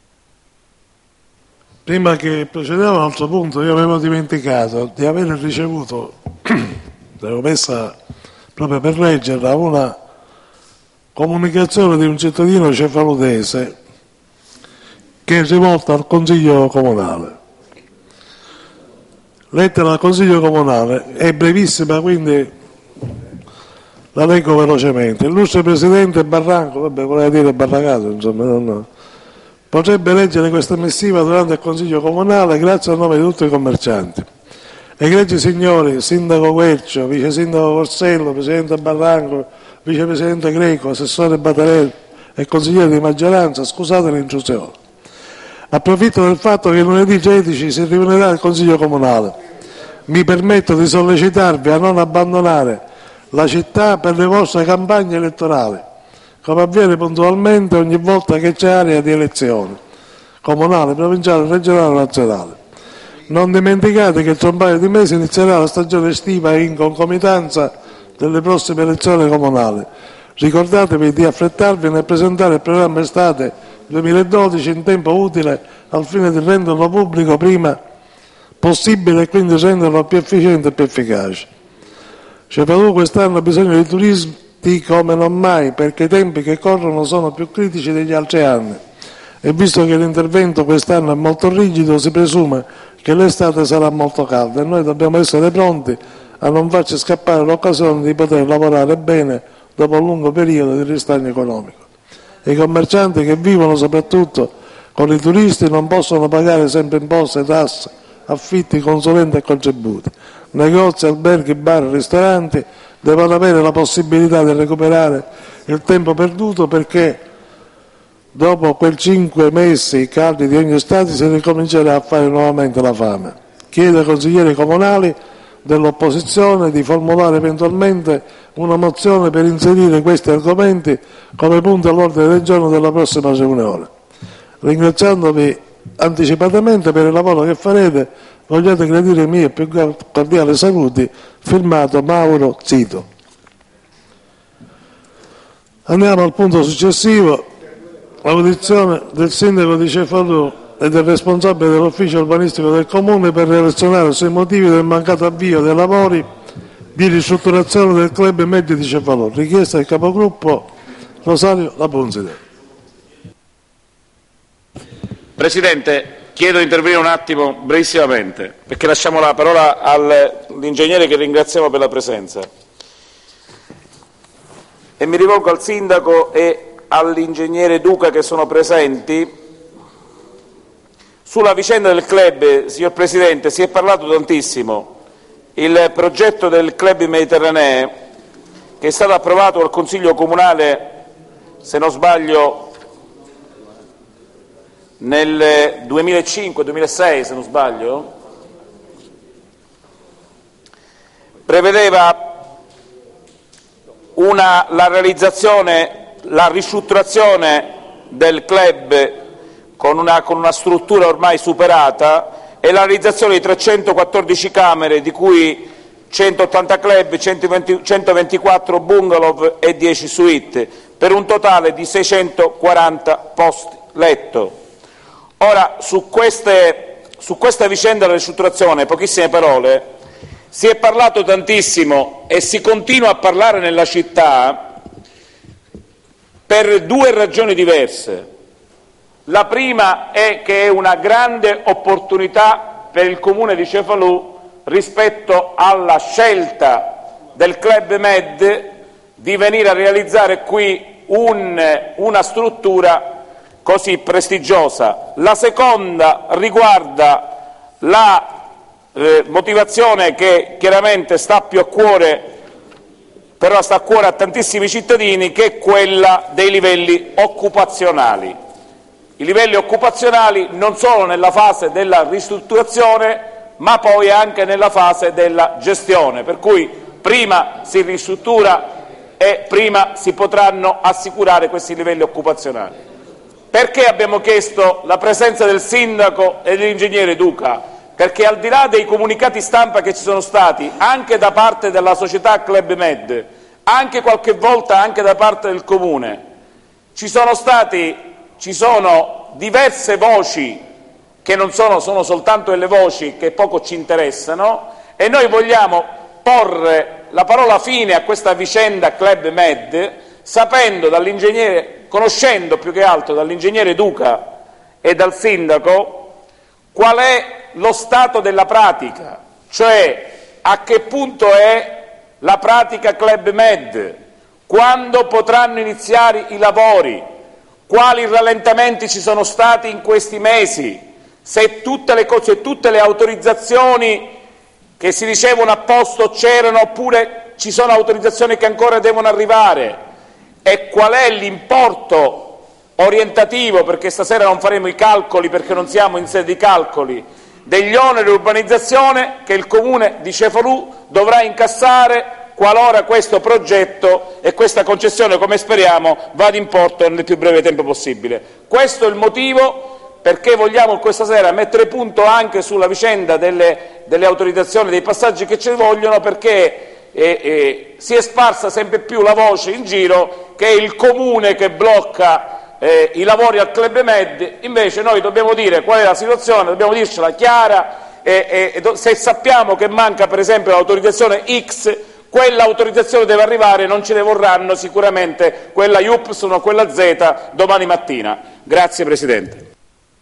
Prima che procediamo a un altro punto, io avevo dimenticato di aver ricevuto, l'avevo messa proprio per leggerla, una comunicazione di un cittadino cefaludese che è rivolta al Consiglio Comunale. Lettera al Consiglio Comunale, è brevissima, quindi la leggo velocemente. Illustre Presidente Barranco, vabbè, voleva dire Barragato, insomma, no, no. Potrebbe leggere questa missiva durante il Consiglio Comunale grazie al nome di tutti i commercianti. Egregi signori, Sindaco Quercio, Vice Sindaco Corsello, Presidente Barranco, Vicepresidente Greco, Assessore Batarelli e Consigliere di maggioranza, scusate l'intrusione. Approfitto del fatto che lunedì tredici si riunirà il Consiglio Comunale. Mi permetto di sollecitarvi a non abbandonare la città per le vostre campagne elettorali, come avviene puntualmente ogni volta che c'è area di elezione, comunale, provinciale, regionale o nazionale. Non dimenticate che tra un paio di mesi inizierà la stagione estiva in concomitanza delle prossime elezioni comunali. Ricordatevi di affrettarvi nel presentare il programma estate duemiladodici in tempo utile al fine di renderlo pubblico prima possibile e quindi renderlo più efficiente e più efficace. Cefalù quest'anno ha bisogno di turisti come non mai, perché i tempi che corrono sono più critici degli altri anni e visto che l'intervento quest'anno è molto rigido si presume che l'estate sarà molto calda e noi dobbiamo essere pronti a non farci scappare l'occasione di poter lavorare bene dopo un lungo periodo di ristagno economico. I commercianti che vivono soprattutto con i turisti non possono pagare sempre imposte, tasse, affitti, consulenti e contributi. Negozi, alberghi, bar, ristoranti devono avere la possibilità di recuperare il tempo perduto perché dopo quei cinque mesi caldi di ogni estate si ricomincerà a fare nuovamente la fame. Chiedo ai consiglieri comunali dell'opposizione di formulare eventualmente una mozione per inserire questi argomenti come punti all'ordine del giorno della prossima riunione. Ringraziandovi anticipatamente per il lavoro che farete, vogliate gradire i miei più cordiali saluti, firmato Mauro Zito. Andiamo al punto successivo, l'audizione del sindaco di Cefalù e del responsabile dell'ufficio urbanistico del Comune per relazionare sui motivi del mancato avvio dei lavori di ristrutturazione del club medio di Cefalù. Richiesta del capogruppo Rosario Lapunzide. Presidente, chiedo di intervenire un attimo brevissimamente perché lasciamo la parola all'ingegnere che ringraziamo per la presenza e mi rivolgo al sindaco e all'ingegnere Duca che sono presenti. Sulla vicenda del club, signor Presidente, si è parlato tantissimo. Il progetto del club Mediterranee, che è stato approvato dal Consiglio Comunale, se non sbaglio, nel duemilacinque duemilasei, se non sbaglio, prevedeva una, la realizzazione, la ristrutturazione del club Con una, con una struttura ormai superata e la realizzazione di trecentoquattordici camere, di cui centottanta club, centoventi, centoventiquattro bungalow e dieci suite, per un totale di seicentoquaranta posti letto. Ora, su, queste, su questa vicenda della ristrutturazione, pochissime parole, si è parlato tantissimo e si continua a parlare nella città per due ragioni diverse. La prima è che è una grande opportunità per il Comune di Cefalù rispetto alla scelta del Club Med di venire a realizzare qui un, una struttura così prestigiosa. La seconda riguarda la eh, motivazione che chiaramente sta più a cuore, però sta a cuore a tantissimi cittadini, che è quella dei livelli occupazionali. I livelli occupazionali non solo nella fase della ristrutturazione, ma poi anche nella fase della gestione, per cui prima si ristruttura e prima si potranno assicurare questi livelli occupazionali. Perché abbiamo chiesto la presenza del sindaco e dell'ingegnere Duca? Perché al di là dei comunicati stampa che ci sono stati, anche da parte della società Club Med, anche qualche volta anche da parte del Comune, ci sono stati, ci sono diverse voci che non sono, sono soltanto delle voci che poco ci interessano, e noi vogliamo porre la parola fine a questa vicenda Club Med, sapendo dall'ingegnere, conoscendo più che altro dall'ingegnere Duca e dal sindaco qual è lo stato della pratica, cioè a che punto è la pratica Club Med, quando potranno iniziare i lavori, quali rallentamenti ci sono stati in questi mesi, se tutte le cose, tutte le autorizzazioni che si dicevano a posto c'erano oppure ci sono autorizzazioni che ancora devono arrivare, e qual è l'importo orientativo, perché stasera non faremo i calcoli perché non siamo in sede di calcoli, degli oneri di urbanizzazione che il Comune di Cefalù dovrà incassare qualora questo progetto e questa concessione, come speriamo, vada in porto nel più breve tempo possibile. Questo è il motivo perché vogliamo questa sera mettere punto anche sulla vicenda delle, delle autorizzazioni, dei passaggi che ci vogliono, perché eh, eh, si è sparsa sempre più la voce in giro che è il Comune che blocca Eh, i lavori al Club Med. Invece noi dobbiamo dire qual è la situazione, dobbiamo dircela chiara, e, e, e se sappiamo che manca per esempio l'autorizzazione X, quell'autorizzazione deve arrivare, non ce ne vorranno sicuramente quella Y o quella Z domani mattina. Grazie Presidente.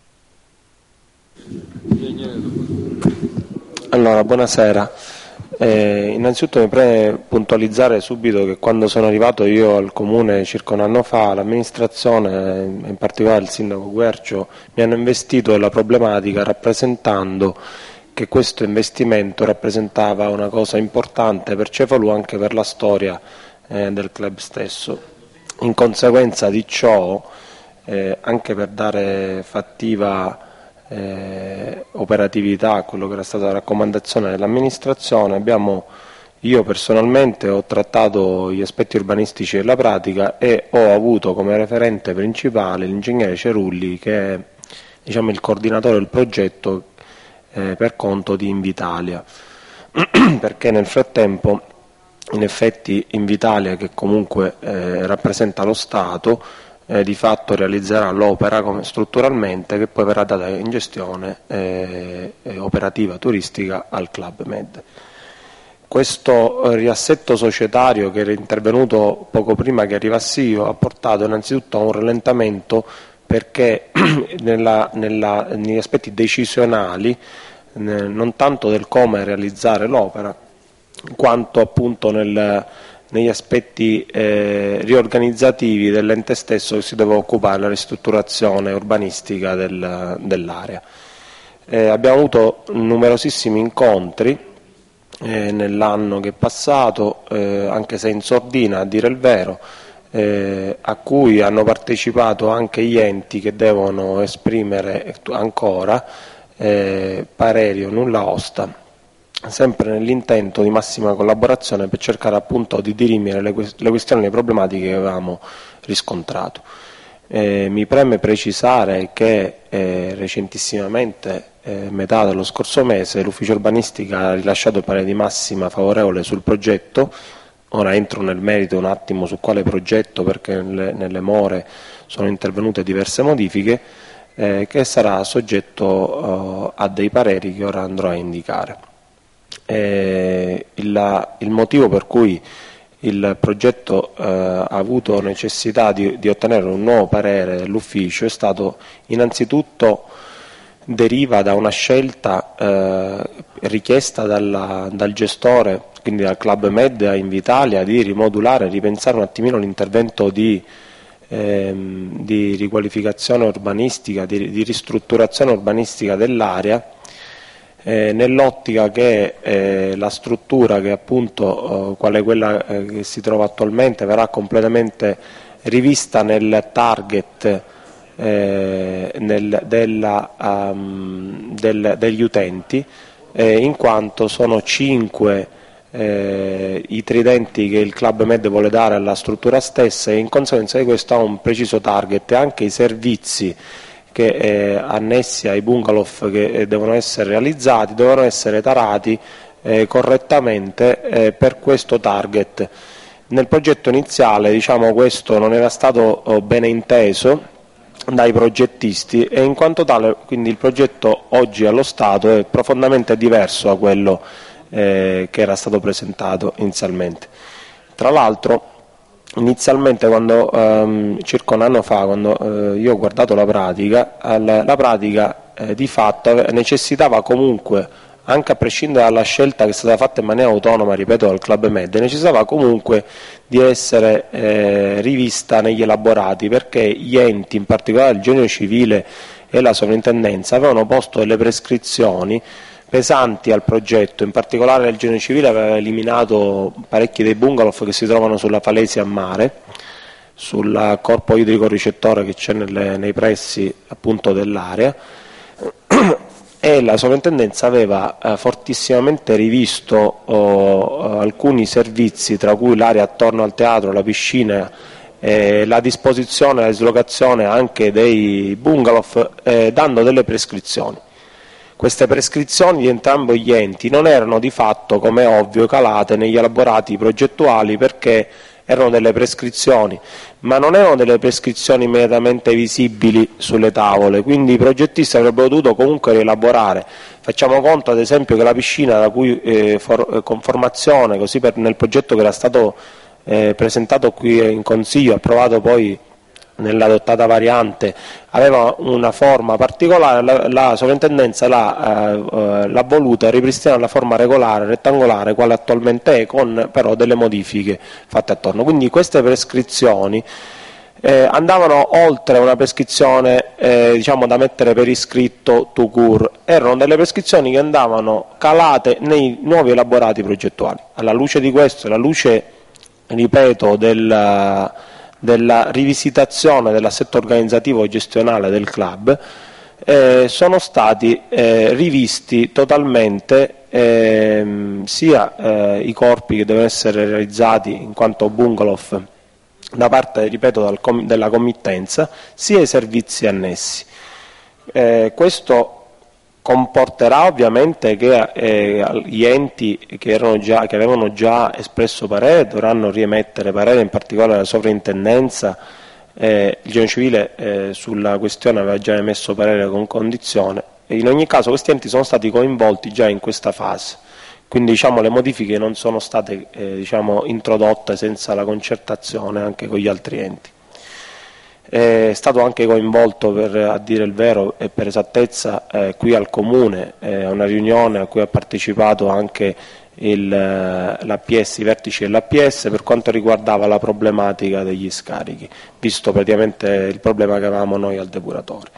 Allora, buonasera. Eh, innanzitutto mi preme puntualizzare subito che quando sono arrivato io al Comune circa un anno fa, l'amministrazione, in particolare il sindaco Guercio, mi hanno investito della problematica rappresentando che questo investimento rappresentava una cosa importante per Cefalù, anche per la storia eh, del club stesso. In conseguenza di ciò, eh, anche per dare fattiva Eh, operatività a quello che era stata la raccomandazione dell'amministrazione, abbiamo, io personalmente ho trattato gli aspetti urbanistici della pratica e ho avuto come referente principale l'ingegnere Cerulli, che è, diciamo, il coordinatore del progetto eh, per conto di Invitalia, perché nel frattempo in effetti Invitalia, che comunque eh, rappresenta lo Stato, Eh, di fatto realizzerà l'opera come strutturalmente, che poi verrà data in gestione eh, eh, operativa turistica al Club Med. Questo eh, riassetto societario che era intervenuto poco prima che arrivassi io ha portato innanzitutto a un rallentamento, perché nella, nella, negli aspetti decisionali, eh, non tanto del come realizzare l'opera, quanto appunto nel negli aspetti eh, riorganizzativi dell'ente stesso che si deve occupare della ristrutturazione urbanistica del, dell'area. Eh, abbiamo avuto numerosissimi incontri eh, nell'anno che è passato, eh, anche se in sordina a dire il vero, eh, a cui hanno partecipato anche gli enti che devono esprimere ancora eh, pareri o nulla osta, sempre nell'intento di massima collaborazione per cercare appunto di dirimere le, le questioni e le problematiche che avevamo riscontrato. Eh, mi preme precisare che eh, recentissimamente, eh, metà dello scorso mese, l'ufficio urbanistica ha rilasciato parere di massima favorevole sul progetto. Ora entro nel merito un attimo su quale progetto, perché nelle, nelle more sono intervenute diverse modifiche, eh, che sarà soggetto eh, a dei pareri che ora andrò a indicare. Eh, il, il motivo per cui il progetto eh, ha avuto necessità di, di ottenere un nuovo parere dell'ufficio è stato innanzitutto deriva da una scelta eh, richiesta dalla, dal gestore, quindi dal Club Med a Invitalia, di rimodulare, ripensare un attimino l'intervento di ehm, di riqualificazione urbanistica, di, di ristrutturazione urbanistica dell'area, eh, nell'ottica che eh, la struttura che appunto eh, quale quella eh, che si trova attualmente verrà completamente rivista nel target eh, nel, della, um, del, degli utenti, eh, in quanto sono cinque eh, i tridenti che il Club Med vuole dare alla struttura stessa, e in conseguenza di questo ha un preciso target, e anche i servizi che eh, annessi ai bungalow che eh, devono essere realizzati devono essere tarati eh, correttamente eh, per questo target. Nel progetto iniziale, diciamo, questo non era stato oh, bene inteso dai progettisti, e in quanto tale quindi il progetto oggi allo Stato è profondamente diverso da quello eh, che era stato presentato inizialmente. Tra l'altro, inizialmente, quando ehm, circa un anno fa, quando eh, io ho guardato la pratica, al, la pratica eh, di fatto necessitava comunque, anche a prescindere dalla scelta che è stata fatta in maniera autonoma, ripeto, dal Club Med, necessitava comunque di essere eh, rivista negli elaborati, perché gli enti, in particolare il Genio Civile e la Sovrintendenza, avevano posto delle prescrizioni pesanti al progetto. In particolare il Genio Civile aveva eliminato parecchi dei bungalow che si trovano sulla Falesia a mare, sul corpo idrico ricettore che c'è nelle, nei pressi appunto dell'area, e la Sovrintendenza aveva eh, fortissimamente rivisto oh, alcuni servizi, tra cui l'area attorno al teatro, la piscina, eh, la disposizione e la dislocazione anche dei bungalow, eh, dando delle prescrizioni. Queste prescrizioni di entrambi gli enti non erano di fatto, come è ovvio, calate negli elaborati progettuali, perché erano delle prescrizioni, ma non erano delle prescrizioni immediatamente visibili sulle tavole, quindi i progettisti avrebbero dovuto comunque rielaborare. Facciamo conto ad esempio che la piscina, la cui eh, for- conformazione, così per, nel progetto che era stato eh, presentato qui in Consiglio, approvato poi nell'adottata variante, aveva una forma particolare, la, la Sovrintendenza l'ha, eh, l'ha voluta ripristinare la forma regolare, rettangolare, quale attualmente è, con però delle modifiche fatte attorno. Quindi queste prescrizioni eh, andavano oltre una prescrizione eh, diciamo da mettere per iscritto tout court, erano delle prescrizioni che andavano calate nei nuovi elaborati progettuali. Alla luce di questo, alla luce, ripeto, del della rivisitazione dell'assetto organizzativo e gestionale del club, eh, sono stati eh, rivisti totalmente eh, sia eh, i corpi che devono essere realizzati in quanto bungalow da parte, ripeto, dal com- della committenza, sia i servizi annessi. Eh, questo comporterà ovviamente che eh, gli enti che, erano già, che avevano già espresso parere dovranno riemettere parere, in particolare la Sovrintendenza. Eh, il Genio Civile eh, sulla questione aveva già emesso parere con condizione, e in ogni caso questi enti sono stati coinvolti già in questa fase, quindi diciamo, le modifiche non sono state eh, diciamo, introdotte senza la concertazione anche con gli altri enti. È stato anche coinvolto, per, a dire il vero e per esattezza, eh, qui al Comune, eh, una riunione a cui ha partecipato anche il, l'A P S, i vertici dell'A P S, per quanto riguardava la problematica degli scarichi, visto praticamente il problema che avevamo noi al depuratore.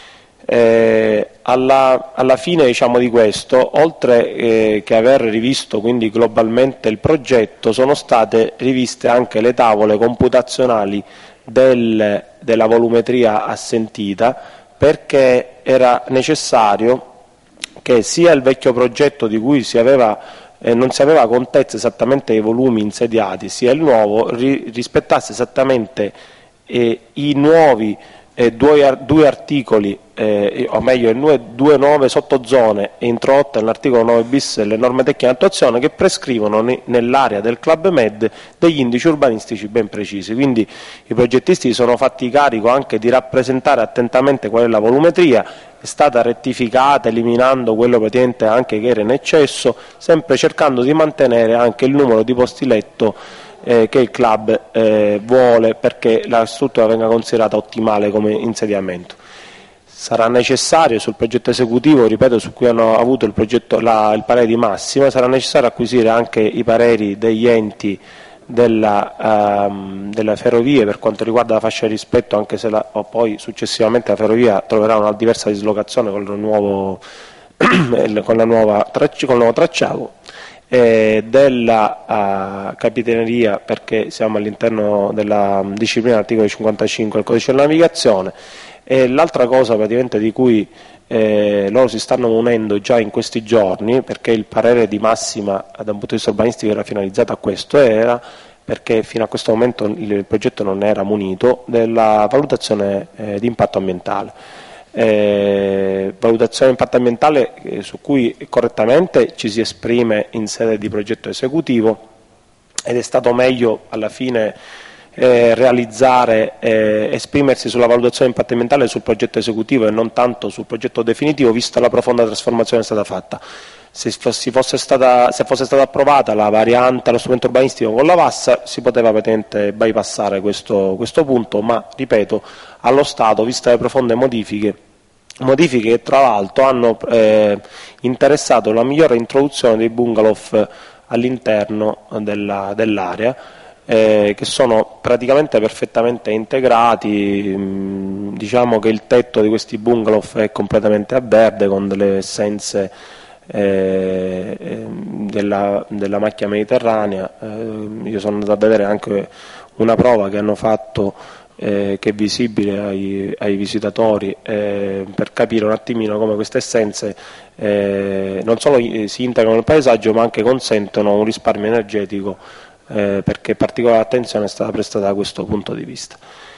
Eh, alla, alla fine, diciamo, di questo, oltre eh, che aver rivisto quindi globalmente il progetto, sono state riviste anche le tavole computazionali del, della volumetria assentita, perché era necessario che sia il vecchio progetto, di cui si aveva, eh, non si aveva contezza esattamente dei volumi insediati, sia il nuovo ri, rispettasse esattamente eh, i nuovi eh, due, due articoli, eh, o meglio due, due nuove sottozone introdotte nell'articolo nove bis delle norme tecniche di attuazione, che prescrivono ne, nell'area del Club Med degli indici urbanistici ben precisi. Quindi i progettisti si sono fatti carico anche di rappresentare attentamente qual è la volumetria, è stata rettificata eliminando quello praticamente anche che era in eccesso, sempre cercando di mantenere anche il numero di posti letto eh, che il club eh, vuole, perché la struttura venga considerata ottimale come insediamento. Sarà necessario sul progetto esecutivo, ripeto, su cui hanno avuto il, progetto, la, il parere di massima, sarà necessario acquisire anche i pareri degli enti della, um, delle ferrovie per quanto riguarda la fascia di rispetto, anche se la, o poi successivamente la ferrovia troverà una diversa dislocazione con il nuovo, con la nuova, con il nuovo tracciato, eh, della uh, capitaneria, perché siamo all'interno della disciplina dell'articolo cinquantacinque del codice della navigazione. E l'altra cosa praticamente di cui eh, loro si stanno munendo già in questi giorni, perché il parere di massima da un punto di vista urbanistico era finalizzato a questo, era perché fino a questo momento il progetto non era munito della valutazione eh, di impatto ambientale. Eh, valutazione di impatto ambientale eh, su cui correttamente ci si esprime in sede di progetto esecutivo, ed è stato meglio alla fine Eh, realizzare, eh, esprimersi sulla valutazione di impatto ambientale sul progetto esecutivo e non tanto sul progetto definitivo, vista la profonda trasformazione che è stata fatta. Se fosse stata, se fosse stata approvata la variante, lo strumento urbanistico con la Vassa, si poteva praticamente bypassare questo, questo punto, ma ripeto, allo Stato, viste le profonde modifiche, modifiche che tra l'altro hanno eh, interessato la migliore introduzione dei bungalow all'interno della, dell'area, Eh, che sono praticamente perfettamente integrati. Mh, diciamo che il tetto di questi bungalow è completamente a verde con delle essenze eh, eh, della, della macchia mediterranea. Eh, io sono andato a vedere anche una prova che hanno fatto eh, che è visibile ai, ai visitatori eh, per capire un attimino come queste essenze eh, non solo si integrano nel paesaggio ma anche consentono un risparmio energetico, Eh, perché particolare attenzione è stata prestata da questo punto di vista.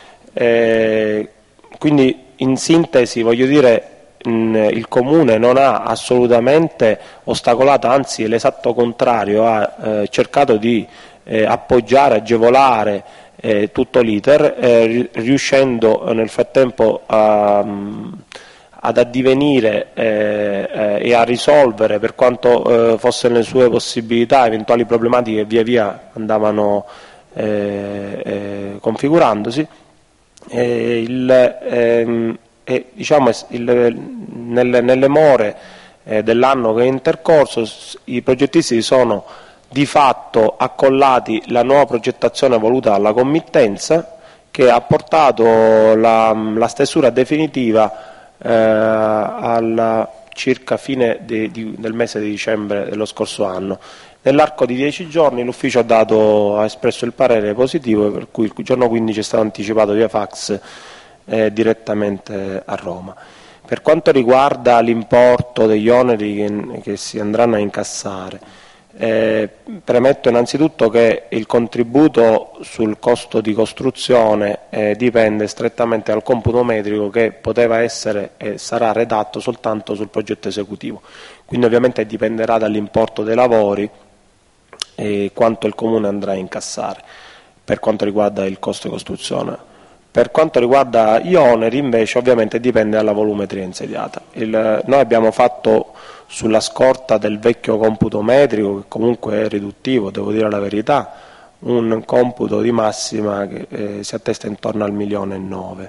Eh, quindi in sintesi voglio dire, mh, il Comune non ha assolutamente ostacolato, anzi l'esatto contrario, ha eh, cercato di eh, appoggiare, agevolare eh, tutto l'iter, eh, riuscendo nel frattempo a mh, ad addivenire eh, eh, e a risolvere, per quanto eh, fossero le sue possibilità, eventuali problematiche che via via andavano eh, eh, configurandosi. E il, ehm, e, diciamo, il, nelle, nelle more eh, dell'anno che è intercorso, i progettisti sono di fatto accollati la nuova progettazione voluta dalla committenza, che ha portato la, la stesura definitiva Eh, alla circa fine de, di, del mese di dicembre dello scorso anno. Nell'arco di dieci giorni l'ufficio ha, dato, ha espresso il parere positivo, per cui il giorno quindici è stato anticipato via fax eh, direttamente a Roma. Per quanto riguarda l'importo degli oneri che, che si andranno a incassare, Eh, premetto innanzitutto che il contributo sul costo di costruzione eh, dipende strettamente dal computo metrico che poteva essere e sarà redatto soltanto sul progetto esecutivo, quindi ovviamente dipenderà dall'importo dei lavori e quanto il Comune andrà a incassare per quanto riguarda il costo di costruzione. Per quanto riguarda gli oneri invece ovviamente dipende dalla volumetria insediata. Il, noi abbiamo fatto sulla scorta del vecchio computo metrico, che comunque è riduttivo, devo dire la verità, un computo di massima che eh, si attesta intorno al milione e nove.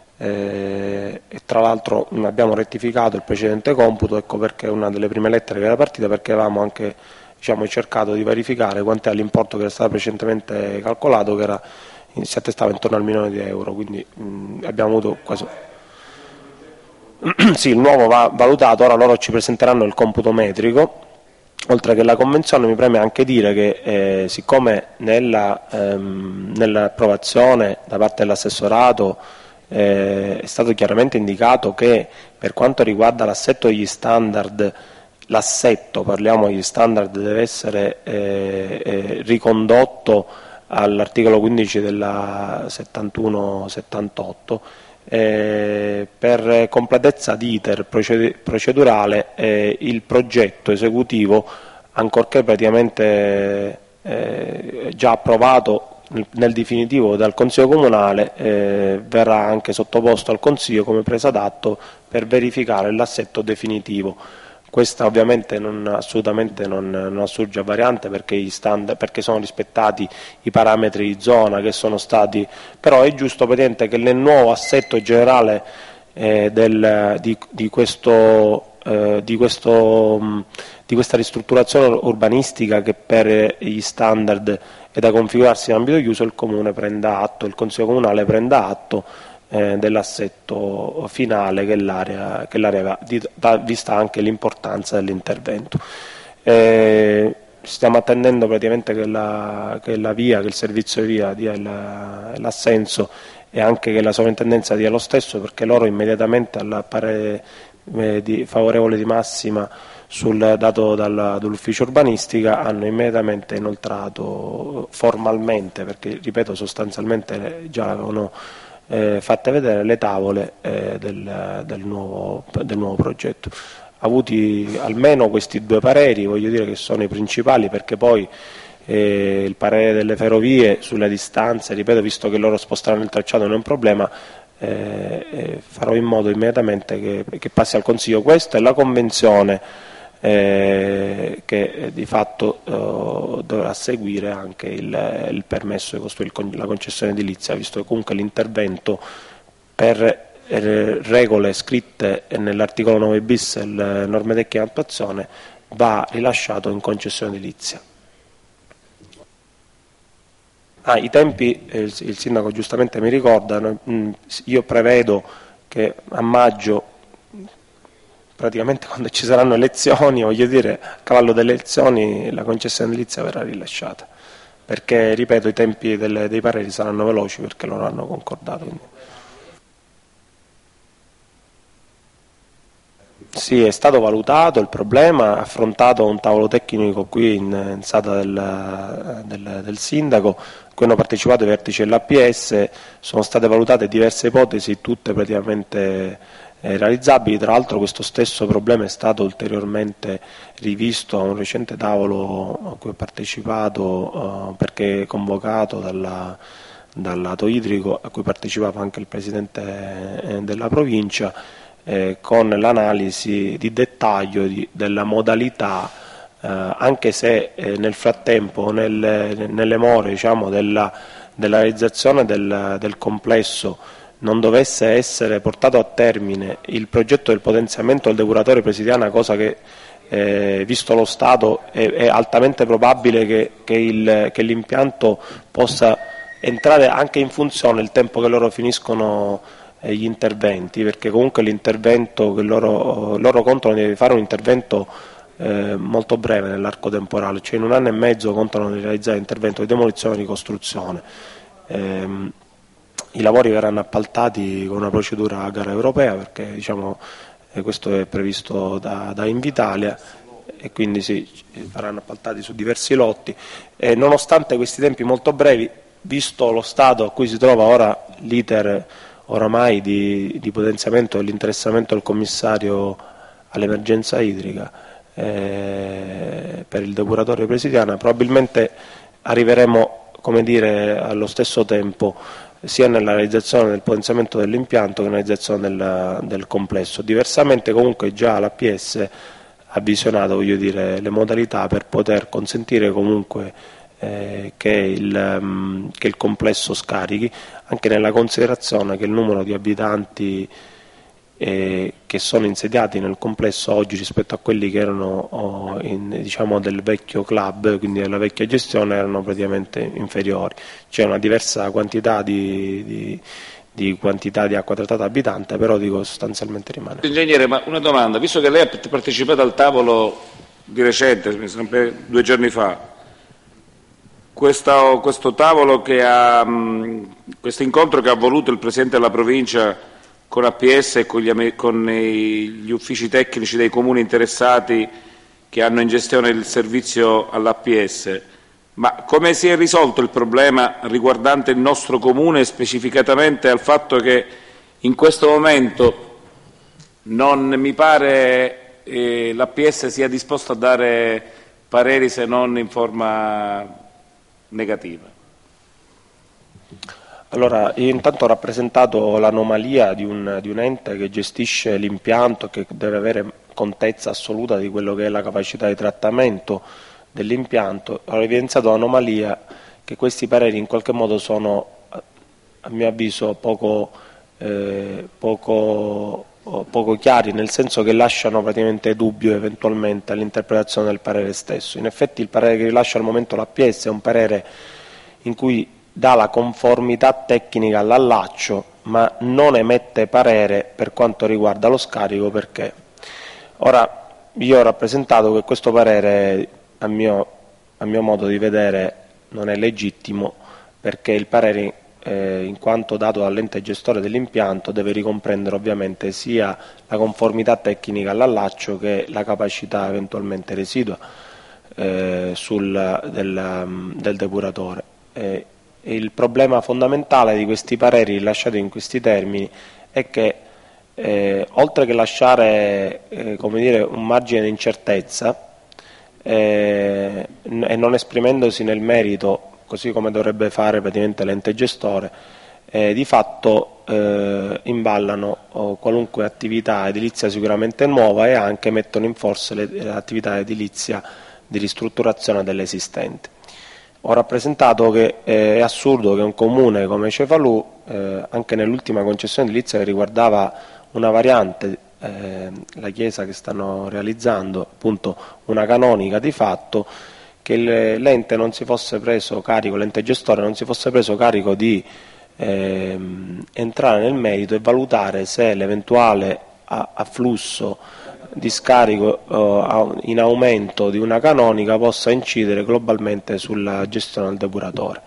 Eh, e tra l'altro abbiamo rettificato il precedente computo, ecco perché è una delle prime lettere che era partita, perché avevamo anche diciamo, cercato di verificare quant'è l'importo che era stato precedentemente calcolato, che era, si attestava intorno al milione di euro, quindi mh, abbiamo avuto quasi... Sì, il nuovo va valutato, ora loro ci presenteranno il computo metrico, oltre che la convenzione. Mi preme anche dire che eh, siccome nella, ehm, nell'approvazione da parte dell'assessorato eh, è stato chiaramente indicato che per quanto riguarda l'assetto degli standard, l'assetto, parliamo degli standard, deve essere eh, eh, ricondotto all'articolo quindici della settantuno settantotto, Eh, per completezza di iter procedurale eh, il progetto esecutivo, ancorché praticamente eh, già approvato nel, nel definitivo dal Consiglio Comunale, eh, verrà anche sottoposto al Consiglio come presa d'atto per verificare l'assetto definitivo. Questa ovviamente non, assolutamente non, non assurge a variante perché, gli stand, perché sono rispettati i parametri di zona che sono stati, però è giusto praticamente che nel nuovo assetto generale eh, del, di, di, questo, eh, di, questo, mh, di questa ristrutturazione urbanistica, che per gli standard e da configurarsi in ambito chiuso il Comune prenda atto, il Consiglio Comunale prenda atto eh, dell'assetto finale che l'area che l'area ha, vista anche l'importanza dell'intervento. Eh, stiamo attendendo praticamente che la, che la via, che il servizio via dia l'assenso e anche che la sovrintendenza dia lo stesso, perché loro immediatamente al parere eh, di, favorevole di massima sul dato dal, dall'ufficio urbanistica hanno immediatamente inoltrato formalmente, perché ripeto sostanzialmente già l'avevano eh, fatte vedere le tavole eh, del, del, nuovo, del nuovo progetto. Avuti almeno questi due pareri, voglio dire che sono i principali, perché poi eh, il parere delle ferrovie sulle distanze, ripeto, visto che loro sposteranno il tracciato non è un problema, eh, eh, farò in modo immediatamente che, che passi al Consiglio. Questa è la convenzione eh, che eh, di fatto eh, dovrà seguire anche il, il permesso di costruire la concessione edilizia, visto che comunque l'intervento per regole scritte nell'articolo nove bis le norme tecniche di attuazione va rilasciato in concessione edilizia. Ah, i tempi, eh, il, il sindaco giustamente mi ricorda, mh, io prevedo che a maggio, praticamente quando ci saranno elezioni, voglio dire, a cavallo delle elezioni la concessione edilizia verrà rilasciata, perché ripeto i tempi delle, dei pareri saranno veloci perché loro hanno concordato. Quindi. Sì, è stato valutato il problema, affrontato un tavolo tecnico qui in, in sala del, del, del sindaco, a cui hanno partecipato i vertici dell'A P S, sono state valutate diverse ipotesi, tutte praticamente eh, realizzabili. Tra l'altro questo stesso problema è stato ulteriormente rivisto a un recente tavolo a cui ho partecipato, eh, perché convocato dalla, dal lato idrico, a cui partecipava anche il Presidente eh, della provincia, Eh, con l'analisi di dettaglio di, della modalità, eh, anche se eh, nel frattempo, nelle, nelle more diciamo, della, della realizzazione del, del complesso non dovesse essere portato a termine il progetto del potenziamento del depuratore presidiana, cosa che eh, visto lo stato è, è altamente probabile che, che, il, che l'impianto possa entrare anche in funzione il tempo che loro finiscono gli interventi, perché comunque l'intervento che loro, loro contano di fare un intervento eh, molto breve nell'arco temporale, cioè in un anno e mezzo contano di realizzare l'intervento di demolizione e ricostruzione. Eh, I lavori verranno appaltati con una procedura a gara europea, perché diciamo, eh, questo è previsto da, da Invitalia e quindi sì, verranno appaltati su diversi lotti. Eh, nonostante questi tempi molto brevi, visto lo stato a cui si trova ora l'iter oramai di, di potenziamento dell'interessamento del commissario all'emergenza idrica eh, per il depuratore presidiana, probabilmente arriveremo, come dire, allo stesso tempo sia nella realizzazione del potenziamento dell'impianto che nella realizzazione del, del complesso. Diversamente comunque già l'A P S ha visionato, voglio dire, le modalità per poter consentire comunque Eh, che, il, um, che il complesso scarichi, anche nella considerazione che il numero di abitanti eh, che sono insediati nel complesso oggi rispetto a quelli che erano oh, in, diciamo, del vecchio club, quindi della vecchia gestione, erano praticamente inferiori. C'è una diversa quantità di, di, di quantità di acqua trattata abitante, però dico sostanzialmente rimane. Ingegnere, ma una domanda, visto che lei ha partecipato al tavolo di recente, sempre due giorni fa, Questo, questo tavolo che ha, questo incontro che ha voluto il Presidente della Provincia con A P S e con gli, con gli uffici tecnici dei comuni interessati che hanno in gestione il servizio all'A P S, ma come si è risolto il problema riguardante il nostro comune, specificatamente al fatto che in questo momento non mi pare eh, l'A P S sia disposto a dare pareri se non in forma negativa? Allora, io intanto ho rappresentato l'anomalia di un, di un ente che gestisce l'impianto, che deve avere contezza assoluta di quello che è la capacità di trattamento dell'impianto. Ho evidenziato l'anomalia che questi pareri in qualche modo sono, a mio avviso, poco, eh, poco, poco chiari, nel senso che lasciano praticamente dubbio eventualmente all'interpretazione del parere stesso. In effetti il parere che rilascia al momento l'A P S è un parere in cui dà la conformità tecnica all'allaccio ma non emette parere per quanto riguarda lo scarico. Perché? Ora, io ho rappresentato che questo parere, a mio, a mio modo di vedere, non è legittimo, perché il parere, eh, in quanto dato dall'ente gestore dell'impianto, deve ricomprendere ovviamente sia la conformità tecnica all'allaccio che la capacità eventualmente residua eh, sul, del, del depuratore. Eh, il problema fondamentale di questi pareri rilasciati in questi termini è che Eh, oltre che lasciare eh, come dire, un margine di incertezza eh, e non esprimendosi nel merito, così come dovrebbe fare praticamente l'ente gestore, eh, di fatto eh, imballano oh, qualunque attività edilizia sicuramente nuova e anche mettono in forza l'attività edilizia di ristrutturazione dell'esistente. Ho rappresentato che eh, è assurdo che un comune come Cefalù, eh, anche nell'ultima concessione edilizia che riguardava una variante, eh, la chiesa che stanno realizzando, appunto una canonica di fatto, che l'ente non si fosse preso carico, l'ente gestore non si fosse preso carico di eh, entrare nel merito e valutare se l'eventuale afflusso di scarico eh, in aumento di una canonica possa incidere globalmente sulla gestione del depuratore.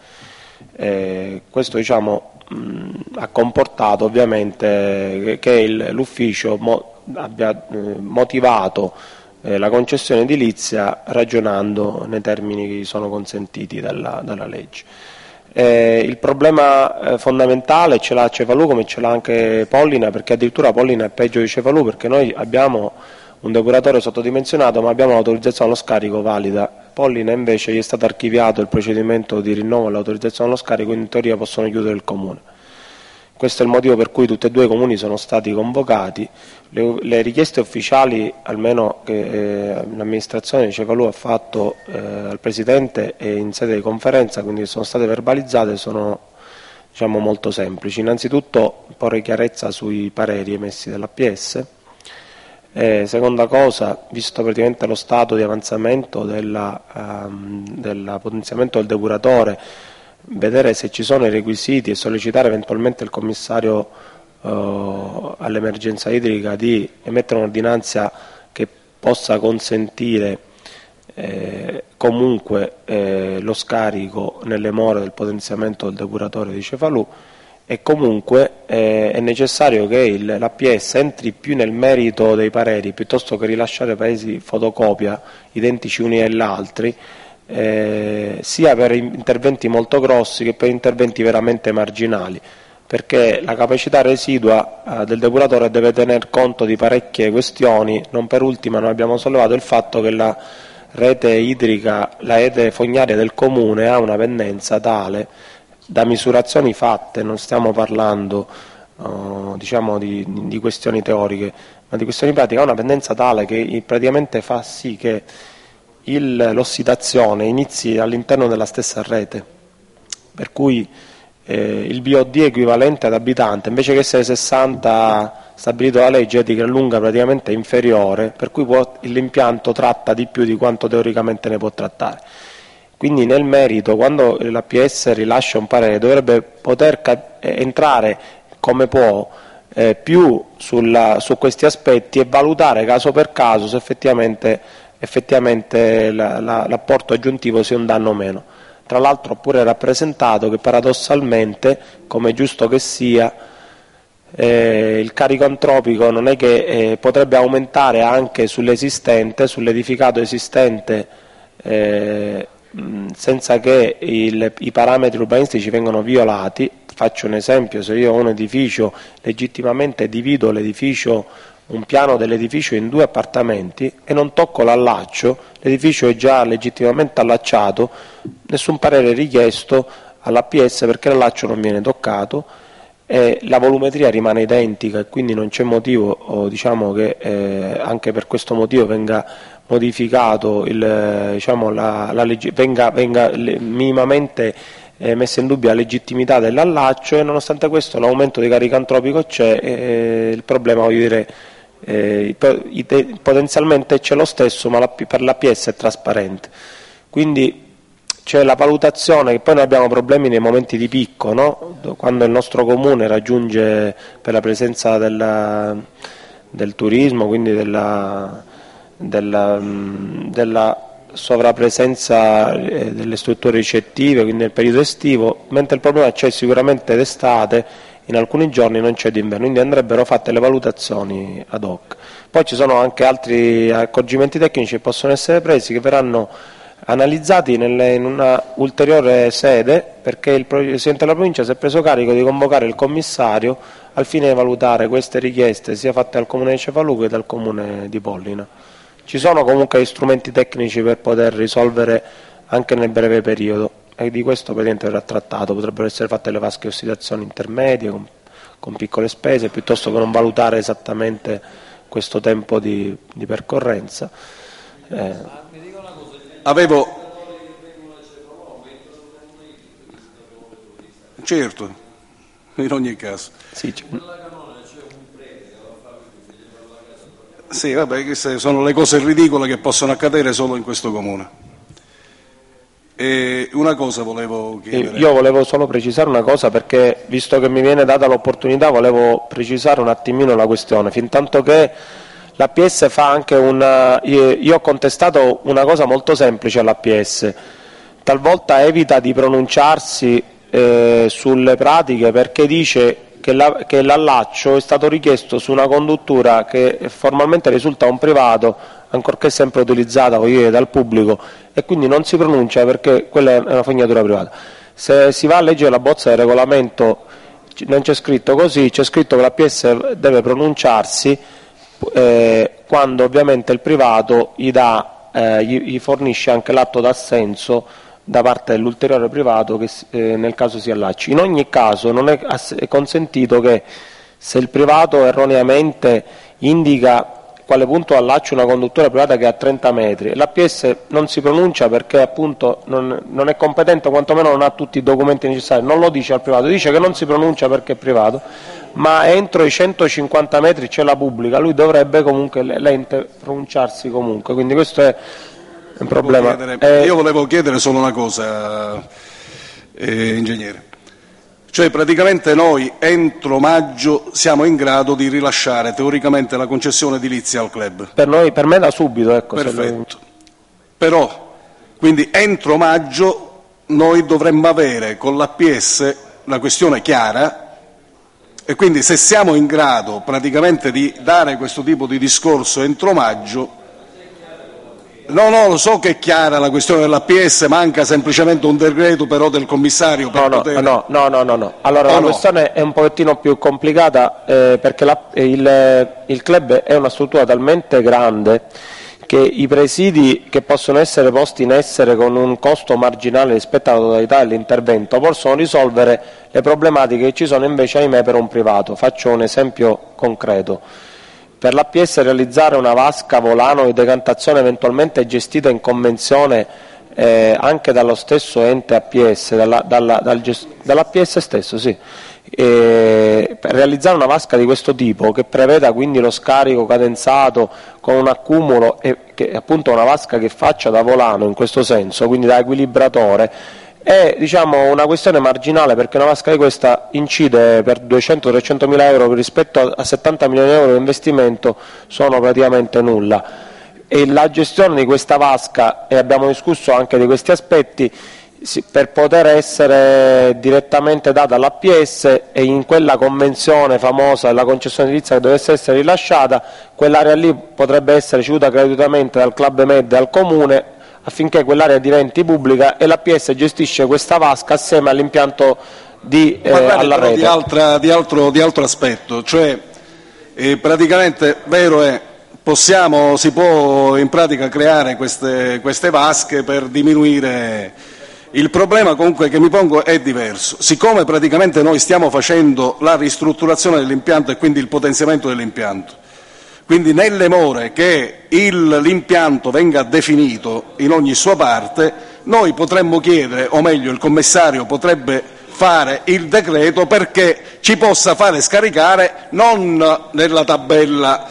Eh, questo diciamo mh, ha comportato ovviamente che, che l'ufficio mo, abbia eh, motivato eh, la concessione edilizia ragionando nei termini che sono consentiti dalla, dalla legge. Eh, il problema eh, fondamentale ce l'ha Cefalù come ce l'ha anche Pollina, perché addirittura Pollina è peggio di Cefalù, perché noi abbiamo un depuratore sottodimensionato ma abbiamo l'autorizzazione allo scarico valida. Pollina invece gli è stato archiviato il procedimento di rinnovo dell'autorizzazione allo scarico, quindi in teoria possono chiudere il comune. Questo è il motivo per cui tutti e due i comuni sono stati convocati. Le, le richieste ufficiali, almeno che eh, l'amministrazione di Cefalù ha fatto eh, al Presidente e in sede di conferenza, quindi sono state verbalizzate, sono diciamo, molto semplici. Innanzitutto porre chiarezza sui pareri emessi dall'A P S. Eh, seconda cosa, visto praticamente lo stato di avanzamento della, um, del potenziamento del depuratore, vedere se ci sono i requisiti e sollecitare eventualmente il commissario uh, all'emergenza idrica di emettere un'ordinanza che possa consentire eh, comunque eh, lo scarico nelle more del potenziamento del depuratore di Cefalù. E comunque eh, è necessario che il, l'A P S entri più nel merito dei pareri piuttosto che rilasciare pareri fotocopia identici uni agli altri, eh, sia per interventi molto grossi che per interventi veramente marginali, perché la capacità residua eh, del depuratore deve tener conto di parecchie questioni. Non per ultima noi abbiamo sollevato il fatto che la rete idrica, la rete fognaria del comune ha una pendenza tale, da misurazioni fatte, non stiamo parlando uh, diciamo di, di questioni teoriche, ma di questioni pratiche, ha una pendenza tale che praticamente fa sì che il, l'ossidazione inizi all'interno della stessa rete, per cui eh, il B O D equivalente ad abitante, invece che essere sessanta stabilito dalla legge, è di gran lunga praticamente inferiore, per cui può, l'impianto tratta di più di quanto teoricamente ne può trattare. Quindi nel merito, quando l'A P S rilascia un parere, dovrebbe poter cap- entrare come può eh, più sulla, su questi aspetti e valutare caso per caso se effettivamente, effettivamente la, la, l'apporto aggiuntivo sia un danno o meno. Tra l'altro ho pure rappresentato che paradossalmente, come è giusto che sia, eh, il carico antropico non è che eh, potrebbe aumentare anche sull'esistente, sull'edificato esistente, eh, senza che il, i parametri urbanistici vengano violati. Faccio un esempio: se io ho un edificio, legittimamente divido l'edificio, un piano dell'edificio in due appartamenti e non tocco l'allaccio, l'edificio è già legittimamente allacciato, nessun parere richiesto all'A P S perché l'allaccio non viene toccato e la volumetria rimane identica, e quindi non c'è motivo, o diciamo che eh, anche per questo motivo venga modificato il, diciamo, la, la legge, venga, venga le, minimamente eh, messa in dubbio la legittimità dell'allaccio, e nonostante questo l'aumento di carico antropico c'è, eh, il problema, voglio dire, eh, potenzialmente c'è lo stesso, ma la, per l'A P S è trasparente. Quindi c'è la valutazione che poi noi abbiamo problemi nei momenti di picco, no? Quando il nostro comune raggiunge, per la presenza della, del turismo, quindi della, della, della sovrappresenza delle strutture ricettive, quindi nel periodo estivo, mentre il problema c'è sicuramente d'estate, in alcuni giorni non c'è d'inverno, quindi andrebbero fatte le valutazioni ad hoc. Poi ci sono anche altri accorgimenti tecnici che possono essere presi, che verranno analizzati nelle, in una ulteriore sede, perché il Presidente della Provincia si è preso carico di convocare il commissario al fine di valutare queste richieste sia fatte dal Comune di Cefalugo che dal Comune di Pollina. Ci sono comunque gli strumenti tecnici per poter risolvere anche nel breve periodo e di questo praticamente verrà trattato, potrebbero essere fatte le vasche ossidazioni intermedie con, con piccole spese piuttosto che non valutare esattamente questo tempo di, di percorrenza. Eh, Avevo, certo, in ogni caso. Sì, sì, vabbè, queste sono le cose ridicole che possono accadere solo in questo comune. E una cosa volevo chiedere. Io volevo solo precisare una cosa, perché visto che mi viene data l'opportunità volevo precisare un attimino la questione, fintanto che l'A P S fa anche una, io ho contestato una cosa molto semplice all'A P S, talvolta evita di pronunciarsi eh, sulle pratiche perché dice che, la, che l'allaccio è stato richiesto su una conduttura che formalmente risulta un privato, ancorché sempre utilizzata dal pubblico, e quindi non si pronuncia perché quella è una fognatura privata. Se si va a leggere la bozza del regolamento non c'è scritto così, c'è scritto che l'A P S deve pronunciarsi Eh, quando ovviamente il privato gli, dà, eh, gli, gli fornisce anche l'atto d'assenso da parte dell'ulteriore privato che eh, nel caso si allacci. In ogni caso non è, è consentito che se il privato erroneamente indica quale punto allaccia una conduttura privata che è a trenta metri, l'A P S non si pronuncia perché appunto non, non è competente, quantomeno non ha tutti i documenti necessari, non lo dice al privato, dice che non si pronuncia perché è privato, ma entro i centocinquanta metri c'è la pubblica, lui dovrebbe comunque l'ente pronunciarsi comunque, quindi questo è un problema. Eh, io volevo chiedere solo una cosa, eh, ingegnere, cioè praticamente noi entro maggio siamo in grado di rilasciare teoricamente la concessione edilizia al club. Per noi, per me da subito, ecco. Perfetto, però quindi entro maggio noi dovremmo avere con l'A P S la questione chiara. E quindi se siamo in grado praticamente di dare questo tipo di discorso entro maggio, no, no, lo so che è chiara la questione dell'A P S, manca semplicemente un decreto però del commissario per no, no, poter... No, no, no, no, no. Allora oh, la no. questione è un pochettino più complicata eh, perché la, il, il club è una struttura talmente grande che i presidi che possono essere posti in essere con un costo marginale rispetto alla totalità dell'intervento possono risolvere le problematiche che ci sono invece, ahimè, per un privato. Faccio un esempio concreto. Per l'A P S realizzare una vasca volano di decantazione eventualmente gestita in convenzione eh, anche dallo stesso ente A P S, dalla, dalla, dal gest- dall'A P S stesso, sì. E per realizzare una vasca di questo tipo che preveda quindi lo scarico cadenzato con un accumulo e che è appunto una vasca che faccia da volano in questo senso, quindi da equilibratore, è diciamo una questione marginale perché una vasca di questa incide per duecento trecento mila euro rispetto a settanta milioni di euro di investimento, sono praticamente nulla, e la gestione di questa vasca, e abbiamo discusso anche di questi aspetti, per poter essere direttamente data all'A P S e in quella convenzione famosa della concessione edilizia che dovesse essere rilasciata, quell'area lì potrebbe essere ceduta gratuitamente dal Club Med al Comune affinché quell'area diventi pubblica e l'A P S gestisce questa vasca assieme all'impianto di, eh, alla rete. Di, altra, di, altro, di altro aspetto, cioè eh, praticamente vero è possiamo, si può in pratica creare queste, queste vasche per diminuire. Il problema comunque che mi pongo è diverso, siccome praticamente noi stiamo facendo la ristrutturazione dell'impianto e quindi il potenziamento dell'impianto, quindi nelle more che il, l'impianto venga definito in ogni sua parte, noi potremmo chiedere, o meglio il commissario potrebbe fare il decreto perché ci possa fare scaricare non nella tabella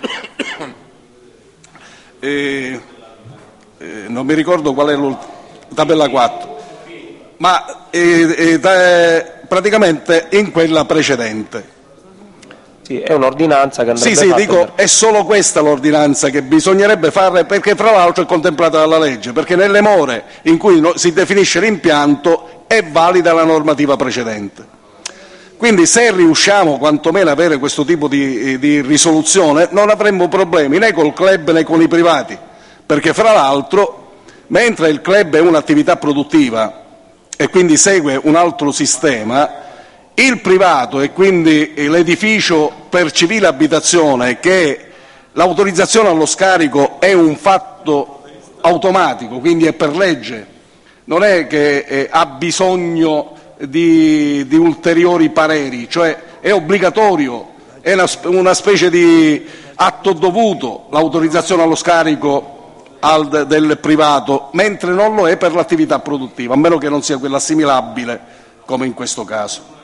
eh, eh, non mi ricordo qual è l'ultimo. tabella quattro, ma eh, eh, da, praticamente in quella precedente. Sì, è un'ordinanza che andrebbe Sì, sì, fatta dico, per... è solo questa l'ordinanza che bisognerebbe fare, perché fra l'altro è contemplata dalla legge, perché nelle more in cui no, si definisce l'impianto è valida la normativa precedente. Quindi se riusciamo quantomeno ad avere questo tipo di, di risoluzione non avremmo problemi né col club né con i privati, perché fra l'altro mentre il club è un'attività produttiva e quindi segue un altro sistema, il privato e quindi l'edificio per civile abitazione, che l'autorizzazione allo scarico è un fatto automatico, quindi è per legge, non è che eh, ha bisogno di, di ulteriori pareri, cioè è obbligatorio, è una, una specie di atto dovuto l'autorizzazione allo scarico al, del privato, mentre non lo è per l'attività produttiva, a meno che non sia quella assimilabile come in questo caso.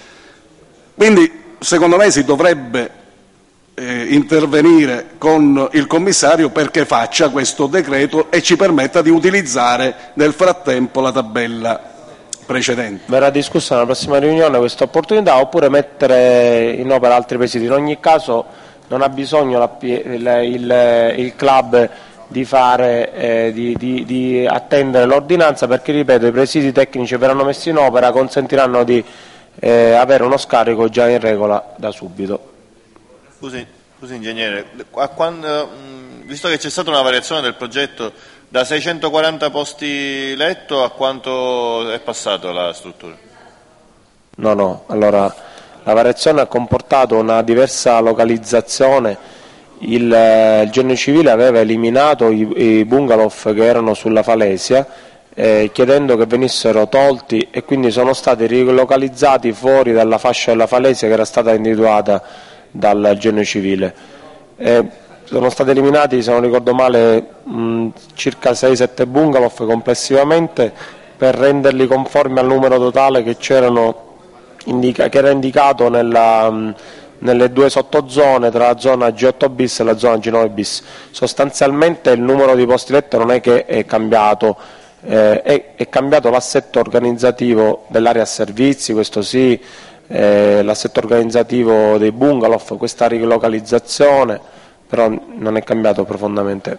Quindi secondo me si dovrebbe eh, intervenire con il commissario perché faccia questo decreto e ci permetta di utilizzare nel frattempo la tabella precedente. Verrà discussa nella prossima riunione questa opportunità, oppure mettere in opera altri presidi. In ogni caso non ha bisogno la, il, il, il club di, fare, eh, di, di, di attendere l'ordinanza, perché ripeto i presidi tecnici verranno messi in opera, consentiranno di Eh, avere uno scarico già in regola da subito. Scusi, scusi ingegnere, a quando, mh, visto che c'è stata una variazione del progetto da seicentoquaranta posti letto, a quanto è passato la struttura? No, no, allora la variazione ha comportato una diversa localizzazione. Il, eh, il genio civile aveva eliminato i, i bungalow che erano sulla Falesia, Eh, chiedendo che venissero tolti, e quindi sono stati rilocalizzati fuori dalla fascia della Falesia che era stata individuata dal genio civile. Eh, sono stati eliminati, se non ricordo male, mh, circa sei sette bungalow complessivamente, per renderli conformi al numero totale che, indica, che era indicato nella, mh, nelle due sottozone tra la zona G otto bis e la zona G nove bis. Sostanzialmente il numero di posti letto non è che è cambiato, Eh, è, è cambiato l'assetto organizzativo dell'area servizi, questo sì, eh, l'assetto organizzativo dei bungalow, questa rilocalizzazione, però non è cambiato profondamente.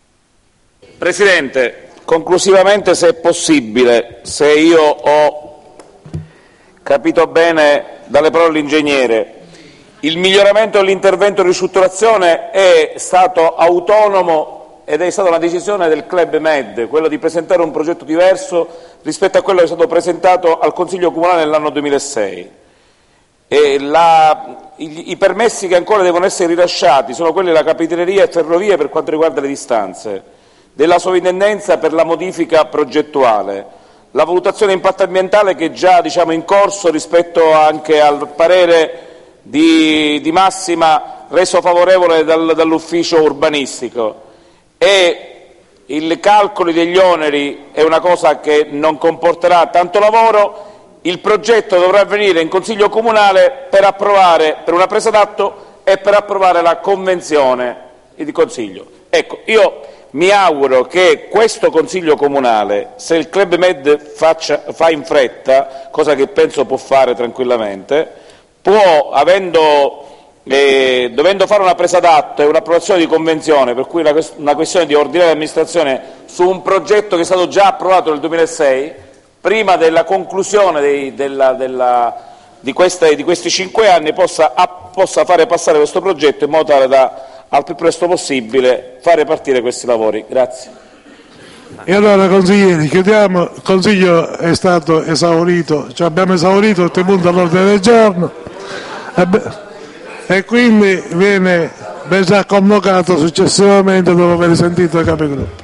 Presidente, conclusivamente, se è possibile, se io ho capito bene dalle parole dell'ingegnere, il miglioramento dell'intervento di ristrutturazione è stato autonomo ed è stata una decisione del Club Med, quello di presentare un progetto diverso rispetto a quello che è stato presentato al Consiglio Comunale nell'anno duemilasei. E la, i, I permessi che ancora devono essere rilasciati sono quelli della Capitaneria e Ferrovie per quanto riguarda le distanze, della Sovrintendenza per la modifica progettuale, la valutazione impatto ambientale che è già diciamo, in corso rispetto anche al parere di, di massima reso favorevole dal, dall'ufficio urbanistico. E i calcoli degli oneri è una cosa che non comporterà tanto lavoro, il progetto dovrà venire in Consiglio Comunale per approvare, per una presa d'atto e per approvare la convenzione di Consiglio. Ecco, io mi auguro che questo Consiglio Comunale, se il Club Med faccia, fa in fretta, cosa che penso può fare tranquillamente, può, avendo... E, dovendo fare una presa d'atto e un'approvazione di convenzione, per cui una, una questione di ordinaria amministrazione su un progetto che è stato già approvato nel duemilasei, prima della conclusione dei, della, della, di, queste, di questi cinque anni possa, a, possa fare passare questo progetto in modo tale da al più presto possibile fare partire questi lavori. Grazie. E allora consiglieri, chiudiamo, il Consiglio è stato esaurito, cioè abbiamo esaurito il punto all'ordine del giorno. Abbe- E quindi viene, verrà convocato successivamente dopo aver sentito i capigruppo.